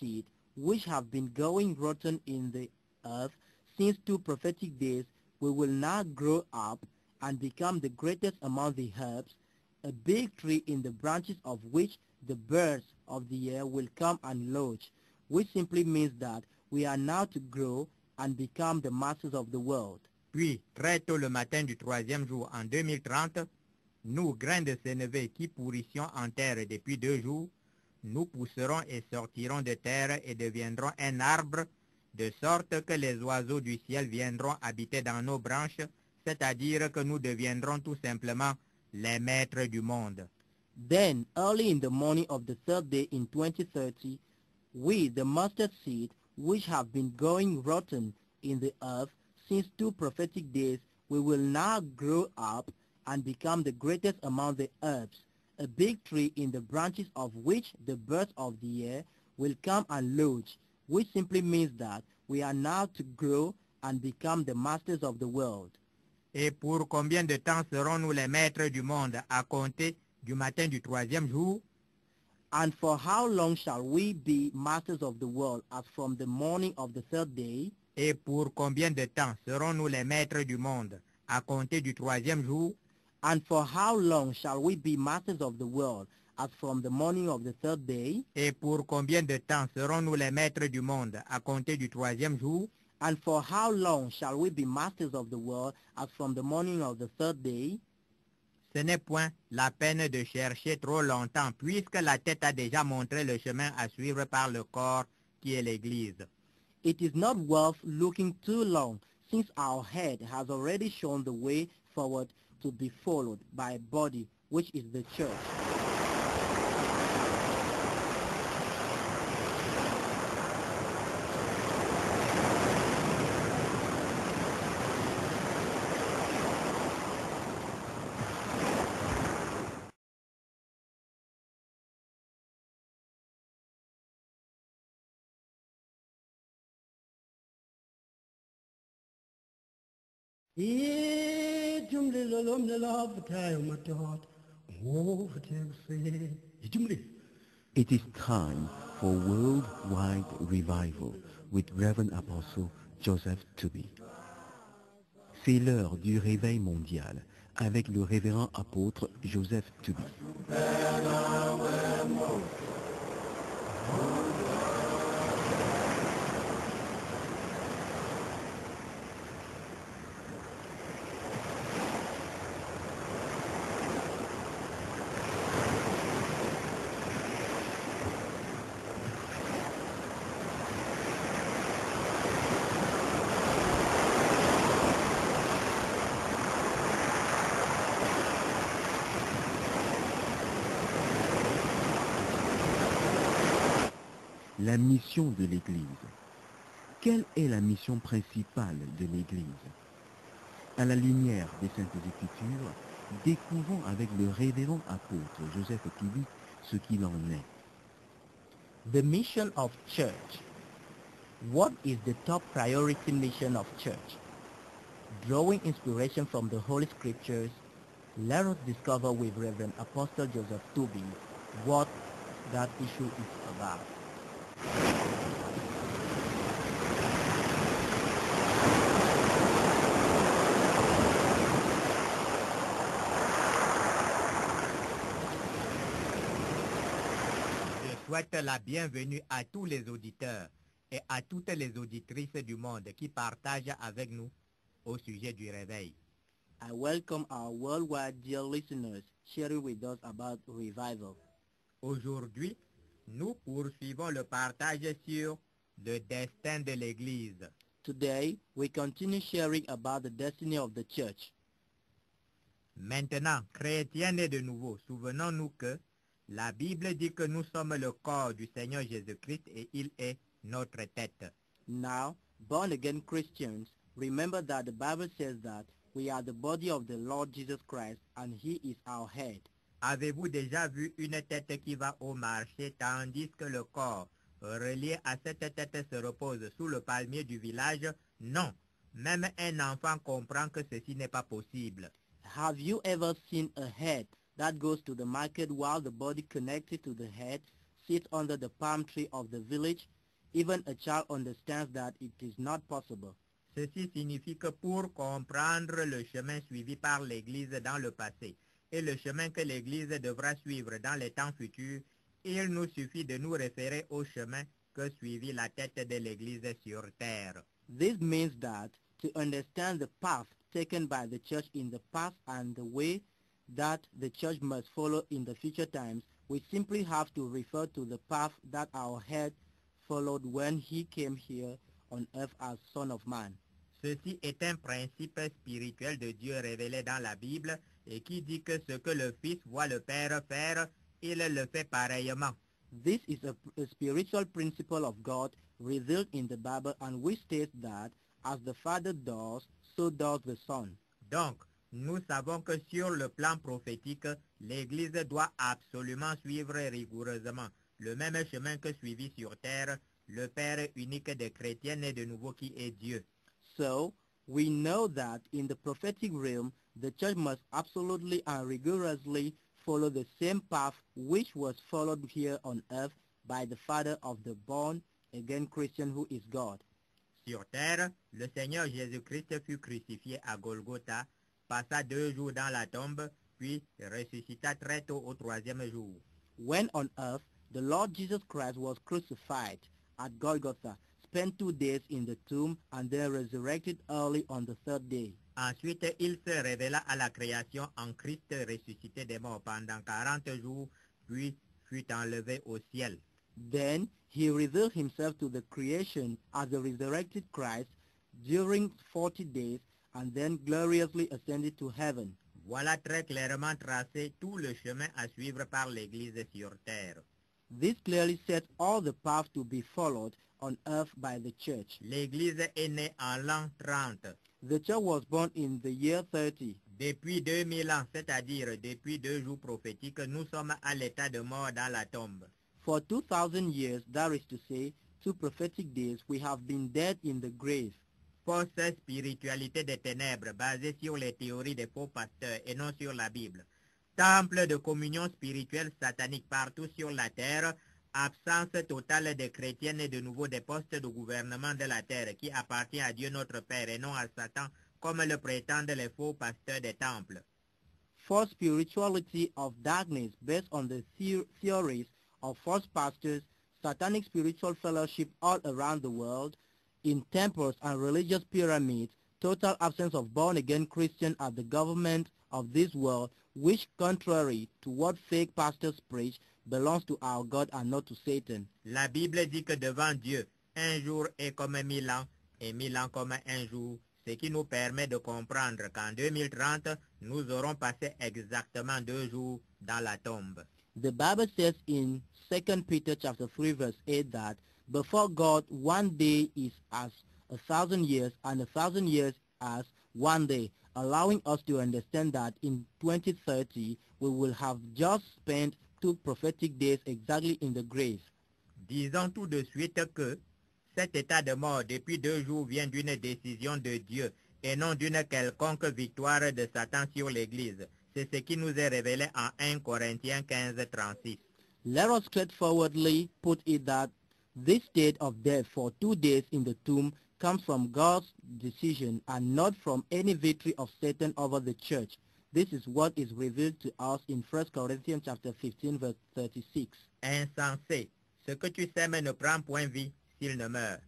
which have been going rotten in the earth since 2 prophetic days, we will now grow up and become the greatest among the herbs, a big tree in the branches of which the birds of the air will come and lodge, which simply means that we are now to grow and become the masters of the world. Puis, très tôt le matin du 3e jour en 2030, nous, grains de sénévé qui pourrissions en terre depuis 2 jours, nous pousserons et sortirons de terre et deviendrons un arbre, de sorte que les oiseaux du ciel viendront habiter dans nos branches, c'est-à-dire que nous deviendrons tout simplement les maîtres du monde. Then, early in the morning of the 3rd day in 2030, we, the mustard seed, which have been going rotten in the earth since 2 prophetic days, we will now grow up and become the greatest among the herbs, a big tree in the branches of which the birds of the air will come and lodge, which simply means that we are now to grow and become the masters of the world. Et pour combien de temps serons-nous les maîtres du monde à compter du matin du 3e jour? And for how long shall we be masters of the world as from the morning of the 3rd day? Et pour combien de temps serons-nous les maîtres du monde à compter du 3e jour? And for how long shall we be masters of the world as from the morning of the 3rd day? Et pour combien de temps serons-nous les maîtres du monde à compter du 3e jour? And for how long shall we be masters of the world as from the morning of the 3rd day? Ce n'est point la peine de chercher trop longtemps, puisque la tête a déjà montré le chemin à suivre par le corps qui est l'Église. It is not worth looking too long, since our head has already shown the way forward to be followed by a body, which is the church. It is time for worldwide revival with Reverend Apostle Joseph Tubby. C'est l'heure du réveil mondial avec le révérend apôtre Joseph Tubby. La mission de l'Église. Quelle est la mission principale de l'Église? À la lumière des Saintes Écritures, découvrons avec le révérend apôtre Joseph Tubby ce qu'il en est. The mission of church. What is the top priority mission of church? Drawing inspiration from the Holy Scriptures, let us discover with Reverend Apostle Joseph Tubby what that issue is about. Je souhaite la bienvenue à tous les auditeurs et à toutes les auditrices du monde qui partagent avec nous au sujet du réveil. I welcome our worldwide dear listeners sharing with us about revival. Aujourd'hui, nous poursuivons le partage sur le destin de l'Église. Today, we continue sharing about the destiny of the church. Maintenant, chrétiens nés de nouveau, souvenons-nous que la Bible dit que nous sommes le corps du Seigneur Jésus-Christ et il est notre tête. Now, born-again Christians, remember that the Bible says that we are the body of the Lord Jesus Christ and He is our head. Avez-vous déjà vu une tête qui va au marché tandis que le corps relié à cette tête se repose sous le palmier du village? Non, même un enfant comprend que ceci n'est pas possible. Have you ever seen a head that goes to the market while the body connected to the head sits under the palm tree of the village? Even a child understands that it is not possible. Ceci signifie que pour comprendre le chemin suivi par l'Église dans le passé et le chemin que l'Église devra suivre dans les temps futurs, il nous suffit de nous référer au chemin que suivit la tête de l'Église sur terre. This means that to understand the path taken by the church in the past and the way that the church must follow in the future times, we simply have to refer to the path that our head followed when he came here on earth as Son of Man. Ceci est un principe spirituel de Dieu révélé dans la Bible et qui dit que ce que le Fils voit le Père faire, il le fait pareillement. This is a spiritual principle of God revealed in the Bible, and we state that as the Father does, so does the Son. Donc, nous savons que sur le plan prophétique, l'Église doit absolument suivre rigoureusement le même chemin que suivi sur terre le Père unique des chrétiens et de nouveau qui est Dieu. So, we know that in the prophetic realm, the church must absolutely and rigorously follow the same path which was followed here on earth by the Father of the born-again Christian who is God. Sur terre, le Seigneur Jésus-Christ fut crucifié à Golgotha, passa 2 jours dans la tombe, puis ressuscita très tôt au 3e jour. When on earth, the Lord Jesus Christ was crucified at Golgotha, spent 2 days in the tomb, and then resurrected early on the 3rd day. Ensuite, il se révéla à la création en Christ ressuscité des morts pendant 40 jours, puis fut enlevé au ciel. Then he revealed himself to the creation as the resurrected Christ during 40 days, and then gloriously ascended to heaven. Voilà très clairement tracé tout le chemin à suivre par l'Église sur terre. This clearly sets all the paths to be followed on earth by the church. L'Église est née en l'an 30. The church was born in the year 30. Depuis 2000 ans, c'est-à-dire depuis 2 jours prophétiques, nous sommes à l'état de mort dans la tombe. For 2,000 years, that is to say, 2 prophetic days, we have been dead in the grave. Fausse spiritualité des ténèbres basée sur les théories des faux pasteurs et non sur la Bible. Temple de communion spirituelle satanique partout sur la terre. Absence totale des chrétiennes et de nouveau des postes de gouvernement de la terre qui appartient à Dieu notre Père et non à Satan comme le prétendent les faux pasteurs des temples. False spirituality of darkness based on the theories of false pastors, satanic spiritual fellowship all around the world, in temples and religious pyramids, total absence of born-again Christians at the government of this world, which, contrary to what fake pastors preach, belongs to our God and not to Satan. La Bible dit que devant Dieu, un jour est comme 1000 ans et 1000 ans comme un jour, ce qui nous permet de comprendre qu'en 2030, nous aurons passé exactement 2 jours dans la tombe. The Bible says in 2 Peter chapter 3 verse 8 that before God 1 day is as 1,000 years and 1,000 years as 1 day, allowing us to understand that in 2030 we will have just spent 2 prophetic days exactly in the grave. Disons tout de suite que cet état de mort depuis 2 jours vient d'une décision de Dieu et non d'une quelconque victoire de Satan sur l'Église. C'est ce qui nous est révélé en 1 Corinthiens 15, 36. Let us straightforwardly put it that this state of death for 2 days in the tomb comes from God's decision and not from any victory of Satan over the church. This is what is revealed to us in 1 Corinthians chapter 15 verse 36. Insensé, ce que tu sèmes ne prend point vie s'il ne meurt.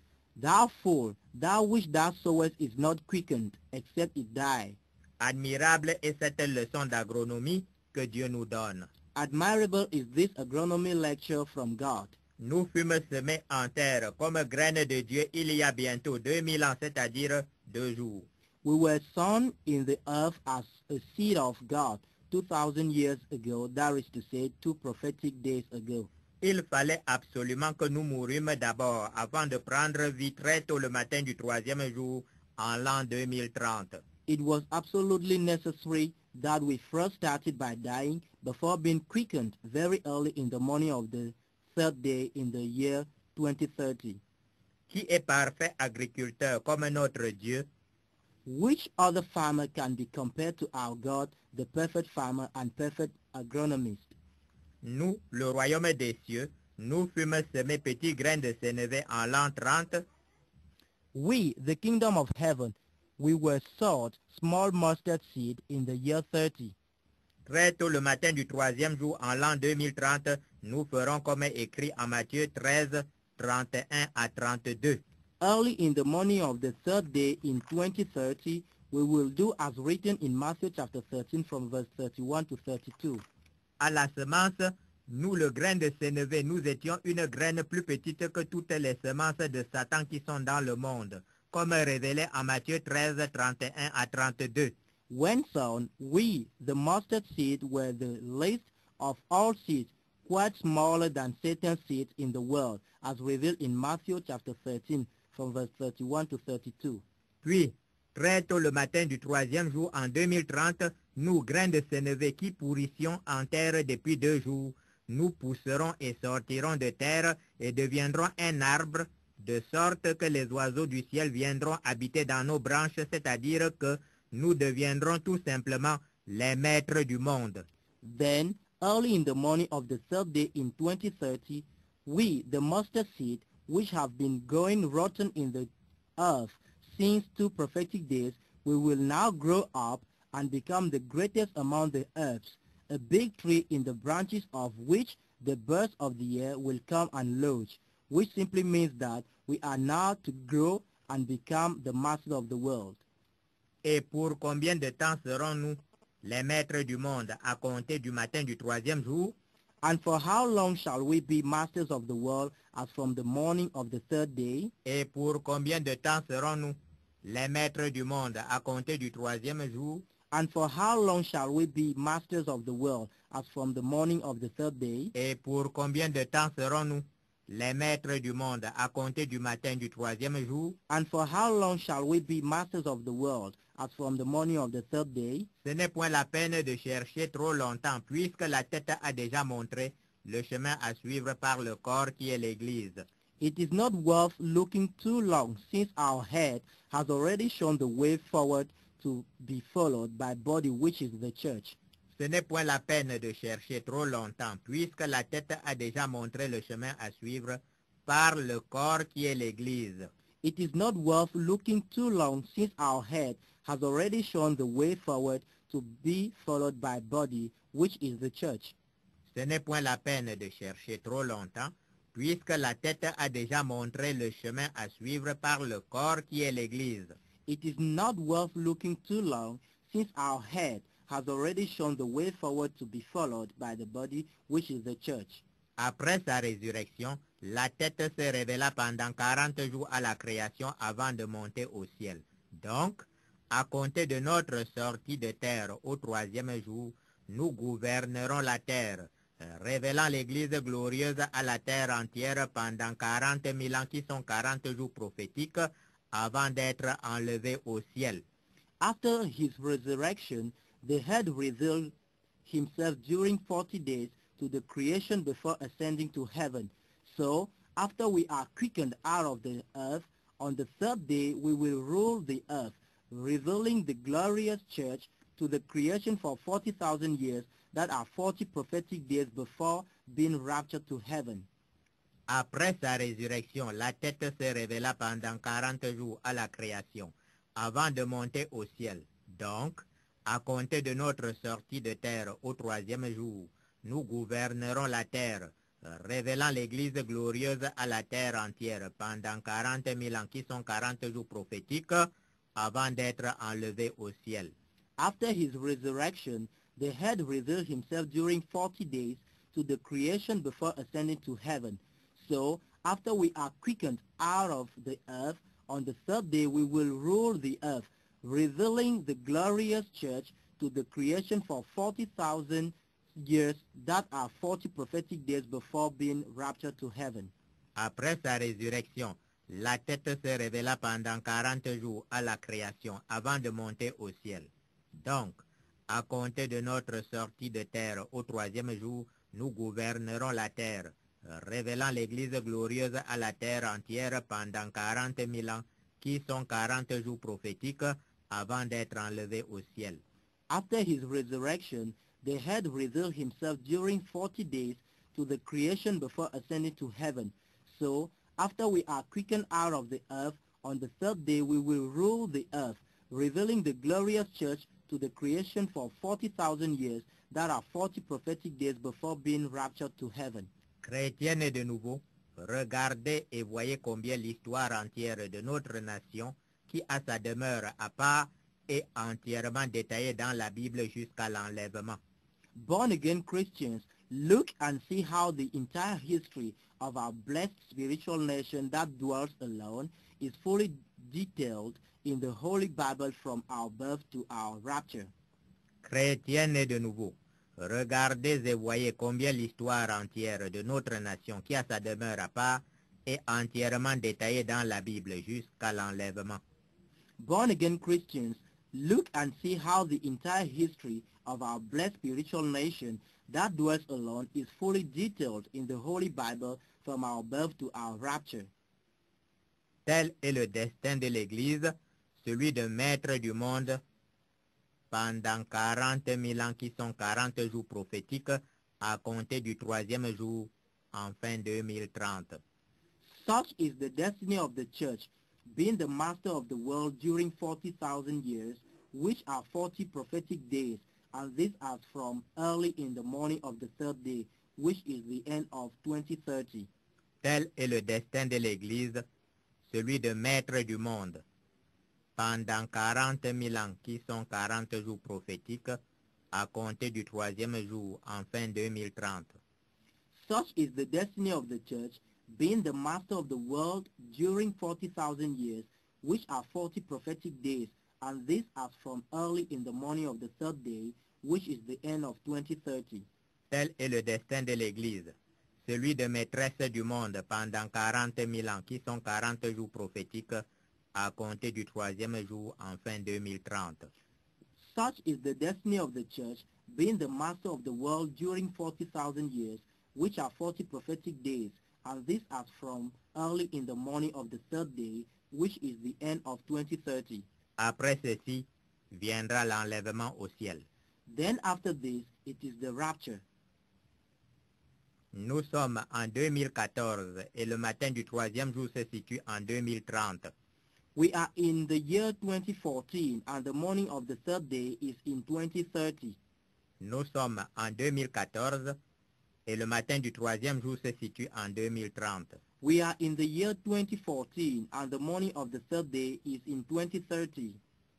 Thou fool, thou which thou sowest is not quickened, except it die. Admirable est cette leçon d'agronomie que Dieu nous donne. Admirable is this agronomy lecture from God. Nous fûmes semés en terre comme graines de Dieu il y a bientôt 2000 ans, c'est-à-dire 2 jours. We were sown in the earth as a seed of God 2,000 years ago, that is to say 2 prophetic days ago. Il fallait absolument que nous mourûmes d'abord avant de prendre vie très tôt le matin du 3e jour en l'an 2030. It was absolutely necessary that we first started by dying before being quickened very early in the morning of the 3rd day in the year 2030. Qui est parfait agriculteur comme notre Dieu? Which other farmer can be compared to our God, the perfect farmer and perfect agronomist? Nous, le royaume des cieux, nous fûmes semés petits grains de sénévé en l'an 30. We, the kingdom of heaven, we were sowed small mustard seed in the year 30. Très tôt le matin du troisième jour en l'an 2030, nous ferons comme est écrit en Matthieu 13, 31 à 32. Early in the morning of the third day in 2030, we will do as written in Matthew chapter 13 from verse 31 to 32. À la semence, nous, le grain de sénévé, nous étions une graine plus petite que toutes les semences de Satan qui sont dans le monde, comme révélé en Matthieu 13, 31 à 32. When sown, we, the mustard seed, were the least of all seeds, quite smaller than Satan's seed in the world, as revealed in Matthew chapter 13 from verse 31 to 32. Puis, très tôt le matin du troisième jour en 2030, nous, grains de sénévé qui pourrissions en terre depuis 2 jours, nous pousserons et sortirons de terre et deviendrons un arbre, de sorte que les oiseaux du ciel viendront habiter dans nos branches, c'est-à-dire que nous deviendrons tout simplement les maîtres du monde. Then, early in the morning of the third day in 2030, we, the mustard seed, which have been growing rotten in the earth since 2 prophetic days, we will now grow up and become the greatest among the herbs, a big tree in the branches of which the birds of the air will come and lodge, which simply means that we are now to grow and become the master of the world. Et pour combien de temps serons-nous les maîtres du monde à compter du matin du troisième jour? And for how long shall we be masters of the world as from the morning of the third day? Et pour combien de temps serons-nous les maîtres du monde à compter du troisième jour? And for how long shall we be masters of the world as from the morning of the third day? Et pour combien de temps serons-nous les maîtres du monde à compter du matin du troisième jour? And for how long shall we be masters of the world as from the morning of the third day? Ce n'est point la peine de chercher trop longtemps, puisque la tête a déjà montré le chemin à suivre par le corps qui est l'Église. It is not worth looking too long, since our head has already shown the way forward to be followed by body, which is the church. Ce n'est point la peine de chercher trop longtemps, puisque la tête a déjà montré le chemin à suivre par le corps qui est l'Église. It is not worth looking too long, since our head has already shown the way forward to be followed by body, which is the church. Ce n'est point la peine de chercher trop longtemps, puisque la tête a déjà montré le chemin à suivre par le corps qui est l'Église. It is not worth looking too long, since our head has already shown the way forward to be followed by the body, which is the church. Après sa résurrection, la tête se révéla pendant 40 jours à la création avant de monter au ciel. Donc, à compter de notre sortie de terre au troisième jour, nous gouvernerons la terre, révélant l'Église glorieuse à la terre entière pendant 40 000 ans qui sont 40 jours prophétiques avant d'être enlevés au ciel. After his resurrection, the head revealed himself during 40 days to the creation before ascending to heaven. So, after we are quickened out of the earth, on the third day we will rule the earth, revealing the glorious church to the creation for 40,000 years, that are 40 prophetic days before being raptured to heaven. Après sa résurrection, la tête se révéla pendant 40 jours à la création, avant de monter au ciel. Donc, à compter de notre sortie de terre au troisième jour, nous gouvernerons la terre, révélant l'Église glorieuse à la terre entière pendant 40 000 ans qui sont 40 jours prophétiques avant d'être enlevés au ciel. After his resurrection, the head revealed himself during 40 days to the creation before ascending to heaven. So, after we are quickened out of the earth, on the third day we will rule the earth, revealing the glorious church to the creation for 40,000 years, that are 40 prophetic days before being raptured to heaven. Après sa résurrection, la tête se révéla pendant 40 jours à la création avant de monter au ciel. Donc, à compter de notre sortie de terre au troisième jour, nous gouvernerons la terre, révélant l'Église glorieuse à la terre entière pendant 40 000 ans, qui sont 40 jours prophétiques avant d'être enlevés au ciel. After his resurrection, the head revealed himself during 40 days to the creation before ascending to heaven. So, after we are quickened out of the earth, on the third day we will rule the earth, revealing the glorious church to the creation for 40,000 years. That are 40 prophetic days before being raptured to heaven. Chrétiens nés de nouveau, regardez et voyez combien l'histoire entière de notre nation, qui a sa demeure à part, est entièrement détaillée dans la Bible jusqu'à l'enlèvement. Born-again Christians, look and see how the entire history of our blessed spiritual nation that dwells alone is fully detailed in the Holy Bible from our birth to our rapture. Chrétiens nés de nouveau, regardez et voyez combien l'histoire entière de notre nation, qui a sa demeure à part, est entièrement détaillée dans la Bible jusqu'à l'enlèvement. Born-again Christians, look and see how the entire history of our blessed spiritual nation that dwells alone is fully detailed in the Holy Bible from our birth to our rapture. Tel est le destin de l'Église, celui de maître du monde, pendant 40 000 ans qui sont 40 jours prophétiques à compter du 3e jour en fin 2030. Such is the destiny of the church, being the master of the world during 40,000 years, which are 40 prophetic days, and this as from early in the morning of the third day, which is the end of 2030. Tel est le destin de l'Église, celui de maître du monde, pendant 40 000 ans qui sont 40 jours prophétiques à compter du 3e jour en fin 2030. Such is the destiny of the church, being the master of the world during 40,000 years, which are 40 prophetic days, and this as from early in the morning of the third day, which is the end of 2030. Tel est le destin de l'Église, celui de maîtresse du monde pendant 40 000 ans qui sont 40 jours prophétiques à compter du 3e jour en fin 2030. Such is the destiny of the church, being the master of the world during 40,000 years, which are 40 prophetic days, and this as from early in the morning of the third day, which is the end of 2030. Après ceci, viendra l'enlèvement au ciel. Then after this, it is the rapture. Nous sommes en 2014 et le matin du 3e jour se situe en 2030. We are in the year 2014, and the morning of the third day is in 2030. Nous sommes en 2014 et le matin du 3e jour se situe en 2030. We are in the year 2014, and the morning of the third day is in 2030.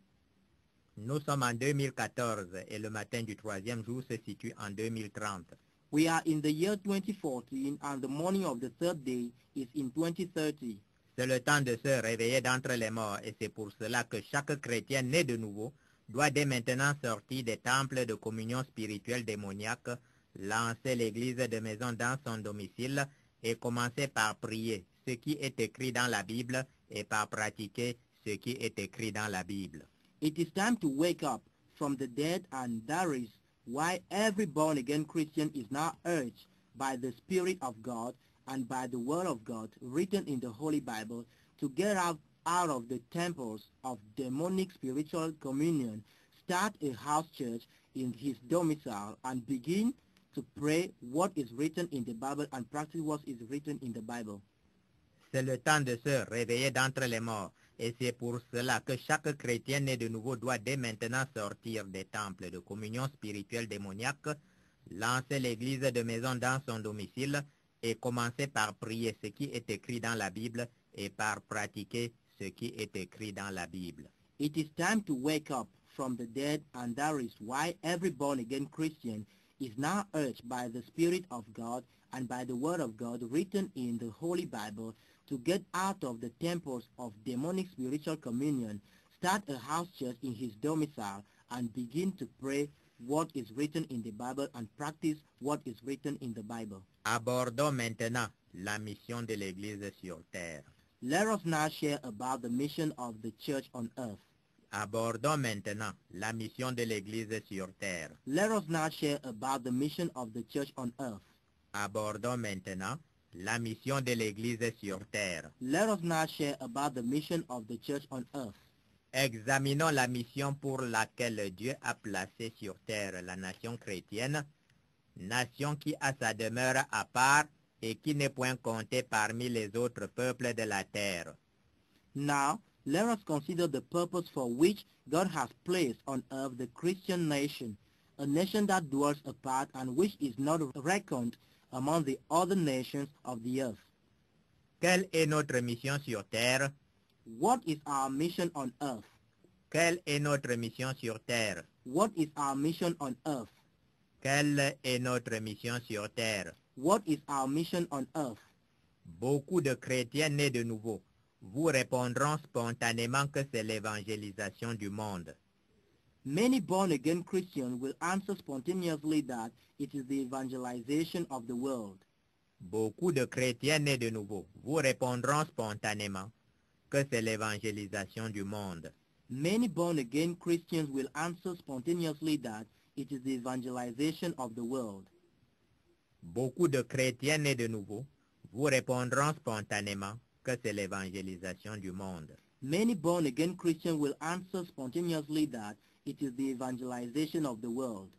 Nous sommes en 2014 et le matin du 3e jour se situe en 2030. We are in the year 2014, and the morning of the third day is in 2030. C'est le temps de se réveiller d'entre les morts et c'est pour cela que chaque chrétien né de nouveau doit dès maintenant sortir des temples de communion spirituelle démoniaque, lancer l'église de maison dans son domicile et commencer par prier ce qui est écrit dans la Bible et par pratiquer ce qui est écrit dans la Bible. It is time to wake up from the dead, and that is why every born-again Christian is now urged by the Spirit of God and by the Word of God written in the Holy Bible to get out of the temples of demonic spiritual communion, start a house church in his domicile, and begin to pray what is written in the Bible and practice what is written in the Bible. C'est le temps de se réveiller d'entre les morts et c'est pour cela que chaque chrétien né de nouveau doit dès maintenant sortir des temples de communion spirituelle démoniaque, lancer l'église de maison dans son domicile et commencer par prier ce qui est écrit dans la Bible et par pratiquer ce qui est écrit dans la Bible. It is time to wake up from the dead, and that is why every born-again Christian is now urged by the Spirit of God and by the Word of God written in the Holy Bible to get out of the temples of demonic spiritual communion, start a house church in his domicile, and begin to pray what is written in the Bible and practice what is written in the Bible. Abordons maintenant la mission de l'Église sur terre. Let us now share about the mission of the church on earth. Abordons maintenant la mission de l'Église sur terre. Let us now share about the mission of the church on earth. Abordons maintenant la mission de l'Église sur terre. Let us now share about the mission of the church on earth. Examinons la mission pour laquelle Dieu a placé sur terre la nation chrétienne. nation qui a sa demeure à part et qui n'est point comptée parmi les autres peuples de la terre. Now, let us consider the purpose for which God has placed on earth the Christian nation, a nation that dwells apart and which is not reckoned among the other nations of the earth. Quelle est notre mission sur terre? What is our mission on earth? Quelle est notre mission sur terre? What is our mission on earth? Quelle est notre mission sur terre? What is our mission on earth? Beaucoup de chrétiens nés de nouveau vous répondront spontanément que c'est l'évangélisation du monde. Many born-again Christians will answer spontaneously that it is the evangelization of the world. Beaucoup de chrétiens nés de nouveau vous répondront spontanément que c'est l'évangélisation du monde. Many born-again Christians will answer spontaneously that it is the evangelization of the world. Beaucoup de chrétiens nés de nouveau vous répondront spontanément que c'est l'évangélisation du monde. Many born-again Christians will answer spontaneously that it is the evangelization of the world.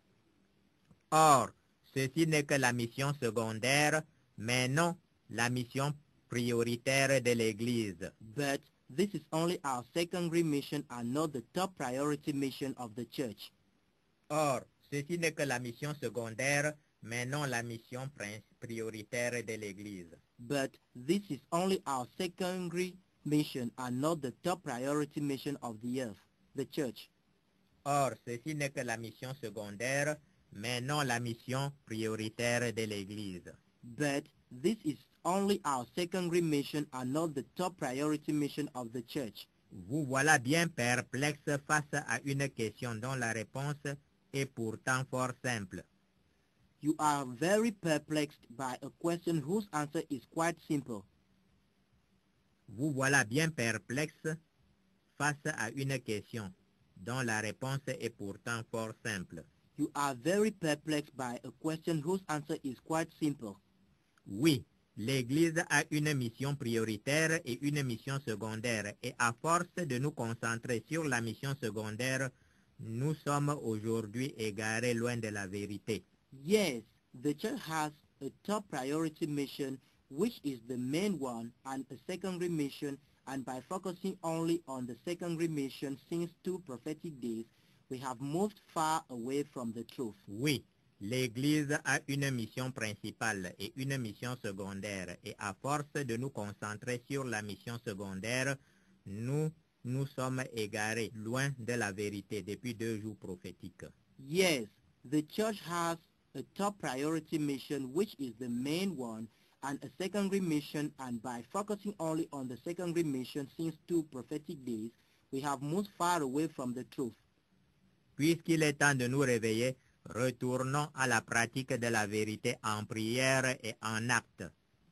Or, ceci n'est que la mission secondaire, mais non la mission prioritaire de l'Église. But this is only our secondary mission and not the top priority mission of the church. Or, ceci n'est que la mission secondaire, mais non la mission prioritaire de l'Église. But this is only our secondary mission and not the top priority mission of the earth, the church. Or, ceci n'est que la mission secondaire, mais non la mission prioritaire de l'Église. But this is only our secondary mission and not the top priority mission of the church. Vous voilà bien perplexe face à une question dont la réponse est pourtant fort simple. You are very perplexed by a question whose answer is quite simple. Vous voilà bien perplexe face à une question dont la réponse est pourtant fort simple. You are very perplexed by a question whose answer is quite simple. Oui, l'Église a une mission prioritaire et une mission secondaire, et à force de nous concentrer sur la mission secondaire, nous sommes aujourd'hui égarés loin de la vérité. Yes, the church has a top priority mission, which is the main one, and a secondary mission, and by focusing only on the secondary mission since 2 prophetic days, we have moved far away from the truth. Oui, l'Église a une mission principale et une mission secondaire, et à force de nous concentrer sur la mission secondaire, nous sommes égarés loin de la vérité depuis 2 jours prophétiques. Yes, the church has a top priority mission, which is the main one, and a secondary mission, and by focusing only on the secondary mission since 2 prophetic days, we have moved far away from the truth. Puisqu'il est temps de nous réveiller, retournons à la pratique de la vérité en prière et en acte.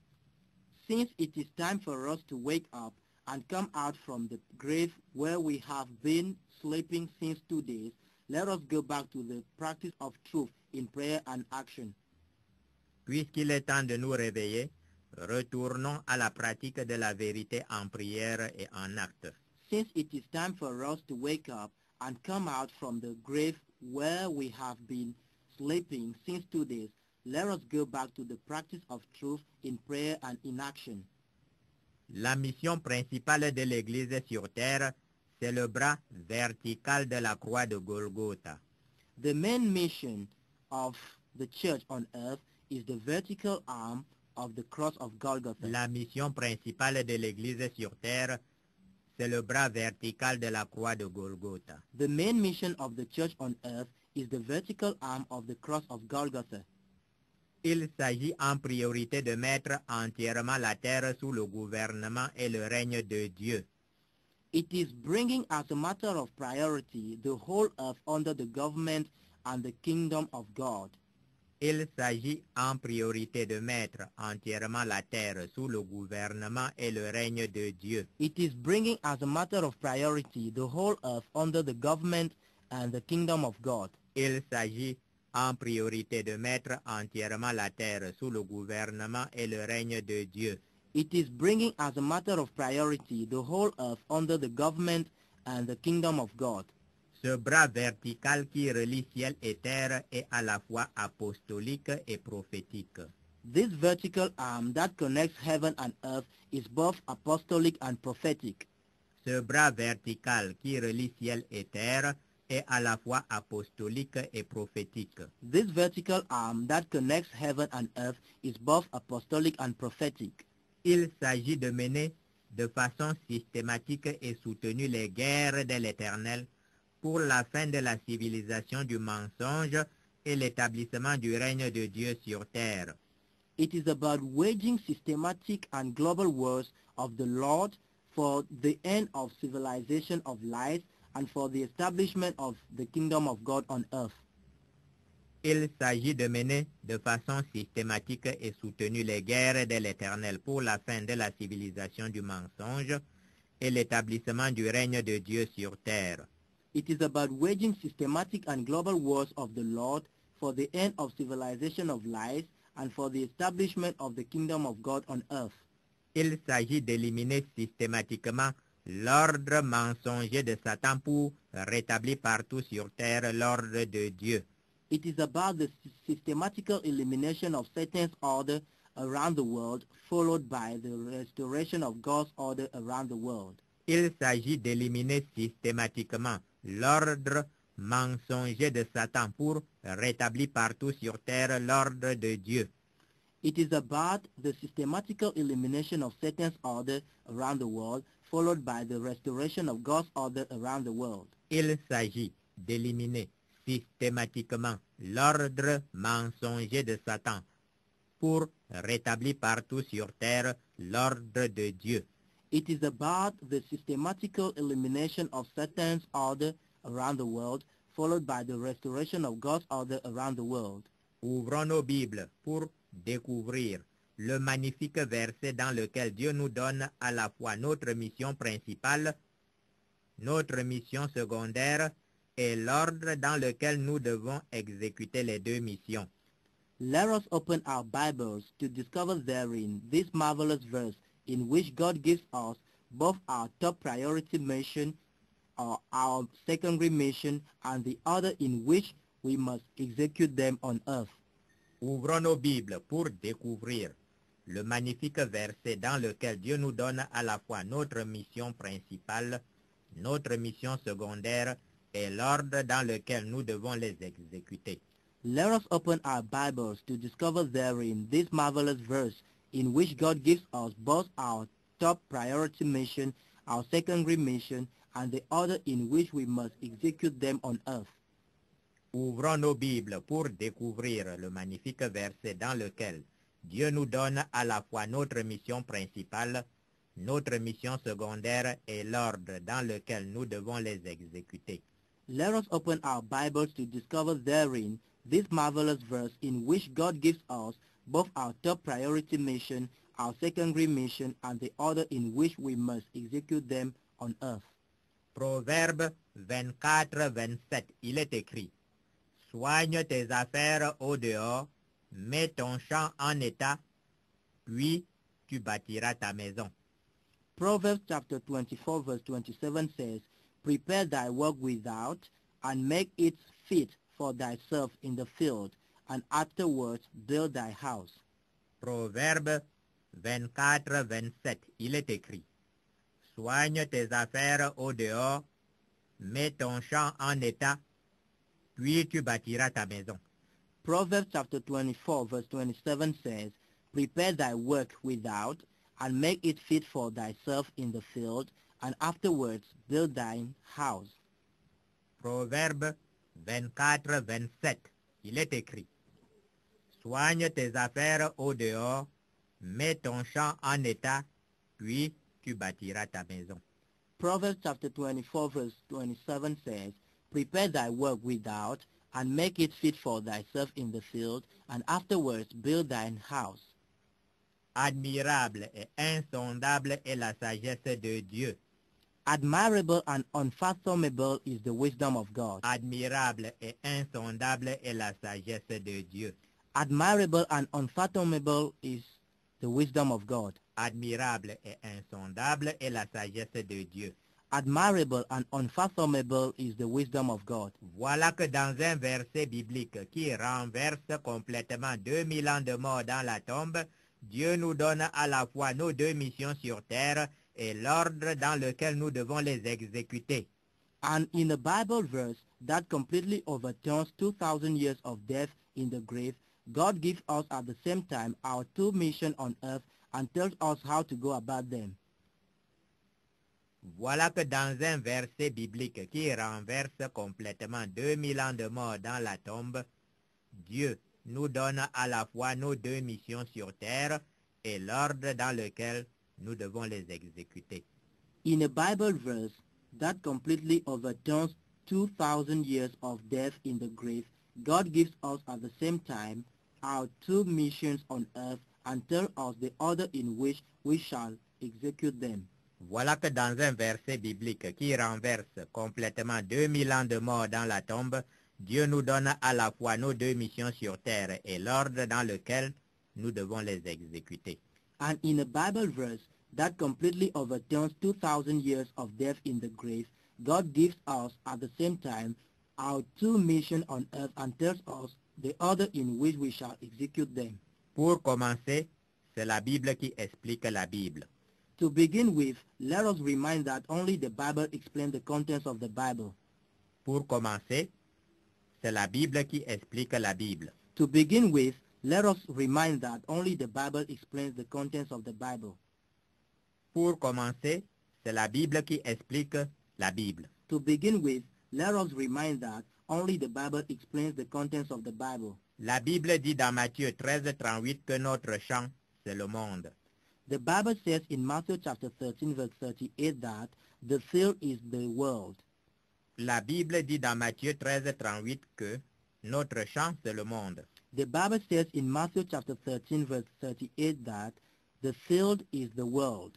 Since it is time for us to wake up and come out from the grave where we have been sleeping since 2 days, let us go back to the practice of truth in prayer and action. Puisqu'il est temps de nous réveiller, retournons à la pratique de la vérité en prière et en acte. Since it is time for us to wake up and come out from the grave where we have been sleeping since 2 days, let us go back to the practice of truth in prayer and in action. La mission principale de l'Église sur terre, c'est le bras vertical de la croix de Golgotha. The main mission of the church on earth is the vertical arm of the cross of Golgotha. La mission principale de l'Église sur terre, c'est le bras vertical de la croix de Golgotha. The main mission of the church on earth is the vertical arm of the cross of Golgotha. Il s'agit en priorité de mettre entièrement la terre sous le gouvernement et le règne de Dieu. It is bringing as a matter of priority the whole earth under the government and the kingdom of God. Il s'agit en priorité de mettre entièrement la terre sous le gouvernement et le règne de Dieu. It is bringing as a matter of priority the whole earth under the government and the kingdom of God. Il s'agit en priorité de mettre entièrement la terre sous le gouvernement et le règne de Dieu. It is bringing as a matter of priority the whole earth under the government and the kingdom of God. Ce bras vertical qui relie ciel et terre est à la fois apostolique et prophétique. This vertical arm that connects heaven and earth is both apostolic and prophetic. Ce bras vertical qui relie ciel et terre est à la fois apostolique et prophétique. This vertical arm that connects heaven and earth is both apostolic and prophetic. Il s'agit de mener de façon systématique et soutenue les guerres de l'Éternel pour la fin de la civilisation du mensonge et l'établissement du règne de Dieu sur terre. It is about waging systematic and global wars of the Lord for the end of civilization of lies and for the establishment of the kingdom of God on earth. Il s'agit de mener de façon systématique et soutenue les guerres de l'Éternel pour la fin de la civilisation du mensonge et l'établissement du règne de Dieu sur terre. It is about waging systematic and global wars of the Lord for the end of civilization of lies and for the establishment of the kingdom of God on earth. Il s'agit d'éliminer systématiquement l'ordre mensonger de Satan pour rétablir partout sur terre l'ordre de Dieu. It is about the systematical elimination of Satan's order around the world, followed by the restoration of God's order around the world. Il s'agit d'éliminer systématiquement l'ordre mensonger de Satan pour rétablir partout sur terre l'ordre de Dieu. It is about the systematical elimination of Satan's order around the world, followed by the restoration of God's order around the world. Il s'agit d'éliminer systématiquement l'ordre mensonger de Satan pour rétablir partout sur terre l'ordre de Dieu. It is about the systematical elimination of Satan's order around the world, followed by the restoration of God's order around the world. Ouvrons nos Bibles pour découvrir le magnifique verset dans lequel Dieu nous donne à la fois notre mission principale, notre mission secondaire et l'ordre dans lequel nous devons exécuter les deux missions. Let us open our Bibles to discover therein this marvelous verse in which God gives us both our top priority mission, or our secondary mission, and the other in which we must execute them on earth. Ouvrons nos Bibles pour découvrir le magnifique verset dans lequel Dieu nous donne à la fois notre mission principale, notre mission secondaire et l'ordre dans lequel nous devons les exécuter. Let us open our Bibles to discover therein this marvelous verse in which God gives us both our top priority mission, our secondary mission, and the order in which we must execute them on earth. Ouvrons nos Bibles pour découvrir le magnifique verset dans lequel Dieu nous donne à la fois notre mission principale, notre mission secondaire et l'ordre dans lequel nous devons les exécuter. Let us open our Bibles to discover therein this marvelous verse in which God gives us both our top priority mission, our secondary mission, and the order in which we must execute them on earth. Proverbe 24-27, il est écrit: Soigne tes affaires au dehors, mets ton champ en état, puis tu bâtiras ta maison. Proverbs chapter 24 verse 27 says, Prepare thy work without, and make it fit for thyself in the field, and afterwards build thy house. Proverbe 24-27, il est écrit: Soigne tes affaires au dehors, mets ton champ en état, puis tu bâtiras ta maison. Proverbs chapter 24 verse 27 says, Prepare thy work without, and make it fit for thyself in the field, and afterwards build thine house. Proverbe 24-27, il est écrit: Soigne tes affaires au dehors, mets ton champ en état, puis tu bâtiras ta maison. Proverbs chapter 24 verse 27 says, Prepare thy work without, and make it fit for thyself in the field, and afterwards build thine house. Admirable et insondable est la sagesse de Dieu. Admirable and unfathomable is the wisdom of God. Admirable et insondable est la sagesse de Dieu. Admirable and unfathomable is the wisdom of God. Admirable et insondable est la sagesse de Dieu. Admirable and unfathomable is the wisdom of God. Voilà que dans un verset biblique qui renverse complètement 2000 ans de mort dans la tombe, Dieu nous donne à la fois nos deux missions sur terre et l'ordre dans lequel nous devons les exécuter. And in a Bible verse that completely overturns 2,000 years of death in the grave, God gives us at the same time our two missions on earth and tells us how to go about them. Voilà que dans un verset biblique qui renverse complètement 2000 ans de mort dans la tombe, Dieu nous donne à la fois nos deux missions sur terre et l'ordre dans lequel nous devons les exécuter. In a Bible verse that completely overturns 2,000 years of death in the grave, God gives us at the same time our two missions on earth and tells us the order in which we shall execute them. Voilà que dans un verset biblique qui renverse complètement 2000 ans de mort dans la tombe, Dieu nous donne à la fois nos deux missions sur terre et l'ordre dans lequel nous devons les exécuter. And in a Bible verse that completely overturns 2,000 years of death in the grave, God gives us at the same time our two missions on earth and tells us the order in which we shall execute them. Pour commencer, c'est la Bible qui explique la Bible. To begin with, let us remind that only the Bible explains the contents of the Bible. Pour commencer, c'est la Bible qui explique la Bible. To begin with, let us remind that only the Bible explains the contents of the Bible. Pour commencer, c'est la Bible qui explique la Bible. To begin with, let us remind that only the Bible explains the contents of the Bible. La Bible dit dans Matthieu 13:38 que notre champ, c'est le monde. The Bible says in Matthew chapter 13 verse 38 that the field is the world. La Bible dit dans Matthieu 13:38 que notre champ, c'est le monde. The Bible says in Matthew chapter 13 verse 38 that the field is the world.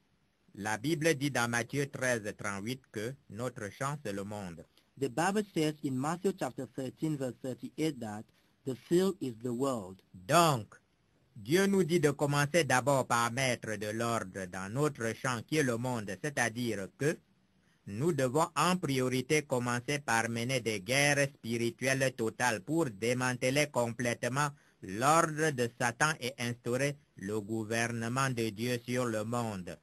La Bible dit dans Matthieu 13:38 que notre champ, c'est le monde. The Bible says in Matthew chapter 13 verse 38 that the field is the world. Donc, Dieu nous dit de commencer d'abord par mettre de l'ordre dans notre champ qui est le monde, c'est-à-dire que nous devons en priorité commencer par mener des guerres spirituelles totales pour démanteler complètement l'ordre de Satan et instaurer le gouvernement de Dieu sur le monde.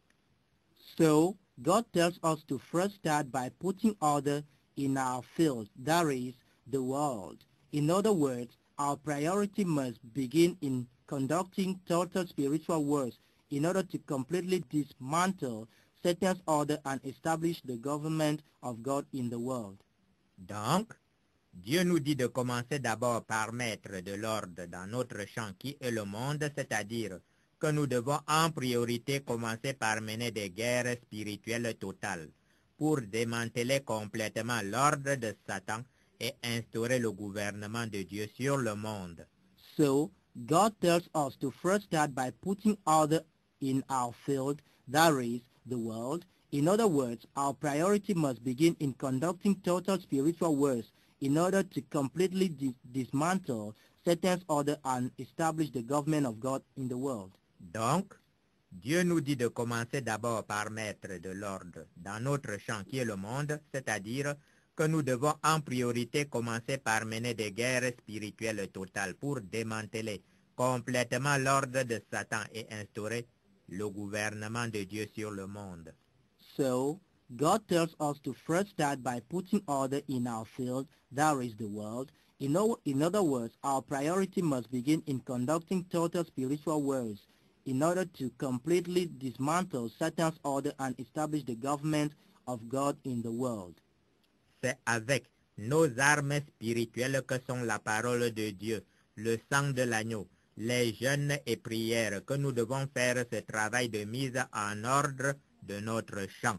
So, God tells us to first start by putting order in our field, that is, the world. In other words, our priority must begin in conducting total spiritual wars in order to completely dismantle Satan's order and establish the government of God in the world. Donc, Dieu nous dit de commencer d'abord par mettre de l'ordre dans notre champ qui est le monde, c'est-à-dire que nous devons en priorité commencer par mener des guerres spirituelles totales pour démanteler complètement l'ordre de Satan et instaurer le gouvernement de Dieu sur le monde. So, God tells us to first start by putting order in our field, that is, the world. In other words, our priority must begin in conducting total spiritual wars in order to completely dismantle Satan's order and establish the government of God in the world. Donc, Dieu nous dit de commencer d'abord par mettre de l'ordre dans notre champ qui est le monde, c'est-à-dire que nous devons en priorité commencer par mener des guerres spirituelles totales pour démanteler complètement l'ordre de Satan et instaurer le gouvernement de Dieu sur le monde. So, God tells us to first start by putting order in our field, that is the world. In other words, our priority must begin in conducting total spiritual wars in order to completely dismantle Satan's order and establish the government of God in the world. C'est avec nos armes spirituelles que sont la parole de Dieu, le sang de l'agneau, les jeûnes et prières que nous devons faire ce travail de mise en ordre de notre champ.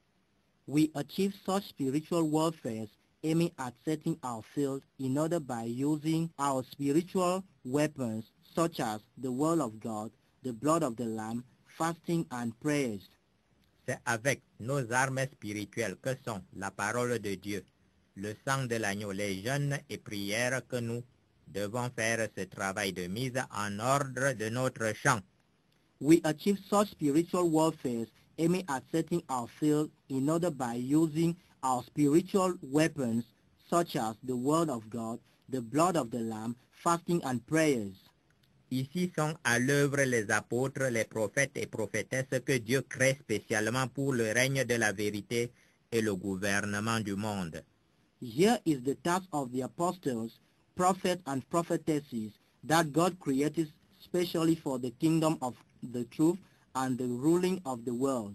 We achieve such spiritual warfare aiming at setting our field in order by using our spiritual weapons such as the word of God, the blood of the Lamb, fasting and prayers. C'est avec nos armes spirituelles que sont la parole de Dieu, le sang de l'agneau, les jeûnes et prières que nous devons faire ce travail de mise en ordre de notre champ. We achieve such spiritual warfare aiming at setting our field in order by using our spiritual weapons such as the Word of God, the blood of the Lamb, fasting and prayers. Ici sont à l'œuvre les apôtres, les prophètes et prophétesses que Dieu crée spécialement pour le règne de la vérité et le gouvernement du monde. Here is the task of the apostles, prophets and prophetesses that God created specially for the kingdom of the truth and the ruling of the world.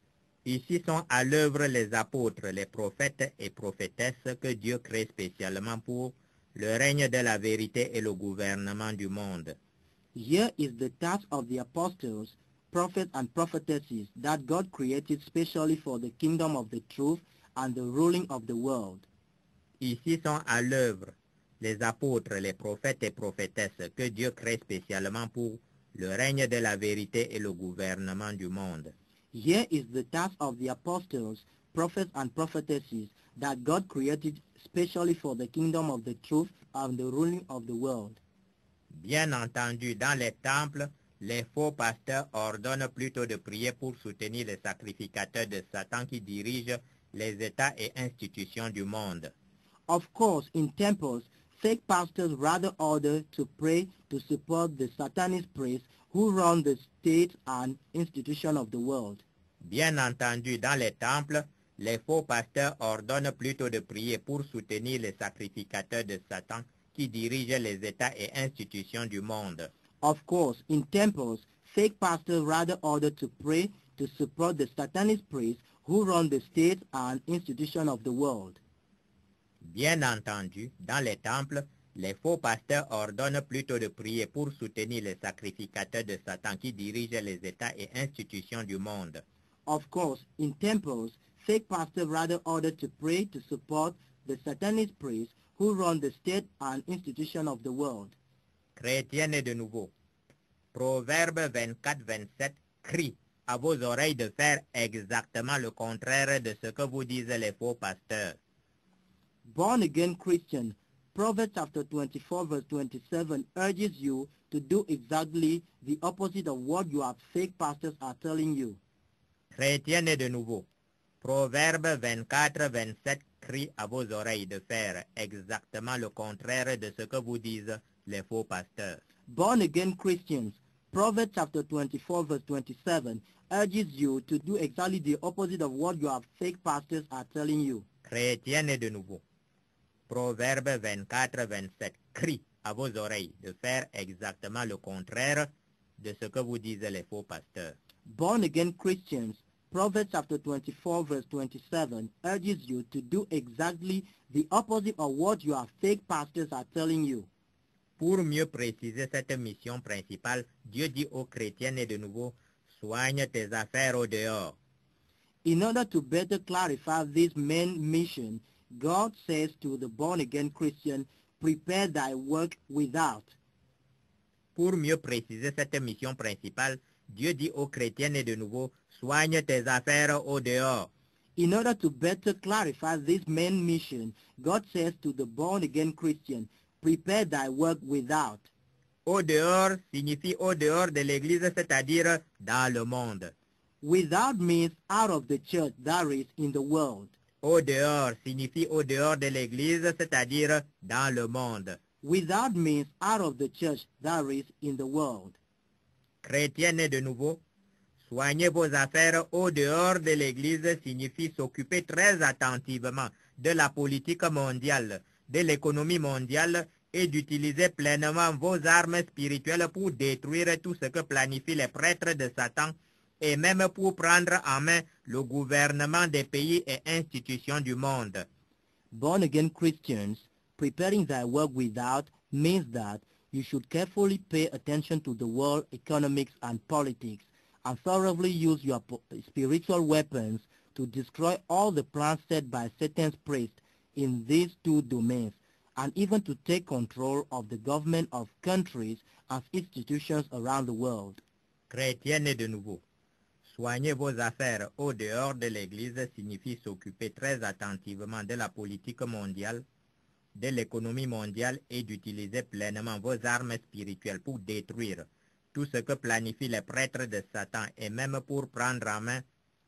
Ici sont à l'œuvre les apôtres, les prophètes et prophétesses que Dieu crée spécialement pour le règne de la vérité et le gouvernement du monde. Here is the task of the apostles, prophets and prophetesses that God created specially for the kingdom of the truth and the ruling of the world. Ici sont à l'œuvre les apôtres, les prophètes et prophétesses que Dieu crée spécialement pour le règne de la vérité et le gouvernement du monde. Here is the task of the apostles, prophets and prophetesses that God created specially for the kingdom of the truth and the ruling of the world. Bien entendu, dans les temples, les faux pasteurs ordonnent plutôt de prier pour soutenir les sacrificateurs de Satan qui dirigent les États et institutions du monde. Of course, in temples, fake pastors rather order to pray to support the Satanist priests who run the state and institution of the world. Bien entendu, dans les temples, les faux pasteurs ordonnent plutôt de prier pour soutenir les sacrificateurs de Satan qui dirigent les États et institutions du monde. Of course, in temples, fake pastors rather order to pray to support the Satanist priests who run the state and institution of the world. Bien entendu, dans les temples, les faux pasteurs ordonnent plutôt de prier pour soutenir les sacrificateurs de Satan qui dirigent les États et institutions du monde. Of course, in temples, fake pastors rather order to pray to support the Satanist priests who run the state and institution of the world. Chrétiennes de nouveau. Proverbe 24-27 crie à vos oreilles de faire exactement le contraire de ce que vous disent les faux pasteurs. Born-again Christian, Proverbs chapter 24 verse 27 urges you to do exactly the opposite of what your fake pastors are telling you. Chrétiennes de nouveau. Proverbe 24-27 crie à vos oreilles de faire exactement le contraire de ce que vous disent les faux pasteurs. Born-again Christians, Proverbs chapter 24 verse 27 urges you to do exactly the opposite of what your fake pastors are telling you. Chrétiennes de nouveau. Proverbe 24-27 crie à vos oreilles de faire exactement le contraire de ce que vous disent les faux pasteurs. Born-again Christians, Proverbs chapter 24 verse 27 urges you to do exactly the opposite of what your fake pastors are telling you. Pour mieux préciser cette mission principale, Dieu dit aux chrétiennes de nouveau, soigne tes affaires au dehors. In order to better clarify this main mission, God says to the born-again Christian, prepare thy work without. Pour mieux préciser cette mission principale, Dieu dit aux chrétiennes de nouveau, soigne tes affaires au dehors. In order to better clarify this main mission, God says to the born-again Christian, prepare thy work without. Au dehors signifie au dehors de l'Église, c'est-à-dire dans le monde. Without means out of the church, that is, in the world. Au dehors signifie au dehors de l'Église, c'est-à-dire dans le monde. Without means out of the church, that is, in the world. Chrétiennes de nouveau, soigner vos affaires au dehors de l'Église signifie s'occuper très attentivement de la politique mondiale, de l'économie mondiale et d'utiliser pleinement vos armes spirituelles pour détruire tout ce que planifient les prêtres de Satan et même pour prendre en main le gouvernement des pays et institutions du monde. Born-again Christians, preparing thy work without means that you should carefully pay attention to the world economics and politics and thoroughly use your spiritual weapons to destroy all the plans set by Satan's priests in these two domains, and even to take control of the government of countries and institutions around the world. Chrétiennes de nouveau. Soigner vos affaires au dehors de l'Église signifie s'occuper très attentivement de la politique mondiale, de l'économie mondiale et d'utiliser pleinement vos armes spirituelles pour détruire tout ce que planifient les prêtres de Satan et même pour prendre en main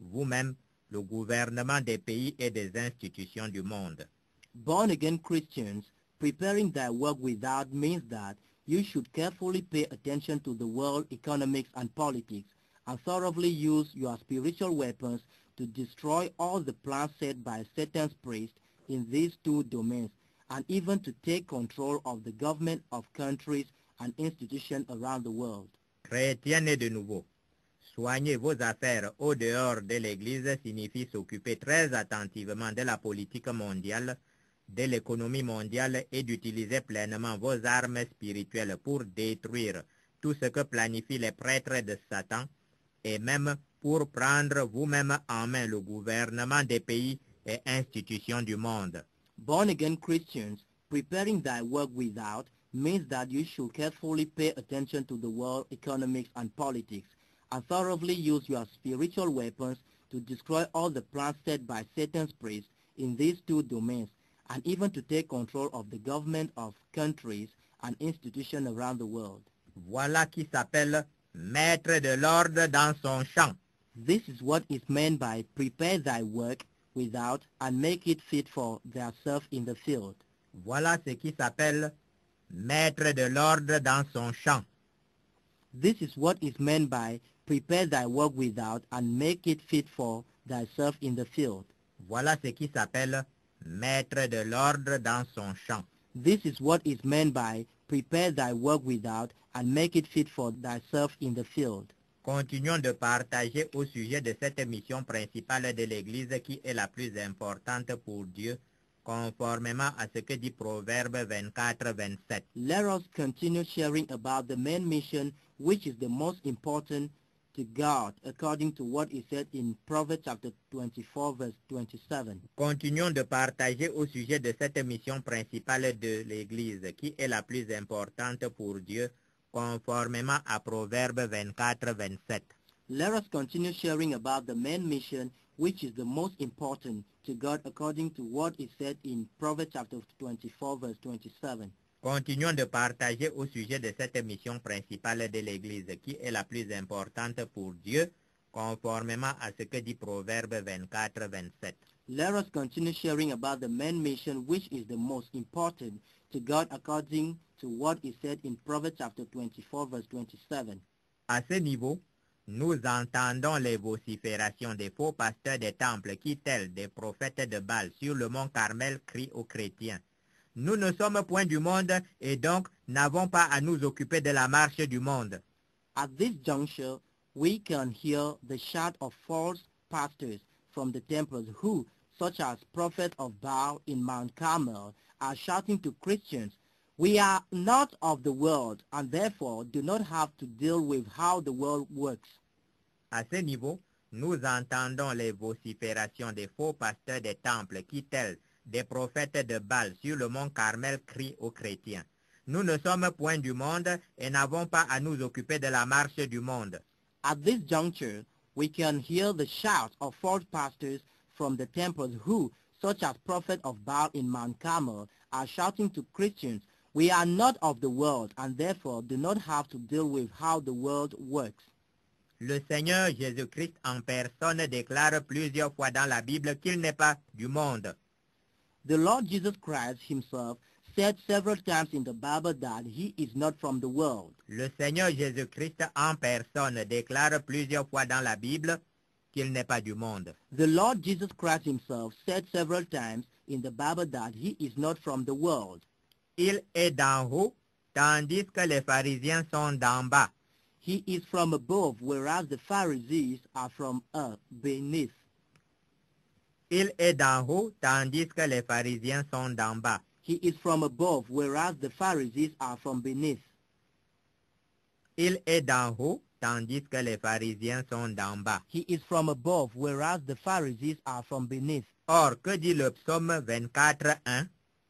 vous-même, le gouvernement des pays et des institutions du monde. Born-again Christians preparing their work without means that you should carefully pay attention to the world economics and politics and thoroughly use your spiritual weapons to destroy all the plans set by Satan's priests in these two domains, and even to take control of the government of countries and institutions around the world. Chrétien né de nouveau. Soigner vos affaires au dehors de l'Église signifie s'occuper très attentivement de la politique mondiale, de l'économie mondiale et d'utiliser pleinement vos armes spirituelles pour détruire tout ce que planifient les prêtres de Satan et même pour prendre vous-même en main le gouvernement des pays et institutions du monde. Born-again Christians preparing their work without means that you should carefully pay attention to the world economics and politics and thoroughly use your spiritual weapons to destroy all the plans set by Satan's priests in these two domains, and even to take control of the government of countries and institutions around the world. Voilà qui s'appelle mettre de l'ordre dans son champ. This is what is meant by prepare thy work without and make it fit for theirself in the field. Voilà ce qui s'appelle mettre de l'ordre dans son champ. This is what is meant by prepare thy work without and make it fit for thyself in the field. Voilà ce qui s'appelle mettre de l'ordre dans son champ. This is what is meant by prepare thy work without and make it fit for thyself in the field. Continuons de partager au sujet de cette mission principale de l'Église qui est la plus importante pour Dieu, conformément à ce que dit Proverbe 24-27. Let us continue sharing about the main mission which is the most important to God according to what is said in Proverbs chapter 24 verse 27. Continuons de partager au sujet de cette mission principale de l'Église qui est la plus importante pour Dieu, conformément à Proverbe 24-27. Let us continue sharing about the main mission which is the most important to God according to what is said in Proverbs chapter 24 verse 27. Continuons de partager au sujet de cette mission principale de l'Église qui est la plus importante pour Dieu, conformément à ce que dit Proverbe 24-27. Let us continue sharing about the main mission which is the most important to God according to what is said in Proverbs chapter 24 verse 27. À ce niveau, nous entendons les vociférations des faux pasteurs des temples qui, tels des prophètes de Baal sur le mont Carmel, crient aux chrétiens. Nous ne sommes point du monde et donc n'avons pas à nous occuper de la marche du monde. At this juncture, we can hear the shout of false pastors from the temples who, such as prophets of Baal in Mount Carmel, are shouting to Christians, "We are not of the world and therefore do not have to deal with how the world works." À ce niveau, nous entendons les vociférations des faux pasteurs des temples qui, tels des prophètes de Baal sur le mont Carmel, crient aux chrétiens. Nous ne sommes point du monde et n'avons pas à nous occuper de la marche du monde. At this juncture, we can hear the shout of false pastors from the temples who, such as prophets of Baal in Mount Carmel, are shouting to Christians, "We are not of the world and therefore do not have to deal with how the world works." Le Seigneur Jésus-Christ en personne déclare plusieurs fois dans la Bible qu'il n'est pas du monde. The Lord Jesus Christ himself said several times in the Bible that he is not from the world. Le Seigneur Jésus-Christ en personne déclare plusieurs fois dans la Bible qu'il n'est pas du monde. The Lord Jesus Christ himself said several times in the Bible that he is not from the world. Il est d'en haut, tandis que les pharisiens sont d'en bas. He is from above, whereas the Pharisees are from beneath. Il est d'en haut, tandis que les pharisiens sont d'en bas. He is from above, whereas the Pharisees are from beneath. Il est d'en haut, tandis que les pharisiens sont d'en bas. He is from above, whereas the Pharisees are from beneath. Or, que dit le psaume 24:1?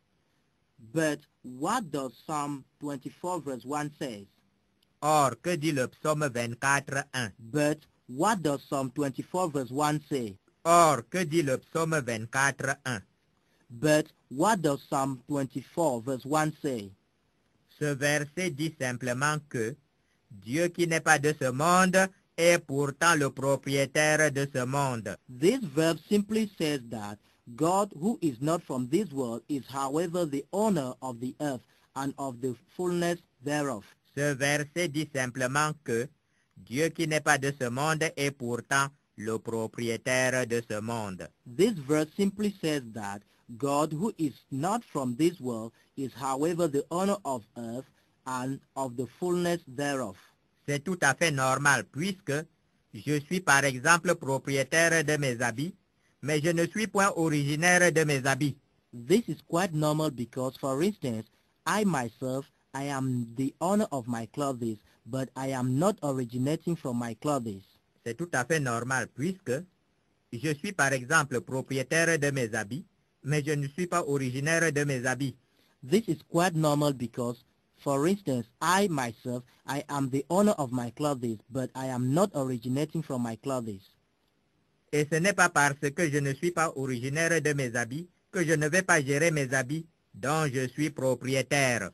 But what does Psalm 24 verse 1 say? Or, que dit le psaume 24:1? But what does Psalm 24 verse 1 say? Or, que dit le psaume 24:1? But what does Psalm 24 verse 1 say? Ce verset dit simplement que Dieu qui n'est pas de ce monde est pourtant le propriétaire de ce monde. This verb simply says that God, who is not from this world, is however the owner of the earth and of the fullness thereof. Ce verset dit simplement que Dieu qui n'est pas de ce monde est pourtant le propriétaire de ce monde. This verse simply says that God, who is not from this world, is however the owner of earth and of the fullness thereof. C'est tout à fait normal puisque je suis par exemple propriétaire de mes habits, mais je ne suis point originaire de mes habits. This is quite normal because, for instance, I myself, I am the owner of my clothes, but I am not originating from my clothes. C'est tout à fait normal puisque je suis par exemple propriétaire de mes habits, mais je ne suis pas originaire de mes habits. This is quite normal because, for instance, I myself, I am the owner of my clothes, but I am not originating from my clothes. Et ce n'est pas parce que je ne suis pas originaire de mes habits que je ne vais pas gérer mes habits dont je suis propriétaire.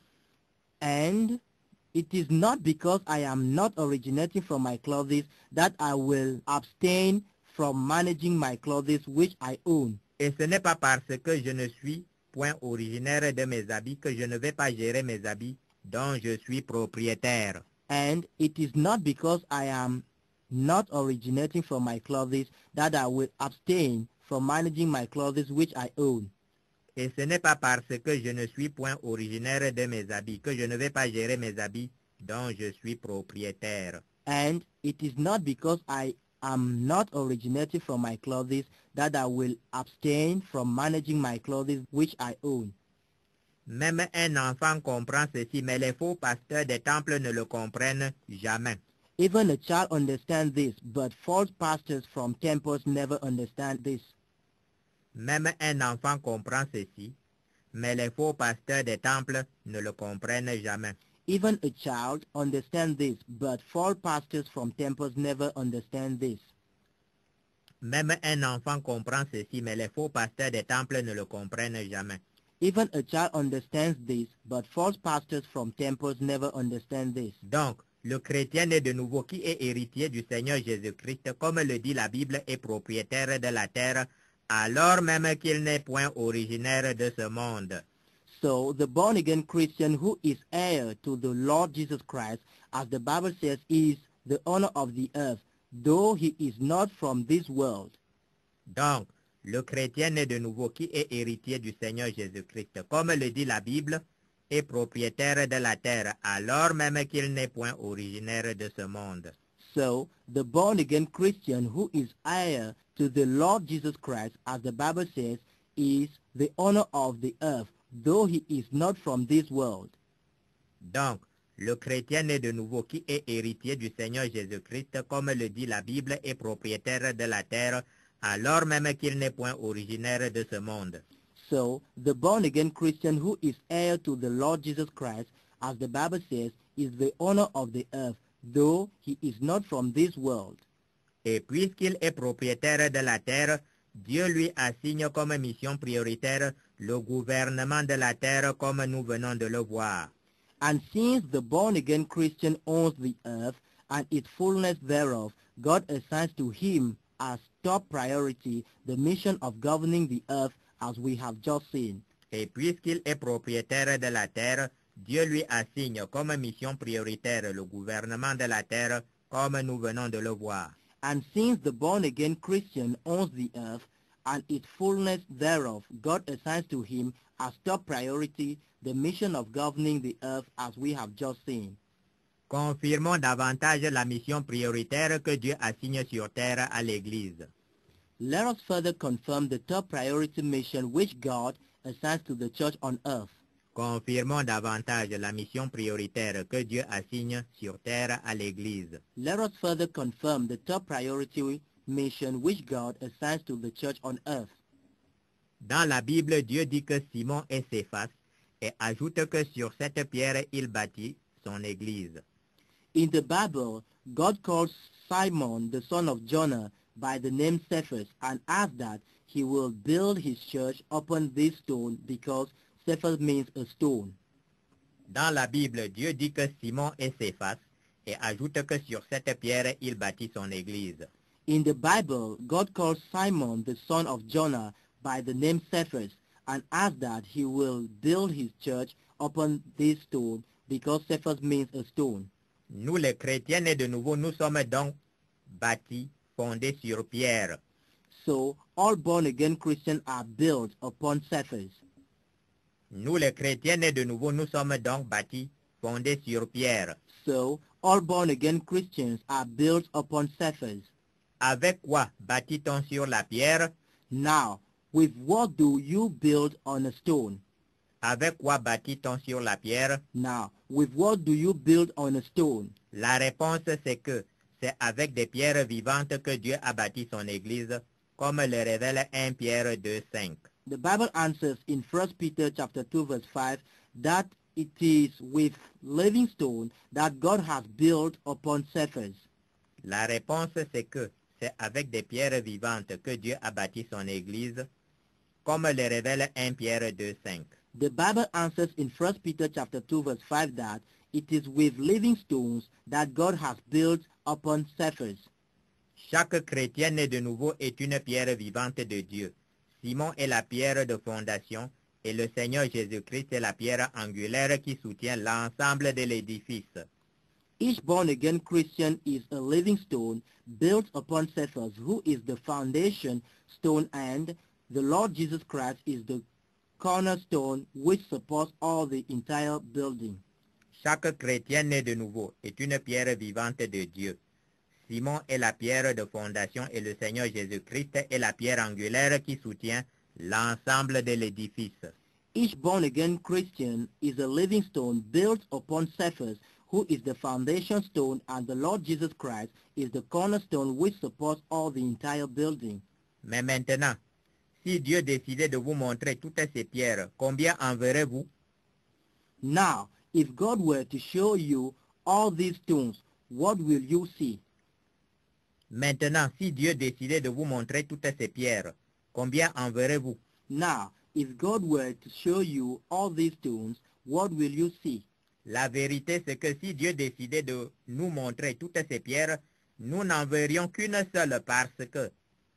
And it is not because I am not originating from my clothes that I will abstain from managing my clothes which I own. Et ce n'est pas parce que je ne suis point originaire de mes habits que je ne vais pas gérer mes habits dont je suis propriétaire. And it is not because I am not originating from my clothes that I will abstain from managing my clothes which I own. Et ce n'est pas parce que je ne suis point originaire de mes habits que je ne vais pas gérer mes habits dont je suis propriétaire. And it is not because I am not originating from my clothes that I will abstain from managing my clothes which I own. Même un enfant comprend ceci, mais les faux pasteurs des temples ne le comprennent jamais. Even a child understands this, but false pastors from temples never understand this. Même un enfant comprend ceci, mais les faux pasteurs des temples ne le comprennent jamais. Even a child understands this, but false pastors from temples never understand this. Même un enfant comprend ceci, mais les faux pasteurs des temples ne le comprennent jamais. Even a child understands this, but false pastors from temples never understand this. Donc, le chrétien né de nouveau qui est héritier du Seigneur Jésus-Christ, comme le dit la Bible, est propriétaire de la terre, alors même qu'il n'est point originaire de ce monde. So, the born-again Christian who is heir to the Lord Jesus Christ, as the Bible says, is the owner of the earth, though he is not from this world. Donc, le chrétien né de nouveau qui est héritier du Seigneur Jésus-Christ, comme le dit la Bible, est propriétaire de la terre, alors même qu'il n'est point originaire de ce monde. So, the born-again Christian who is heir to the Lord Jesus Christ, as the Bible says, is the owner of the earth, though he is not from this world. Donc, le chrétien né de nouveau qui est héritier du Seigneur Jésus-Christ, comme le dit la Bible, est propriétaire de la terre, alors même qu'il n'est point originaire de ce monde. So, the born-again Christian who is heir to the Lord Jesus Christ, as the Bible says, is the owner of the earth, though he is not from this world. Et puisqu'il est propriétaire de la terre, Dieu lui assigne comme mission prioritaire le gouvernement de la terre comme nous venons de le voir. And since the born-again Christian owns the earth and its fullness thereof, God assigns to him as top priority the mission of governing the earth, as we have just seen. Et puisqu'il est propriétaire de la terre, Dieu lui assigne comme mission prioritaire le gouvernement de la terre comme nous venons de le voir. And since the born-again Christian owns the earth and its fullness thereof, God assigns to him as top priority the mission of governing the earth, as we have just seen. Confirmons davantage la mission prioritaire que Dieu assigne sur terre à l'Église. Let us further confirm the top priority mission which God assigns to the church on earth. Confirmons davantage la mission prioritaire que Dieu assigne sur terre à l'Église. Let us further confirm the top priority mission which God assigns to the church on earth. Dans la Bible, Dieu dit que Simon est Céphas et ajoute que sur cette pierre, il bâtit son Église. In the Bible, God calls Simon, the son of Jonah, by the name Cephas, and adds that he will build his church upon this stone, because Cephas means a stone. Dans la Bible, Dieu dit que Simon est Céphas et ajoute que sur cette pierre, il bâtit son église. In the Bible, God calls Simon, the son of Jonah, by the name Cephas, and asks that he will build his church upon this stone, because Cephas means a stone. Nous, les chrétiens nés de nouveau, nous sommes donc bâtis, fondés sur pierre. So, all born-again Christians are built upon Cephas. Nous, les chrétiens nés de nouveau, nous sommes donc bâtis, fondés sur pierre. So, all born-again Christians are built upon Cephas. Avec quoi bâtit-on sur la pierre? Now, with what do you build on a stone? Avec quoi bâtit-on sur la pierre? Now, with what do you build on a stone? La réponse, c'est que c'est avec des pierres vivantes que Dieu a bâti son église, comme le révèle 1 Pierre 2:5. The Bible answers in 1 Peter chapter 2 verse 5 that it is with living stone that God has built upon Cephas. La réponse, c'est que c'est avec des pierres vivantes que Dieu a bâti son église, comme le révèle 1 Pierre 2:5. The Bible answers in 1 Peter chapter 2 verse 5 that it is with living stones that God has built upon Cephas. Chaque chrétien né de nouveau est une pierre vivante de Dieu. Simon est la pierre de fondation et le Seigneur Jésus-Christ est la pierre angulaire qui soutient l'ensemble de l'édifice. Each born-again Christian is a living stone built upon Cephas, who is the foundation stone, and the Lord Jesus Christ is the cornerstone which supports all the entire building. Chaque chrétien né de nouveau est une pierre vivante de Dieu. Simon est la pierre de fondation et le Seigneur Jésus-Christ est la pierre angulaire qui soutient l'ensemble de l'édifice. Each born-again Christian is a living stone built upon Cephas, who is the foundation stone, and the Lord Jesus Christ is the cornerstone which supports all the entire building. Mais maintenant, si Dieu décidait de vous montrer toutes ces pierres, combien en verrez-vous? Now, if God were to show you all these stones, what will you see? Maintenant, si Dieu décidait de vous montrer toutes ces pierres, combien en verrez-vous? Now, if God were to show you all these stones, what will you see? La vérité, c'est que si Dieu décidait de nous montrer toutes ces pierres, nous n'en verrions qu'une seule parce que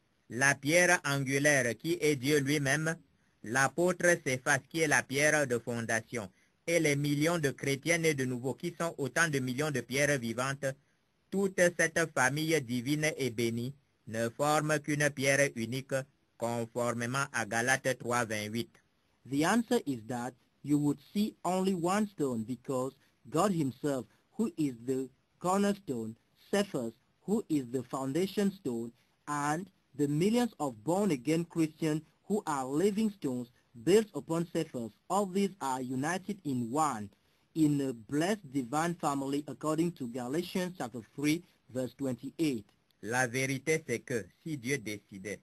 la pierre angulaire qui est Dieu lui-même, l'apôtre Céphas qui est la pierre de fondation, et les millions de chrétiens nés de nouveau qui sont autant de millions de pierres vivantes, toute cette famille divine et bénie ne forme qu'une pierre unique conformément à Galates 3:28. The answer is that you would see only one stone because God himself, who is the cornerstone, Cephas, who is the foundation stone, and the millions of born-again Christians who are living stones built upon Cephas, all these are united in one, in a blessed divine family according to Galatians chapter 3 verse 28. La vérité, c'est que si Dieu décidait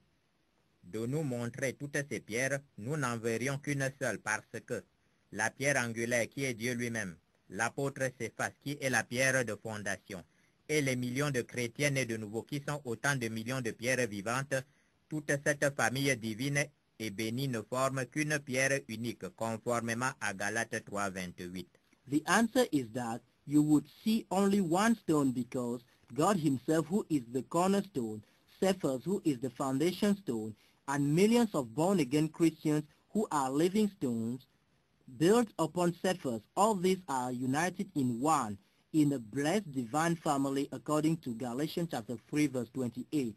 de nous montrer toutes ces pierres, nous n'en verrions qu'une seule parce que la pierre angulaire qui est Dieu lui-même, l'apôtre Céphas qui est la pierre de fondation, et les millions de chrétiens nés de nouveau qui sont autant de millions de pierres vivantes, toute cette famille divine et bénie ne forme qu'une pierre unique, conformément à Galates 3:28. The answer is that you would see only one stone because God himself, who is the cornerstone, Cephas, who is the foundation stone, and millions of born-again Christians who are living stones, built upon Cephas, all these are united in one, in a blessed divine family according to Galatians chapter 3 verse 28.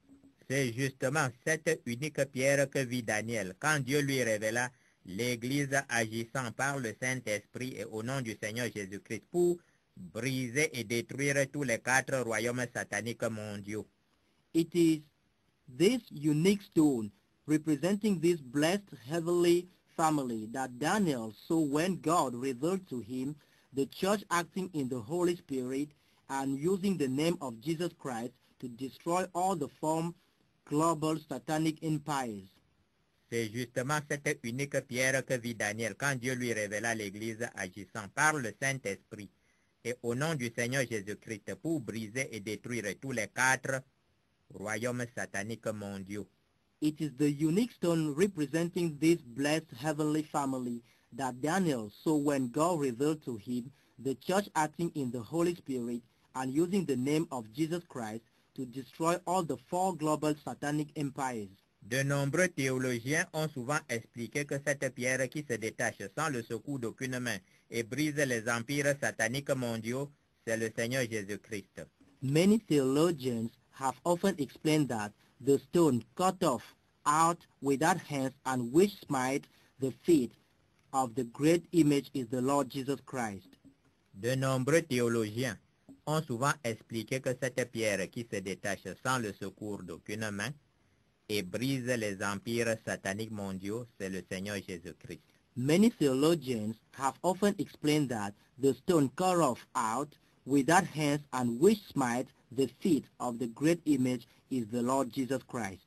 C'est justement cette unique pierre que vit Daniel quand Dieu lui révéla l'Église agissant par le Saint-Esprit et au nom du Seigneur Jésus-Christ pour briser et détruire tous les 4 royaumes sataniques mondiaux. It is this unique stone representing this blessed heavenly family that Daniel saw when God revealed to him the church acting in the Holy Spirit and using the name of Jesus Christ to destroy all the former global satanic empires. C'est justement cette unique pierre que vit Daniel quand Dieu lui révéla l'Église agissant par le Saint-Esprit et au nom du Seigneur Jésus-Christ pour briser et détruire tous les 4 royaumes sataniques mondiaux. It is the unique stone representing this blessed heavenly family that Daniel saw when God revealed to him the church acting in the Holy Spirit and using the name of Jesus Christ to destroy all the 4 global satanic empires. De nombreux théologiens ont souvent expliqué que cette pierre qui se détache sans le secours d'aucune main et brise les empires sataniques mondiaux, c'est le Seigneur Jésus-Christ. Many theologians have often explained that the stone cut off out without hands and which smite the feet of the great image is the Lord Jesus Christ. De nombreux théologiens ont souvent expliqué que cette pierre qui se détache sans le secours d'aucune main et brise les empires sataniques mondiaux, c'est le Seigneur Jésus-Christ. Many theologians have often explained that the stone cut off out without hands and which smite the feet of the great image is the Lord Jesus Christ.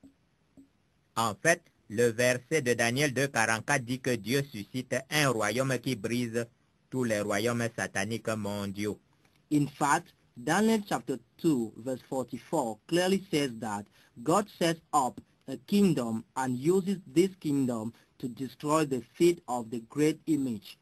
En fait, le verset de Daniel 2,44 dit que Dieu suscite un royaume qui brise tous les royaumes sataniques mondiaux. In fact, Daniel chapter 2 verse 44 clearly says that God sets up a kingdom and uses this kingdom to destroy the feet of the great image.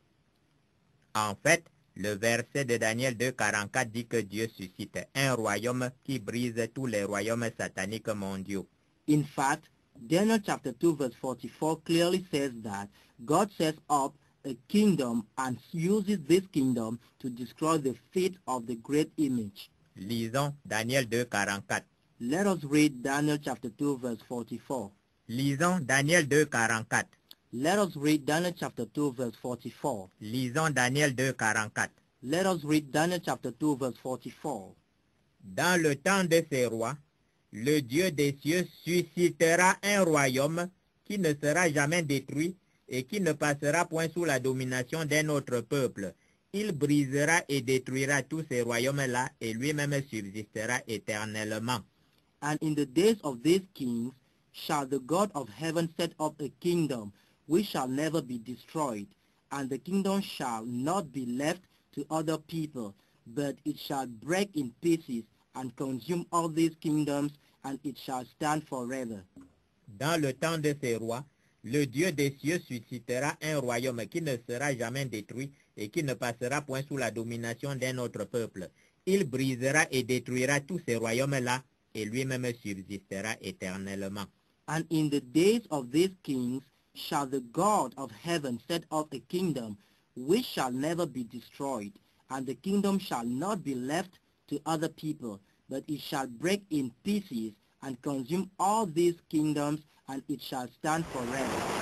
En fait, le verset de Daniel 2,44 dit que Dieu suscite un royaume qui brise tous les royaumes sataniques mondiaux. In fact, Daniel chapter 2 verse 44 clearly says that God sets up a kingdom and uses this kingdom to destroy the feet of the great image. Lisons Daniel 2,44. Let us read Daniel chapter 2 verse 44. Lisons Daniel 2,44. Let us read Daniel chapter 2 verse 44. Lisons Daniel 2,44. Let us read Daniel chapter 2 verse 44. Dans le temps de ces rois, le Dieu des cieux suscitera un royaume qui ne sera jamais détruit et qui ne passera point sous la domination d'un autre peuple. Il brisera et détruira tous ces royaumes-là et lui-même subsistera éternellement. And in the days of these kings shall the God of heaven set up a kingdom which shall never be destroyed, and the kingdom shall not be left to other people, but it shall break in pieces and consume all these kingdoms, and it shall stand forever. Dans le temps de ces rois, le Dieu des cieux suscitera un royaume qui ne sera jamais détruit et qui ne passera point sous la domination d'un autre peuple. Il brisera et détruira tous ces royaumes-là et lui-même subsistera éternellement. And in the days of these kings shall the God of heaven set up a kingdom which shall never be destroyed, and the kingdom shall not be left to other people, but it shall break in pieces and consume all these kingdoms, and it shall stand forever.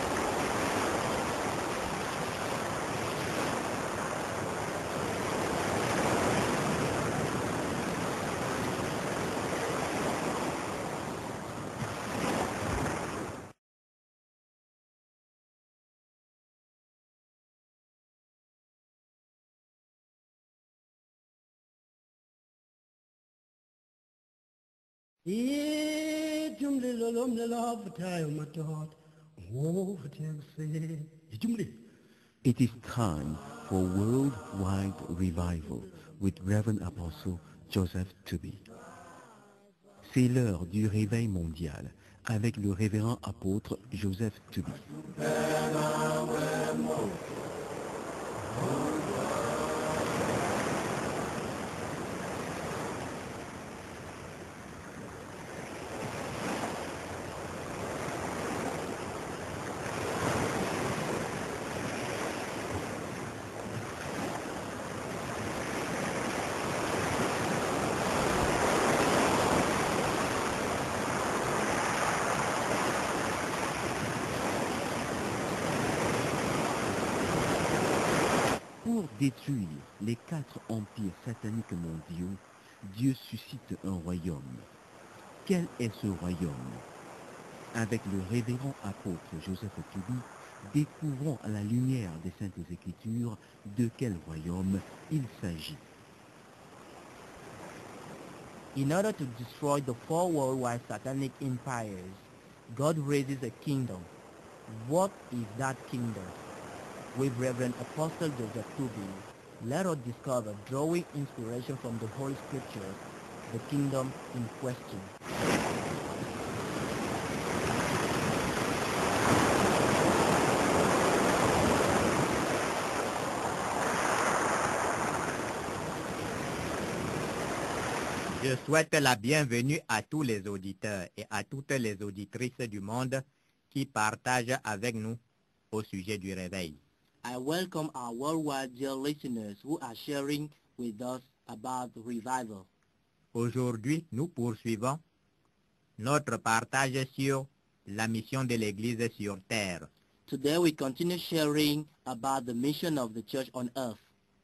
Ijumlilo lomlela vutayo matot. Oh, vutiyakuse. Ijumli. It is time for worldwide revival with Reverend Apostle Joseph Tubby. C'est l'heure du réveil mondial avec le révérend apôtre Joseph Tubby. Pour détruire les 4 empires sataniques mondiaux, Dieu suscite un royaume. Quel est ce royaume? Avec le révérend apôtre Joseph Tubby, découvrons à la lumière des Saintes Écritures de quel royaume il s'agit. In order to destroy the 4 worldwide satanic empires, God raises a kingdom. What is that kingdom? With Reverend Apostle Joseph Tubby, let us discover, drawing inspiration from the Holy Scriptures, the kingdom in question. Je souhaite la bienvenue à tous les auditeurs et à toutes les auditrices du monde qui partagent avec nous au sujet du réveil. I welcome our worldwide dear listeners who are sharing with us about revival. Aujourd'hui, nous poursuivons notre partage sur la mission de l'Église sur terre. Today we continue sharing about the mission of the church on earth.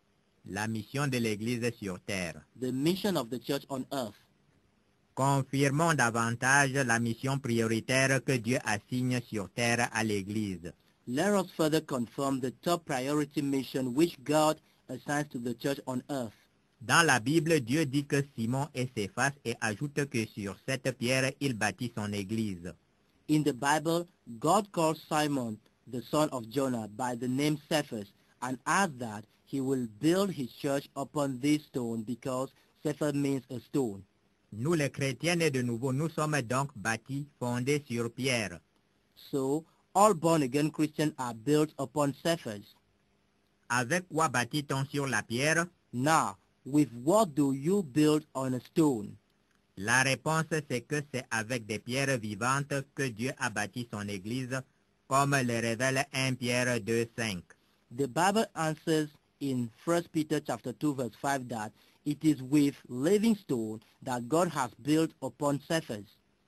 La mission de l'Église sur terre. The mission of the church on earth. Confirmons davantage la mission prioritaire que Dieu assigne sur terre à l'Église. Let us further confirm the top priority mission which God assigns to the church on earth. Dans la Bible, Dieu dit que Simon est Céphas et ajoute que sur cette pierre, il bâtit son Église. In the Bible, God calls Simon, the son of Jonah, by the name Cephas, and adds that he will build his church upon this stone because Cephas means a stone. Nous, les chrétiens nés de nouveau, nous sommes donc bâtis, fondés sur pierre. So, all born-again Christians are built upon Cephas. Avec quoi bâtit-on sur la pierre? Now, with what do you build on a stone? La réponse, c'est que c'est avec des pierres vivantes que Dieu a bâti son Église, comme le révèle 1 Pierre 2:5. The Bible answers in 1 Peter chapter 2 verse 5 that it is with living stone that God has built upon Cephas.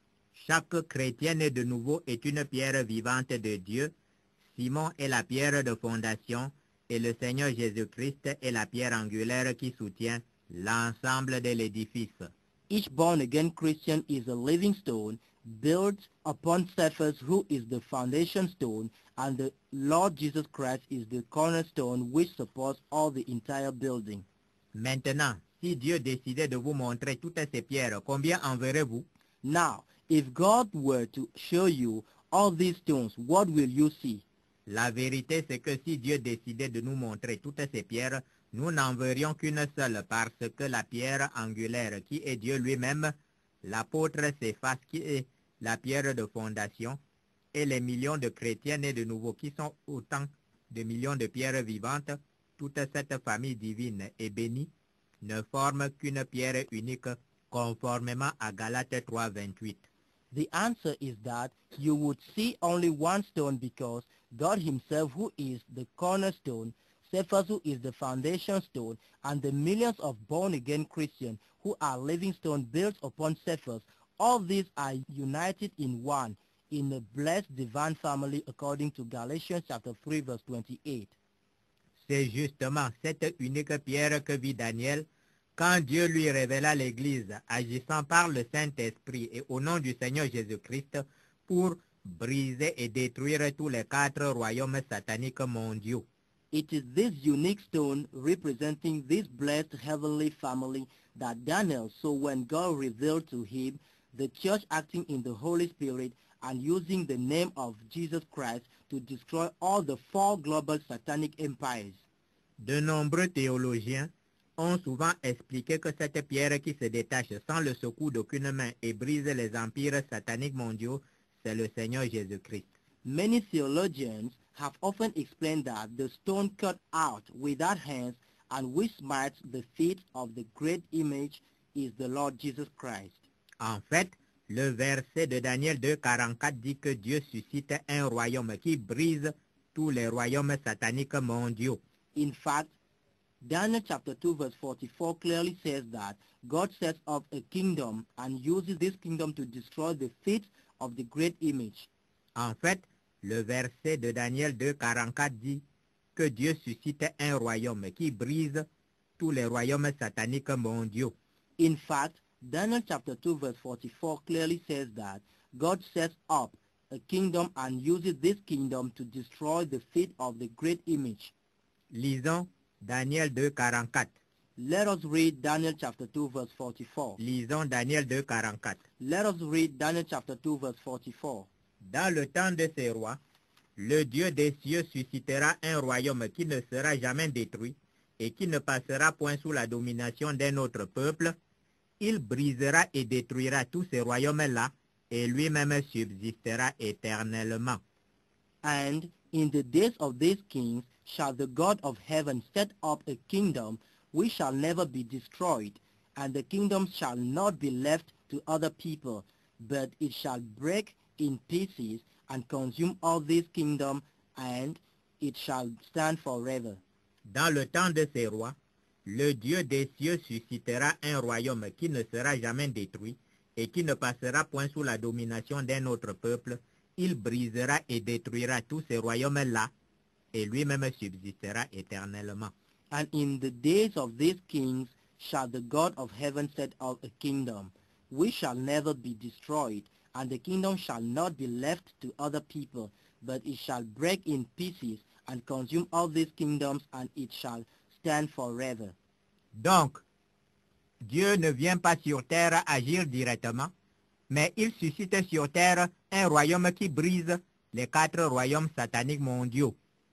Chaque chrétien né de nouveau est une pierre vivante de Dieu. Simon est la pierre de fondation et le Seigneur Jésus-Christ est la pierre angulaire qui soutient l'ensemble de l'édifice. Each born-again Christian is a living stone built upon Cephas, who is the foundation stone, and the Lord Jesus Christ is the cornerstone which supports all the entire building. Maintenant, si Dieu décidait de vous montrer toutes ces pierres, combien en verrez-vous? Now, if God were to show you all these stones, what will you see? La vérité, c'est que si Dieu décidait de nous montrer toutes ces pierres, nous n'en verrions qu'une seule parce que la pierre angulaire qui est Dieu lui-même, l'apôtre Céphas qui est la pierre de fondation, et les millions de chrétiens nés de nouveau qui sont autant de millions de pierres vivantes, toute cette famille divine et bénie, ne forment qu'une pierre unique conformément à Galates 3:28. The answer is that you would see only one stone because God himself, who is the cornerstone, Cephas, who is the foundation stone, and the millions of born-again Christians who are living stones built upon Cephas, all these are united in one, in a blessed divine family according to Galatians chapter 3 verse 28. C'est justement cette unique pierre que vit Daniel quand Dieu lui révéla l'Église, agissant par le Saint-Esprit et au nom du Seigneur Jésus-Christ pour briser et détruire tous les 4 royaumes sataniques mondiaux. It is this unique stone representing this blessed heavenly family that Daniel saw when God revealed to him the church acting in the Holy Spirit and using the name of Jesus Christ to destroy all the 4 global satanic empires. De nombreux théologiens ont souvent expliqué que cette pierre qui se détache sans le secours d'aucune main et brise les empires sataniques mondiaux, c'est le Seigneur Jésus-Christ. Many theologians have often explained that the stone cut out without hands and which smites the feet of the great image is the Lord Jesus Christ. En fait, le verset de Daniel 2:44 dit que Dieu suscite un royaume qui brise tous les royaumes sataniques mondiaux. In fact, Daniel chapter 2 verse 44 clearly says that God sets up a kingdom and uses this kingdom to destroy the feet of the great image. En fait, le verset de Daniel 2:44 dit que Dieu suscite un royaume qui brise tous les royaumes sataniques mondiaux. In fact, Daniel chapter 2 verse 44 clearly says that God sets up a kingdom and uses this kingdom to destroy the feet of the great image. Lisons Daniel 2:44. Let us read Daniel chapter 2 verse 44. Lisons Daniel 2:44. Let us read Daniel chapter 2 verse 44. Dans le temps de ces rois, le Dieu des cieux suscitera un royaume qui ne sera jamais détruit et qui ne passera point sous la domination d'un autre peuple. Il brisera et détruira tous ces royaumes-là et lui-même subsistera éternellement. And in the days of these kings shall the God of heaven set up a kingdom which shall never be destroyed, and the kingdom shall not be left to other people, but it shall break in pieces and consume all this kingdom, and it shall stand forever. Dans le temps de ces rois, le Dieu des cieux suscitera un royaume qui ne sera jamais détruit et qui ne passera point sous la domination d'un autre peuple. Il brisera et détruira tous ces royaumes-là, et lui-même subsistera éternellement. And in the days of these kings shall the God of heaven set up a kingdom, which shall never be destroyed, and the kingdom shall not be left to other people, but it shall break in pieces and consume all these kingdoms, and it shall stand forever. Donc, Dieu ne vient pas sur terre agir directement, mais il suscite sur terre un royaume qui brise les 4 royaumes sataniques mondiaux.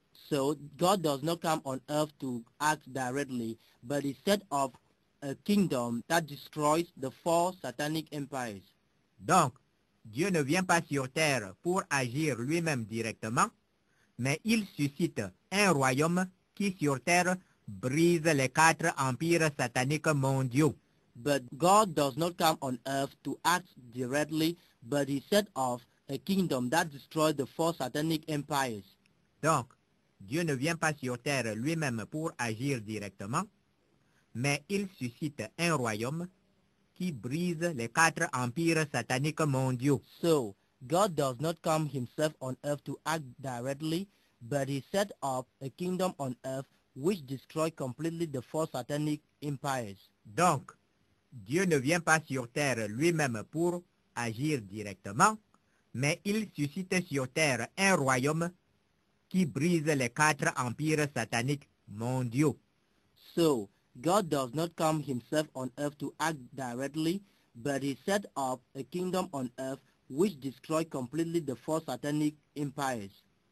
So God does not come on earth to act directly, but he set up a kingdom that destroys the 4 satanic empires. Donc, Dieu ne vient pas sur terre pour agir lui-même directement, mais il suscite un royaume qui sur terre brise les 4 empires sataniques mondiaux. But God does not come on earth to act directly, but he set up a kingdom that destroys the 4 satanic empires. Donc, Dieu ne vient pas sur terre lui-même pour agir directement, mais il suscite un royaume qui brise les 4 empires sataniques mondiaux. So, God does not come himself on earth to act directly, but he set up a kingdom on earth which destroys completely the 4 satanic empires. Donc, Dieu ne vient pas sur terre lui-même pour agir directement, mais il suscite sur terre un royaume qui brise les 4 empires sataniques mondiaux. So, God does not come himself on earth to act directly, but he set up a kingdom on earth which destroys completely the 4 satanic empires.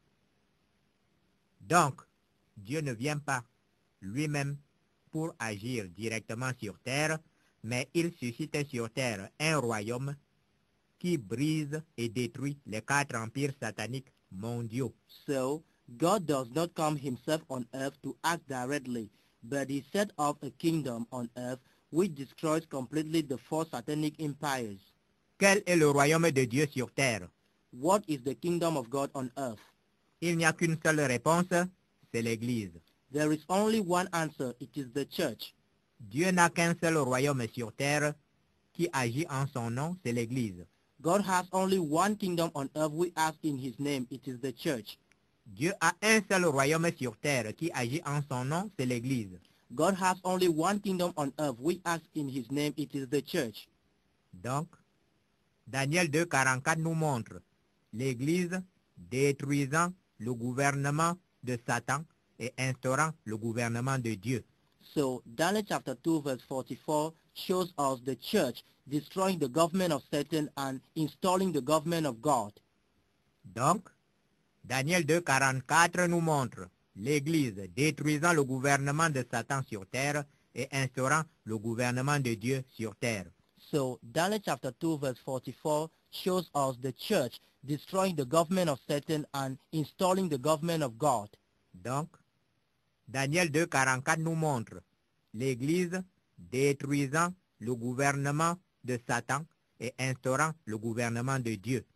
Donc, Dieu ne vient pas lui-même pour agir directement sur terre, mais il suscite sur terre un royaume qui brise et détruit les 4 empires sataniques mondiaux. So, God does not come himself on earth to act directly, but he set up a kingdom on earth which destroys completely the 4 satanic empires. Quel est le royaume de Dieu sur terre? What is the kingdom of God on earth? Il n'y a qu'une seule réponse, c'est l'Église. There is only one answer, it is the church. Dieu n'a qu'un seul royaume sur terre qui agit en son nom, c'est l'Église. God has only one kingdom on earth we act in his name, it is the church. Dieu a un seul royaume sur terre qui agit en son nom, c'est l'Église. God has only one kingdom on earth we act in his name, it is the church. Donc, Daniel 2,44 nous montre l'Église détruisant le gouvernement de Satan et instaurant le gouvernement de Dieu. So, Daniel chapter 2 verse 44 shows us the church destroying the government of Satan and installing the government of God. Donc, Daniel 2,44 nous montre l'Église détruisant le gouvernement de Satan sur terre et instaurant le gouvernement de Dieu sur terre. So, Daniel chapter 2 verse 44 shows us the church destroying the government of Satan and installing the government of God. Donc, Daniel 2,44 nous montre l'Église détruisant le gouvernement de Satan et instaurant le gouvernement de Dieu.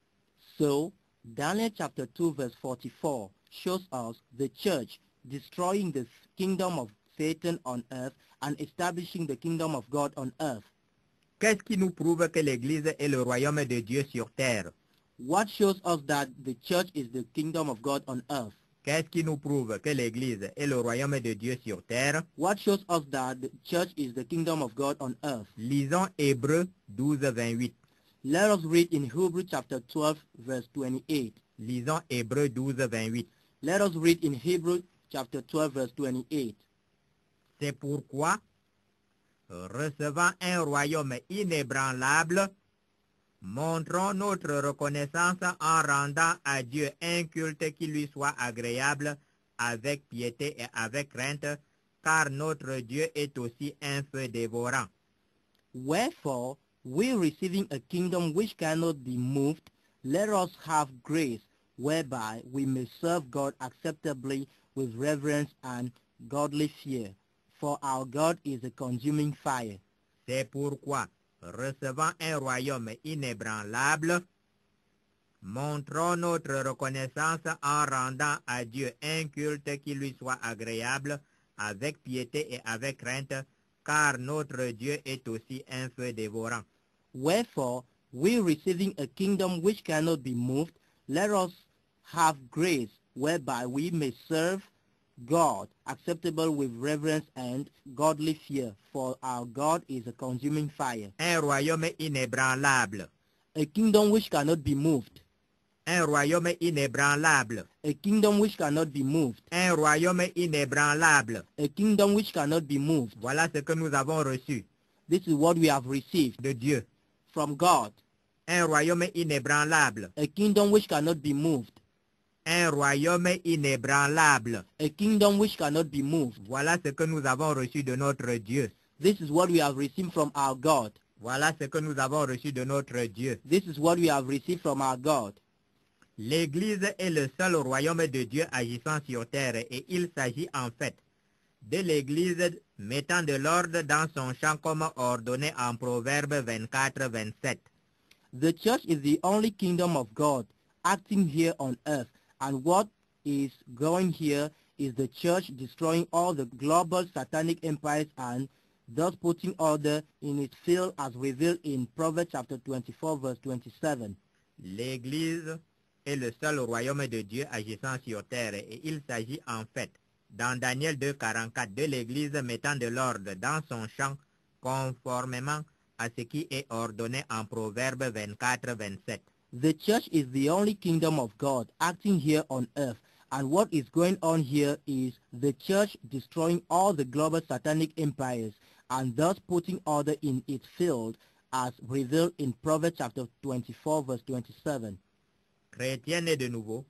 So, Daniel chapter 2 verse 44 shows us the church destroying the kingdom of Satan on earth and establishing the kingdom of God on earth. Qu'est-ce qui nous prouve que l'Église est le royaume de Dieu sur terre? What shows us that the church is the kingdom of God on earth? Qu'est-ce qui nous prouve que l'Église est le royaume de Dieu sur terre? What shows us that the church is the kingdom of God on earth? Lisons Hébreux 12, 28. Let us read in Hebrews chapter 12 verse 28. Lisons Hébreux 12, 28. Let us read in Hebrews chapter 12 verse 28. C'est pourquoi, recevant un royaume inébranlable, montrons notre reconnaissance en rendant à Dieu un culte qui lui soit agréable avec piété et avec crainte, car notre Dieu est aussi un feu dévorant. Wherefore, we receiving a kingdom which cannot be moved, let us have grace, whereby we may serve God acceptably with reverence and godly fear. For our God is a consuming fire. C'est pourquoi, recevant un royaume inébranlable, montrons notre reconnaissance en rendant à Dieu un culte qui lui soit agréable, avec piété et avec crainte, car notre Dieu est aussi un feu dévorant. Wherefore, we receiving a kingdom which cannot be moved, let us have grace whereby we may serve God, acceptable with reverence and godly fear, for our God is a consuming fire. Un royaume inébranlable. A kingdom which cannot be moved. Un royaume inébranlable. A kingdom which cannot be moved. Un royaume inébranlable. A kingdom which cannot be moved. Voilà ce que nous avons reçu This is what we have received de Dieu. from God. Un royaume inébranlable. A kingdom which cannot be moved. Un royaume inébranlable. A kingdom which cannot be moved. Voilà ce que nous avons reçu de notre Dieu. This is what we have received from our God. Voilà ce que nous avons reçu de notre Dieu. This is what we have received from our God. L'Église est le seul royaume de Dieu agissant sur terre et il s'agit en fait de l'Église mettant de l'ordre dans son champ comme ordonné en Proverbe 24-27. The church is the only kingdom of God acting here on earth, and what is going here is the church destroying all the global satanic empires and thus putting order in its field as revealed in Proverbs chapter 24 verse 27. L'Église est le seul royaume de Dieu agissant sur terre et il s'agit en fait, dans Daniel 2,44, de l'Église mettant de l'ordre dans son champ conformément à ce qui est ordonné en Proverbe 24-27. The church is the only kingdom of God acting here on earth, and what is going on here is the church destroying all the global satanic empires and thus putting order in its field as revealed in Proverbs chapter 24 verse 27. Chrétiens nés de nouveau,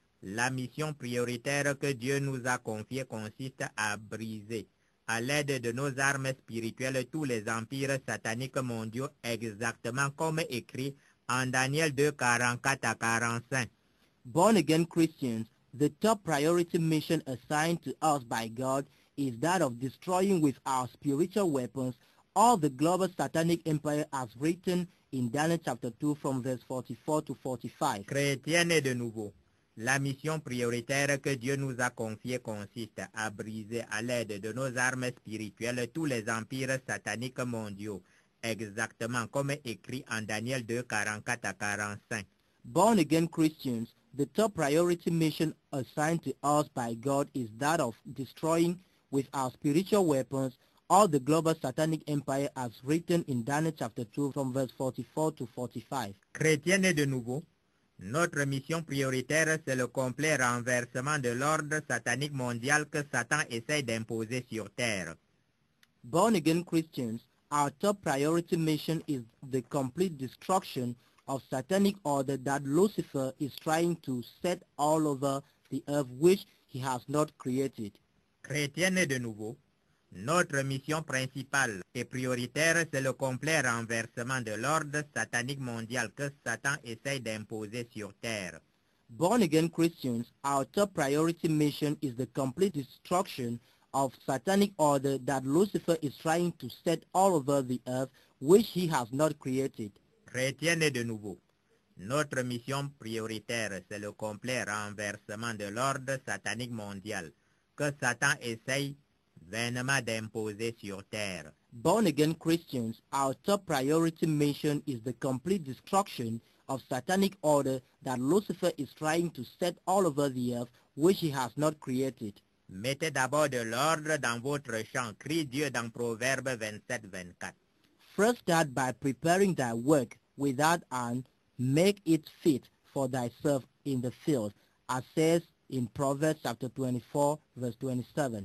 la mission prioritaire que Dieu nous a confiée consiste à briser, à l'aide de nos armes spirituelles, tous les empires sataniques mondiaux, exactement comme écrit en Daniel 2, 44 à 45. Born-again Christians, the top priority mission assigned to us by God is that of destroying with our spiritual weapons all the global satanic empire as written in Daniel chapter 2 from verse 44 to 45. Chrétiens nés de nouveau, la mission prioritaire que Dieu nous a confiée consiste à briser à l'aide de nos armes spirituelles tous les empires sataniques mondiaux, exactement comme écrit en Daniel 2, 44 à 45. Born-again Christians, the top priority mission assigned to us by God is that of destroying with our spiritual weapons all the global satanic empire as written in Daniel chapter 2 from verse 44 to 45. Chrétiens nés de nouveau, notre mission prioritaire, c'est le complet renversement de l'ordre satanique mondial que Satan essaie d'imposer sur terre. Born-again Christians, our top priority mission is the complete destruction of satanic order that Lucifer is trying to set all over the earth, which he has not created. Chrétiens nés de nouveau, notre mission principale et prioritaire, c'est le complet renversement de l'ordre satanique mondial que Satan essaie d'imposer sur terre. Born-again Christians, our top priority mission is the complete destruction of satanic order that Lucifer is trying to set all over the earth, which he has not created. Chrétiens nés de nouveau, notre mission prioritaire, c'est le complet renversement de l'ordre satanique mondial que Satan essaie vainement d'imposer sur terre. Born-again Christians, our top priority mission is the complete destruction of satanic order that Lucifer is trying to set all over the earth, which he has not created. Mettez d'abord de l'ordre dans votre champ, crie Dieu dans Proverbe 27-24. First start by preparing thy work without and make it fit for thyself in the field, as says in Proverbs chapter 24, verse 27.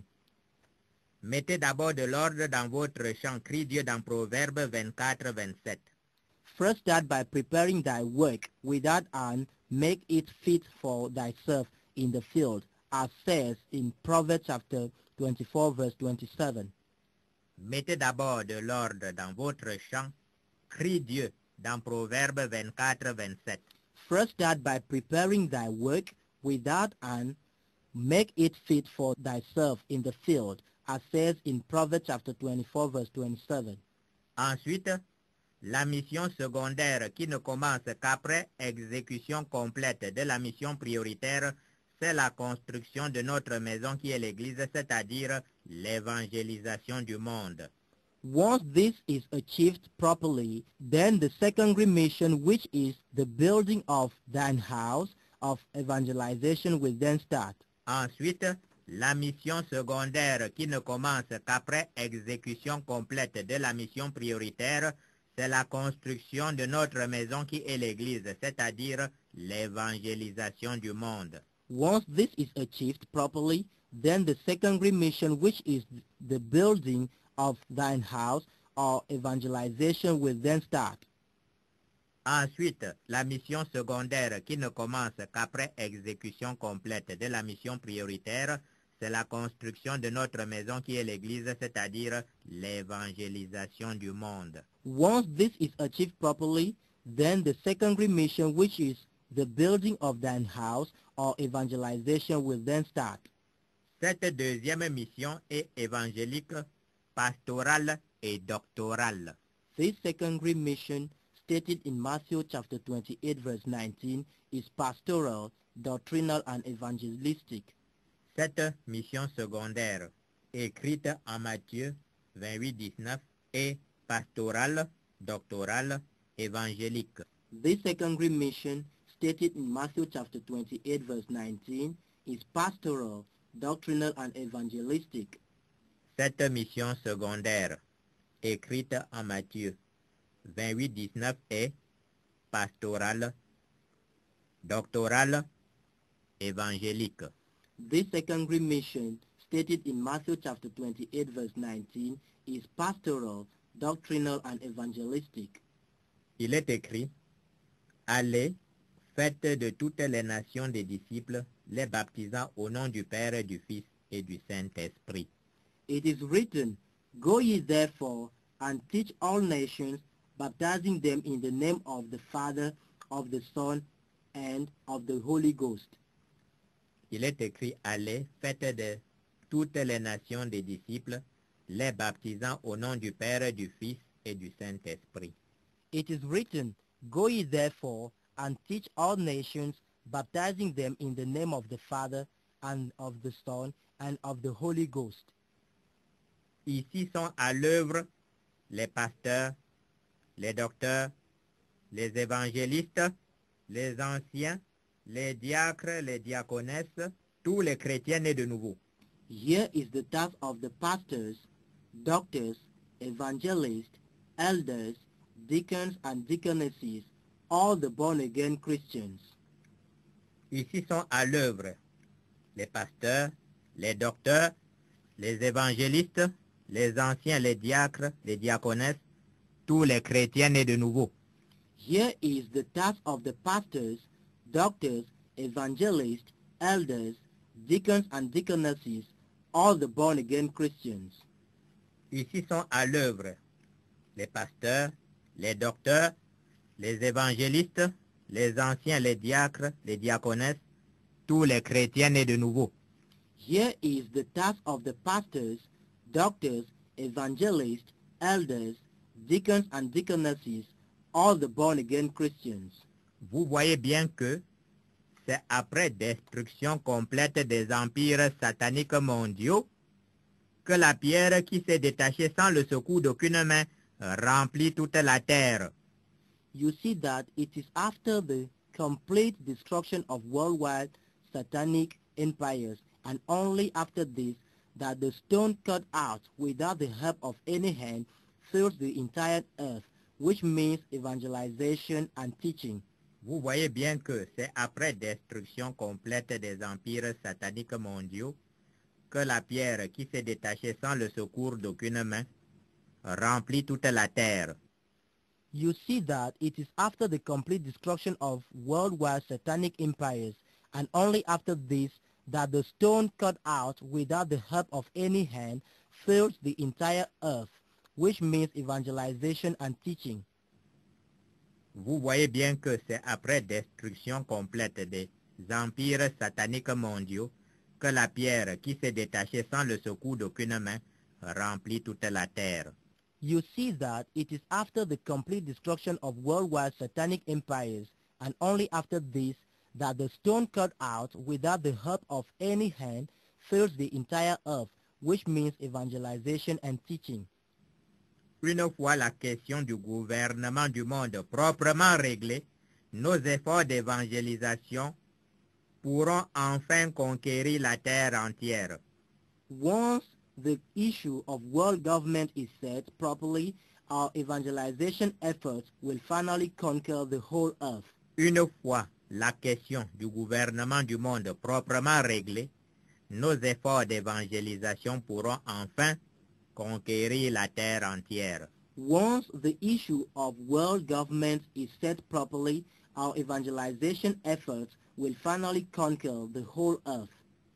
Mettez d'abord de l'ordre dans votre champ, crie Dieu dans Proverbe 24-27. First start by preparing thy work without and make it fit for thyself in the field, as says in Proverbs chapter 24, verse 27. Mettez d'abord de l'ordre dans votre champ, crie Dieu dans Proverbe 24-27. First start by preparing thy work without and make it fit for thyself in the field, as says in Proverbs chapter 24, verse 27. Ensuite, la mission secondaire qui ne commence qu'après exécution complète de la mission prioritaire, c'est la construction de notre maison qui est l'Église, c'est-à-dire l'évangélisation du monde. Once this is achieved properly, then the secondary mission, which is the building of thine house of evangelization, will then start. Ensuite, la mission secondaire qui ne commence qu'après exécution complète de la mission prioritaire, c'est la construction de notre maison qui est l'Église, c'est-à-dire l'évangélisation du monde. Once this is achieved properly, then the secondary mission, which is the building of thine house or evangelization, will then start. Ensuite, la mission secondaire qui ne commence qu'après exécution complète de la mission prioritaire, c'est la construction de notre maison qui est l'Église, c'est-à-dire l'évangélisation du monde. Once this is achieved properly, then the secondary mission, which is the building of thine house or evangelization, will then start. Cette deuxième mission est évangélique, pastorale et doctorale. This secondary mission, stated in Matthew chapter 28 verse 19, is pastoral, doctrinal, and evangelistic. Cette mission secondaire, écrite en Matthieu 28-19, est pastorale, doctorale, évangélique. This secondary mission, stated in Matthew chapter 28 verse 19, is pastoral, doctrinal, and evangelistic. Cette mission secondaire, écrite en Matthieu 28-19, est pastorale, doctorale, évangélique. This secondary mission, stated in Matthew chapter 28 verse 19, is pastoral, doctrinal, and evangelistic. Il est écrit, « Allez, faites de toutes les nations des disciples, les baptisant au nom du Père, du Fils et du Saint-Esprit. » It is written, Go ye therefore, and teach all nations, baptizing them in the name of the Father, of the Son, and of the Holy Ghost. Il est écrit, « Allez, faites de toutes les nations des disciples, les baptisant au nom du Père, du Fils et du Saint-Esprit. » It is written, Go ye therefore, and teach all nations, baptizing them in the name of the Father, and of the Son, and of the Holy Ghost. Ici sont à l'œuvre les pasteurs, les docteurs, les évangélistes, les anciens, les diacres, les diaconesses, tous les chrétiens nés de nouveau. Here is the task of the pastors, doctors, evangelists, elders, deacons and deaconesses, all the born-again Christians. Ici sont à l'œuvre les pasteurs, les docteurs, les évangélistes, les anciens, les diacres, les diaconesses, tous les chrétiens nés de nouveau. Here is the task of the pastors, doctors, evangelists, elders, deacons and deaconesses, all the born-again Christians. Ici sont à l'œuvre les pasteurs, les docteurs, les évangélistes, les anciens, les diacres, les diaconesses, tous les chrétiens nés de nouveau. Here is the task of the pastors, doctors, evangelists, elders, deacons and deaconesses, all the born-again Christians. Vous voyez bien que c'est après destruction complète des empires sataniques mondiaux que la pierre qui s'est détachée sans le secours d'aucune main remplit toute la terre. You see that it is after the complete destruction of worldwide satanic empires, and only after this, that the stone cut out without the help of any hand fills the entire earth, which means evangelization and teaching. Vous voyez bien que c'est après destruction complète des empires sataniques mondiaux que la pierre qui s'est détachée sans le secours d'aucune main remplit toute la terre. You see that it is after the complete destruction of worldwide satanic empires, and only after this, that the stone cut out without the help of any hand fills the entire earth, which means evangelization and teaching. Vous voyez bien que c'est après destruction complète des empires sataniques mondiaux que la pierre qui s'est détachée sans le secours d'aucune main remplit toute la terre. you see that it is after the complete destruction of worldwide satanic empires, and only after this, that the stone cut out without the help of any hand fills the entire earth, which means evangelization and teaching. Une fois la question du gouvernement du monde proprement réglée, nos efforts d'évangélisation pourront enfin conquérir la terre entière. Once the issue of world government is set properly, our evangelization efforts will finally conquer the whole earth. Une fois la question du gouvernement du monde proprement réglée, nos efforts d'évangélisation pourront enfin conquérir la terre entière. Once the issue of world government is set properly, our evangelization efforts will finally conquer the whole earth.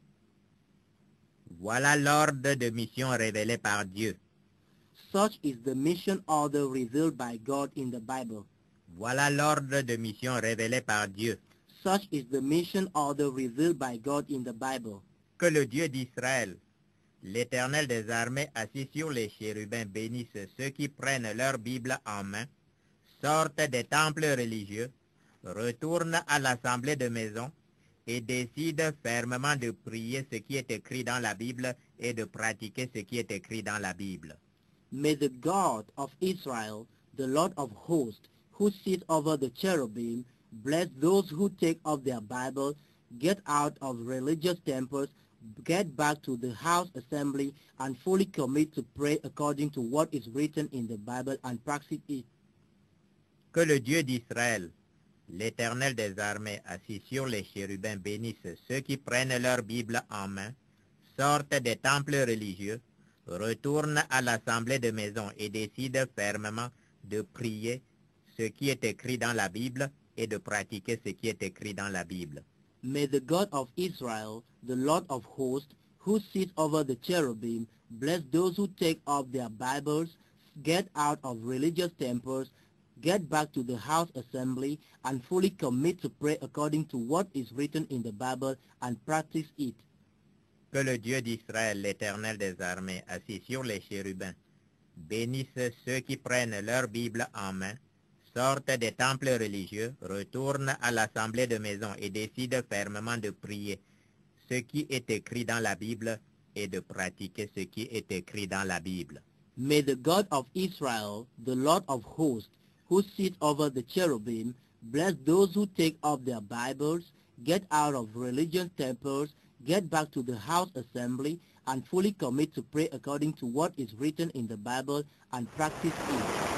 Voilà l'ordre de mission révélé par Dieu. Such is the mission order revealed by God in the Bible. Voilà l'ordre de mission révélé par Dieu. Such is the mission order revealed by God in the Bible. Que le Dieu d'Israël, l'Éternel des armées assis sur les chérubins, bénisse ceux qui prennent leur Bible en main, sortent des temples religieux, retournent à l'assemblée de maison et décident fermement de prier ce qui est écrit dans la Bible et de pratiquer ce qui est écrit dans la Bible. May the God of Israel, the Lord of hosts, who sits over the cherubim, bless those who take up their Bibles, get out of religious temples, get back to the house assembly, and fully commit to pray according to what is written in the Bible and practice it. Que le Dieu d'Israël, l'Éternel des armées assis sur les chérubins, bénisse ceux qui prennent leur Bible en main, sortent des temples religieux, retournent à l'assemblée de maison et décident fermement de prier ce qui est écrit dans la Bible et de pratiquer ce qui est écrit dans la Bible. May the God of Israel, the Lord of hosts, who sits over the cherubim, bless those who take up their Bibles, get out of religious temples, get back to the house assembly, and fully commit to pray according to what is written in the Bible and practice it. Que le Dieu d'Israël, l'Éternel des armées, assis sur les chérubins, bénisse ceux qui prennent leur Bible en main, sortent des temples religieux, retournent à l'assemblée de maison et décident fermement de prier ce qui est écrit dans la Bible et de pratiquer ce qui est écrit dans la Bible. May the God of Israel, the Lord of hosts, who sits over the cherubim, bless those who take up their Bibles, get out of religious temples, get back to the house assembly, and fully commit to pray according to what is written in the Bible and practice it.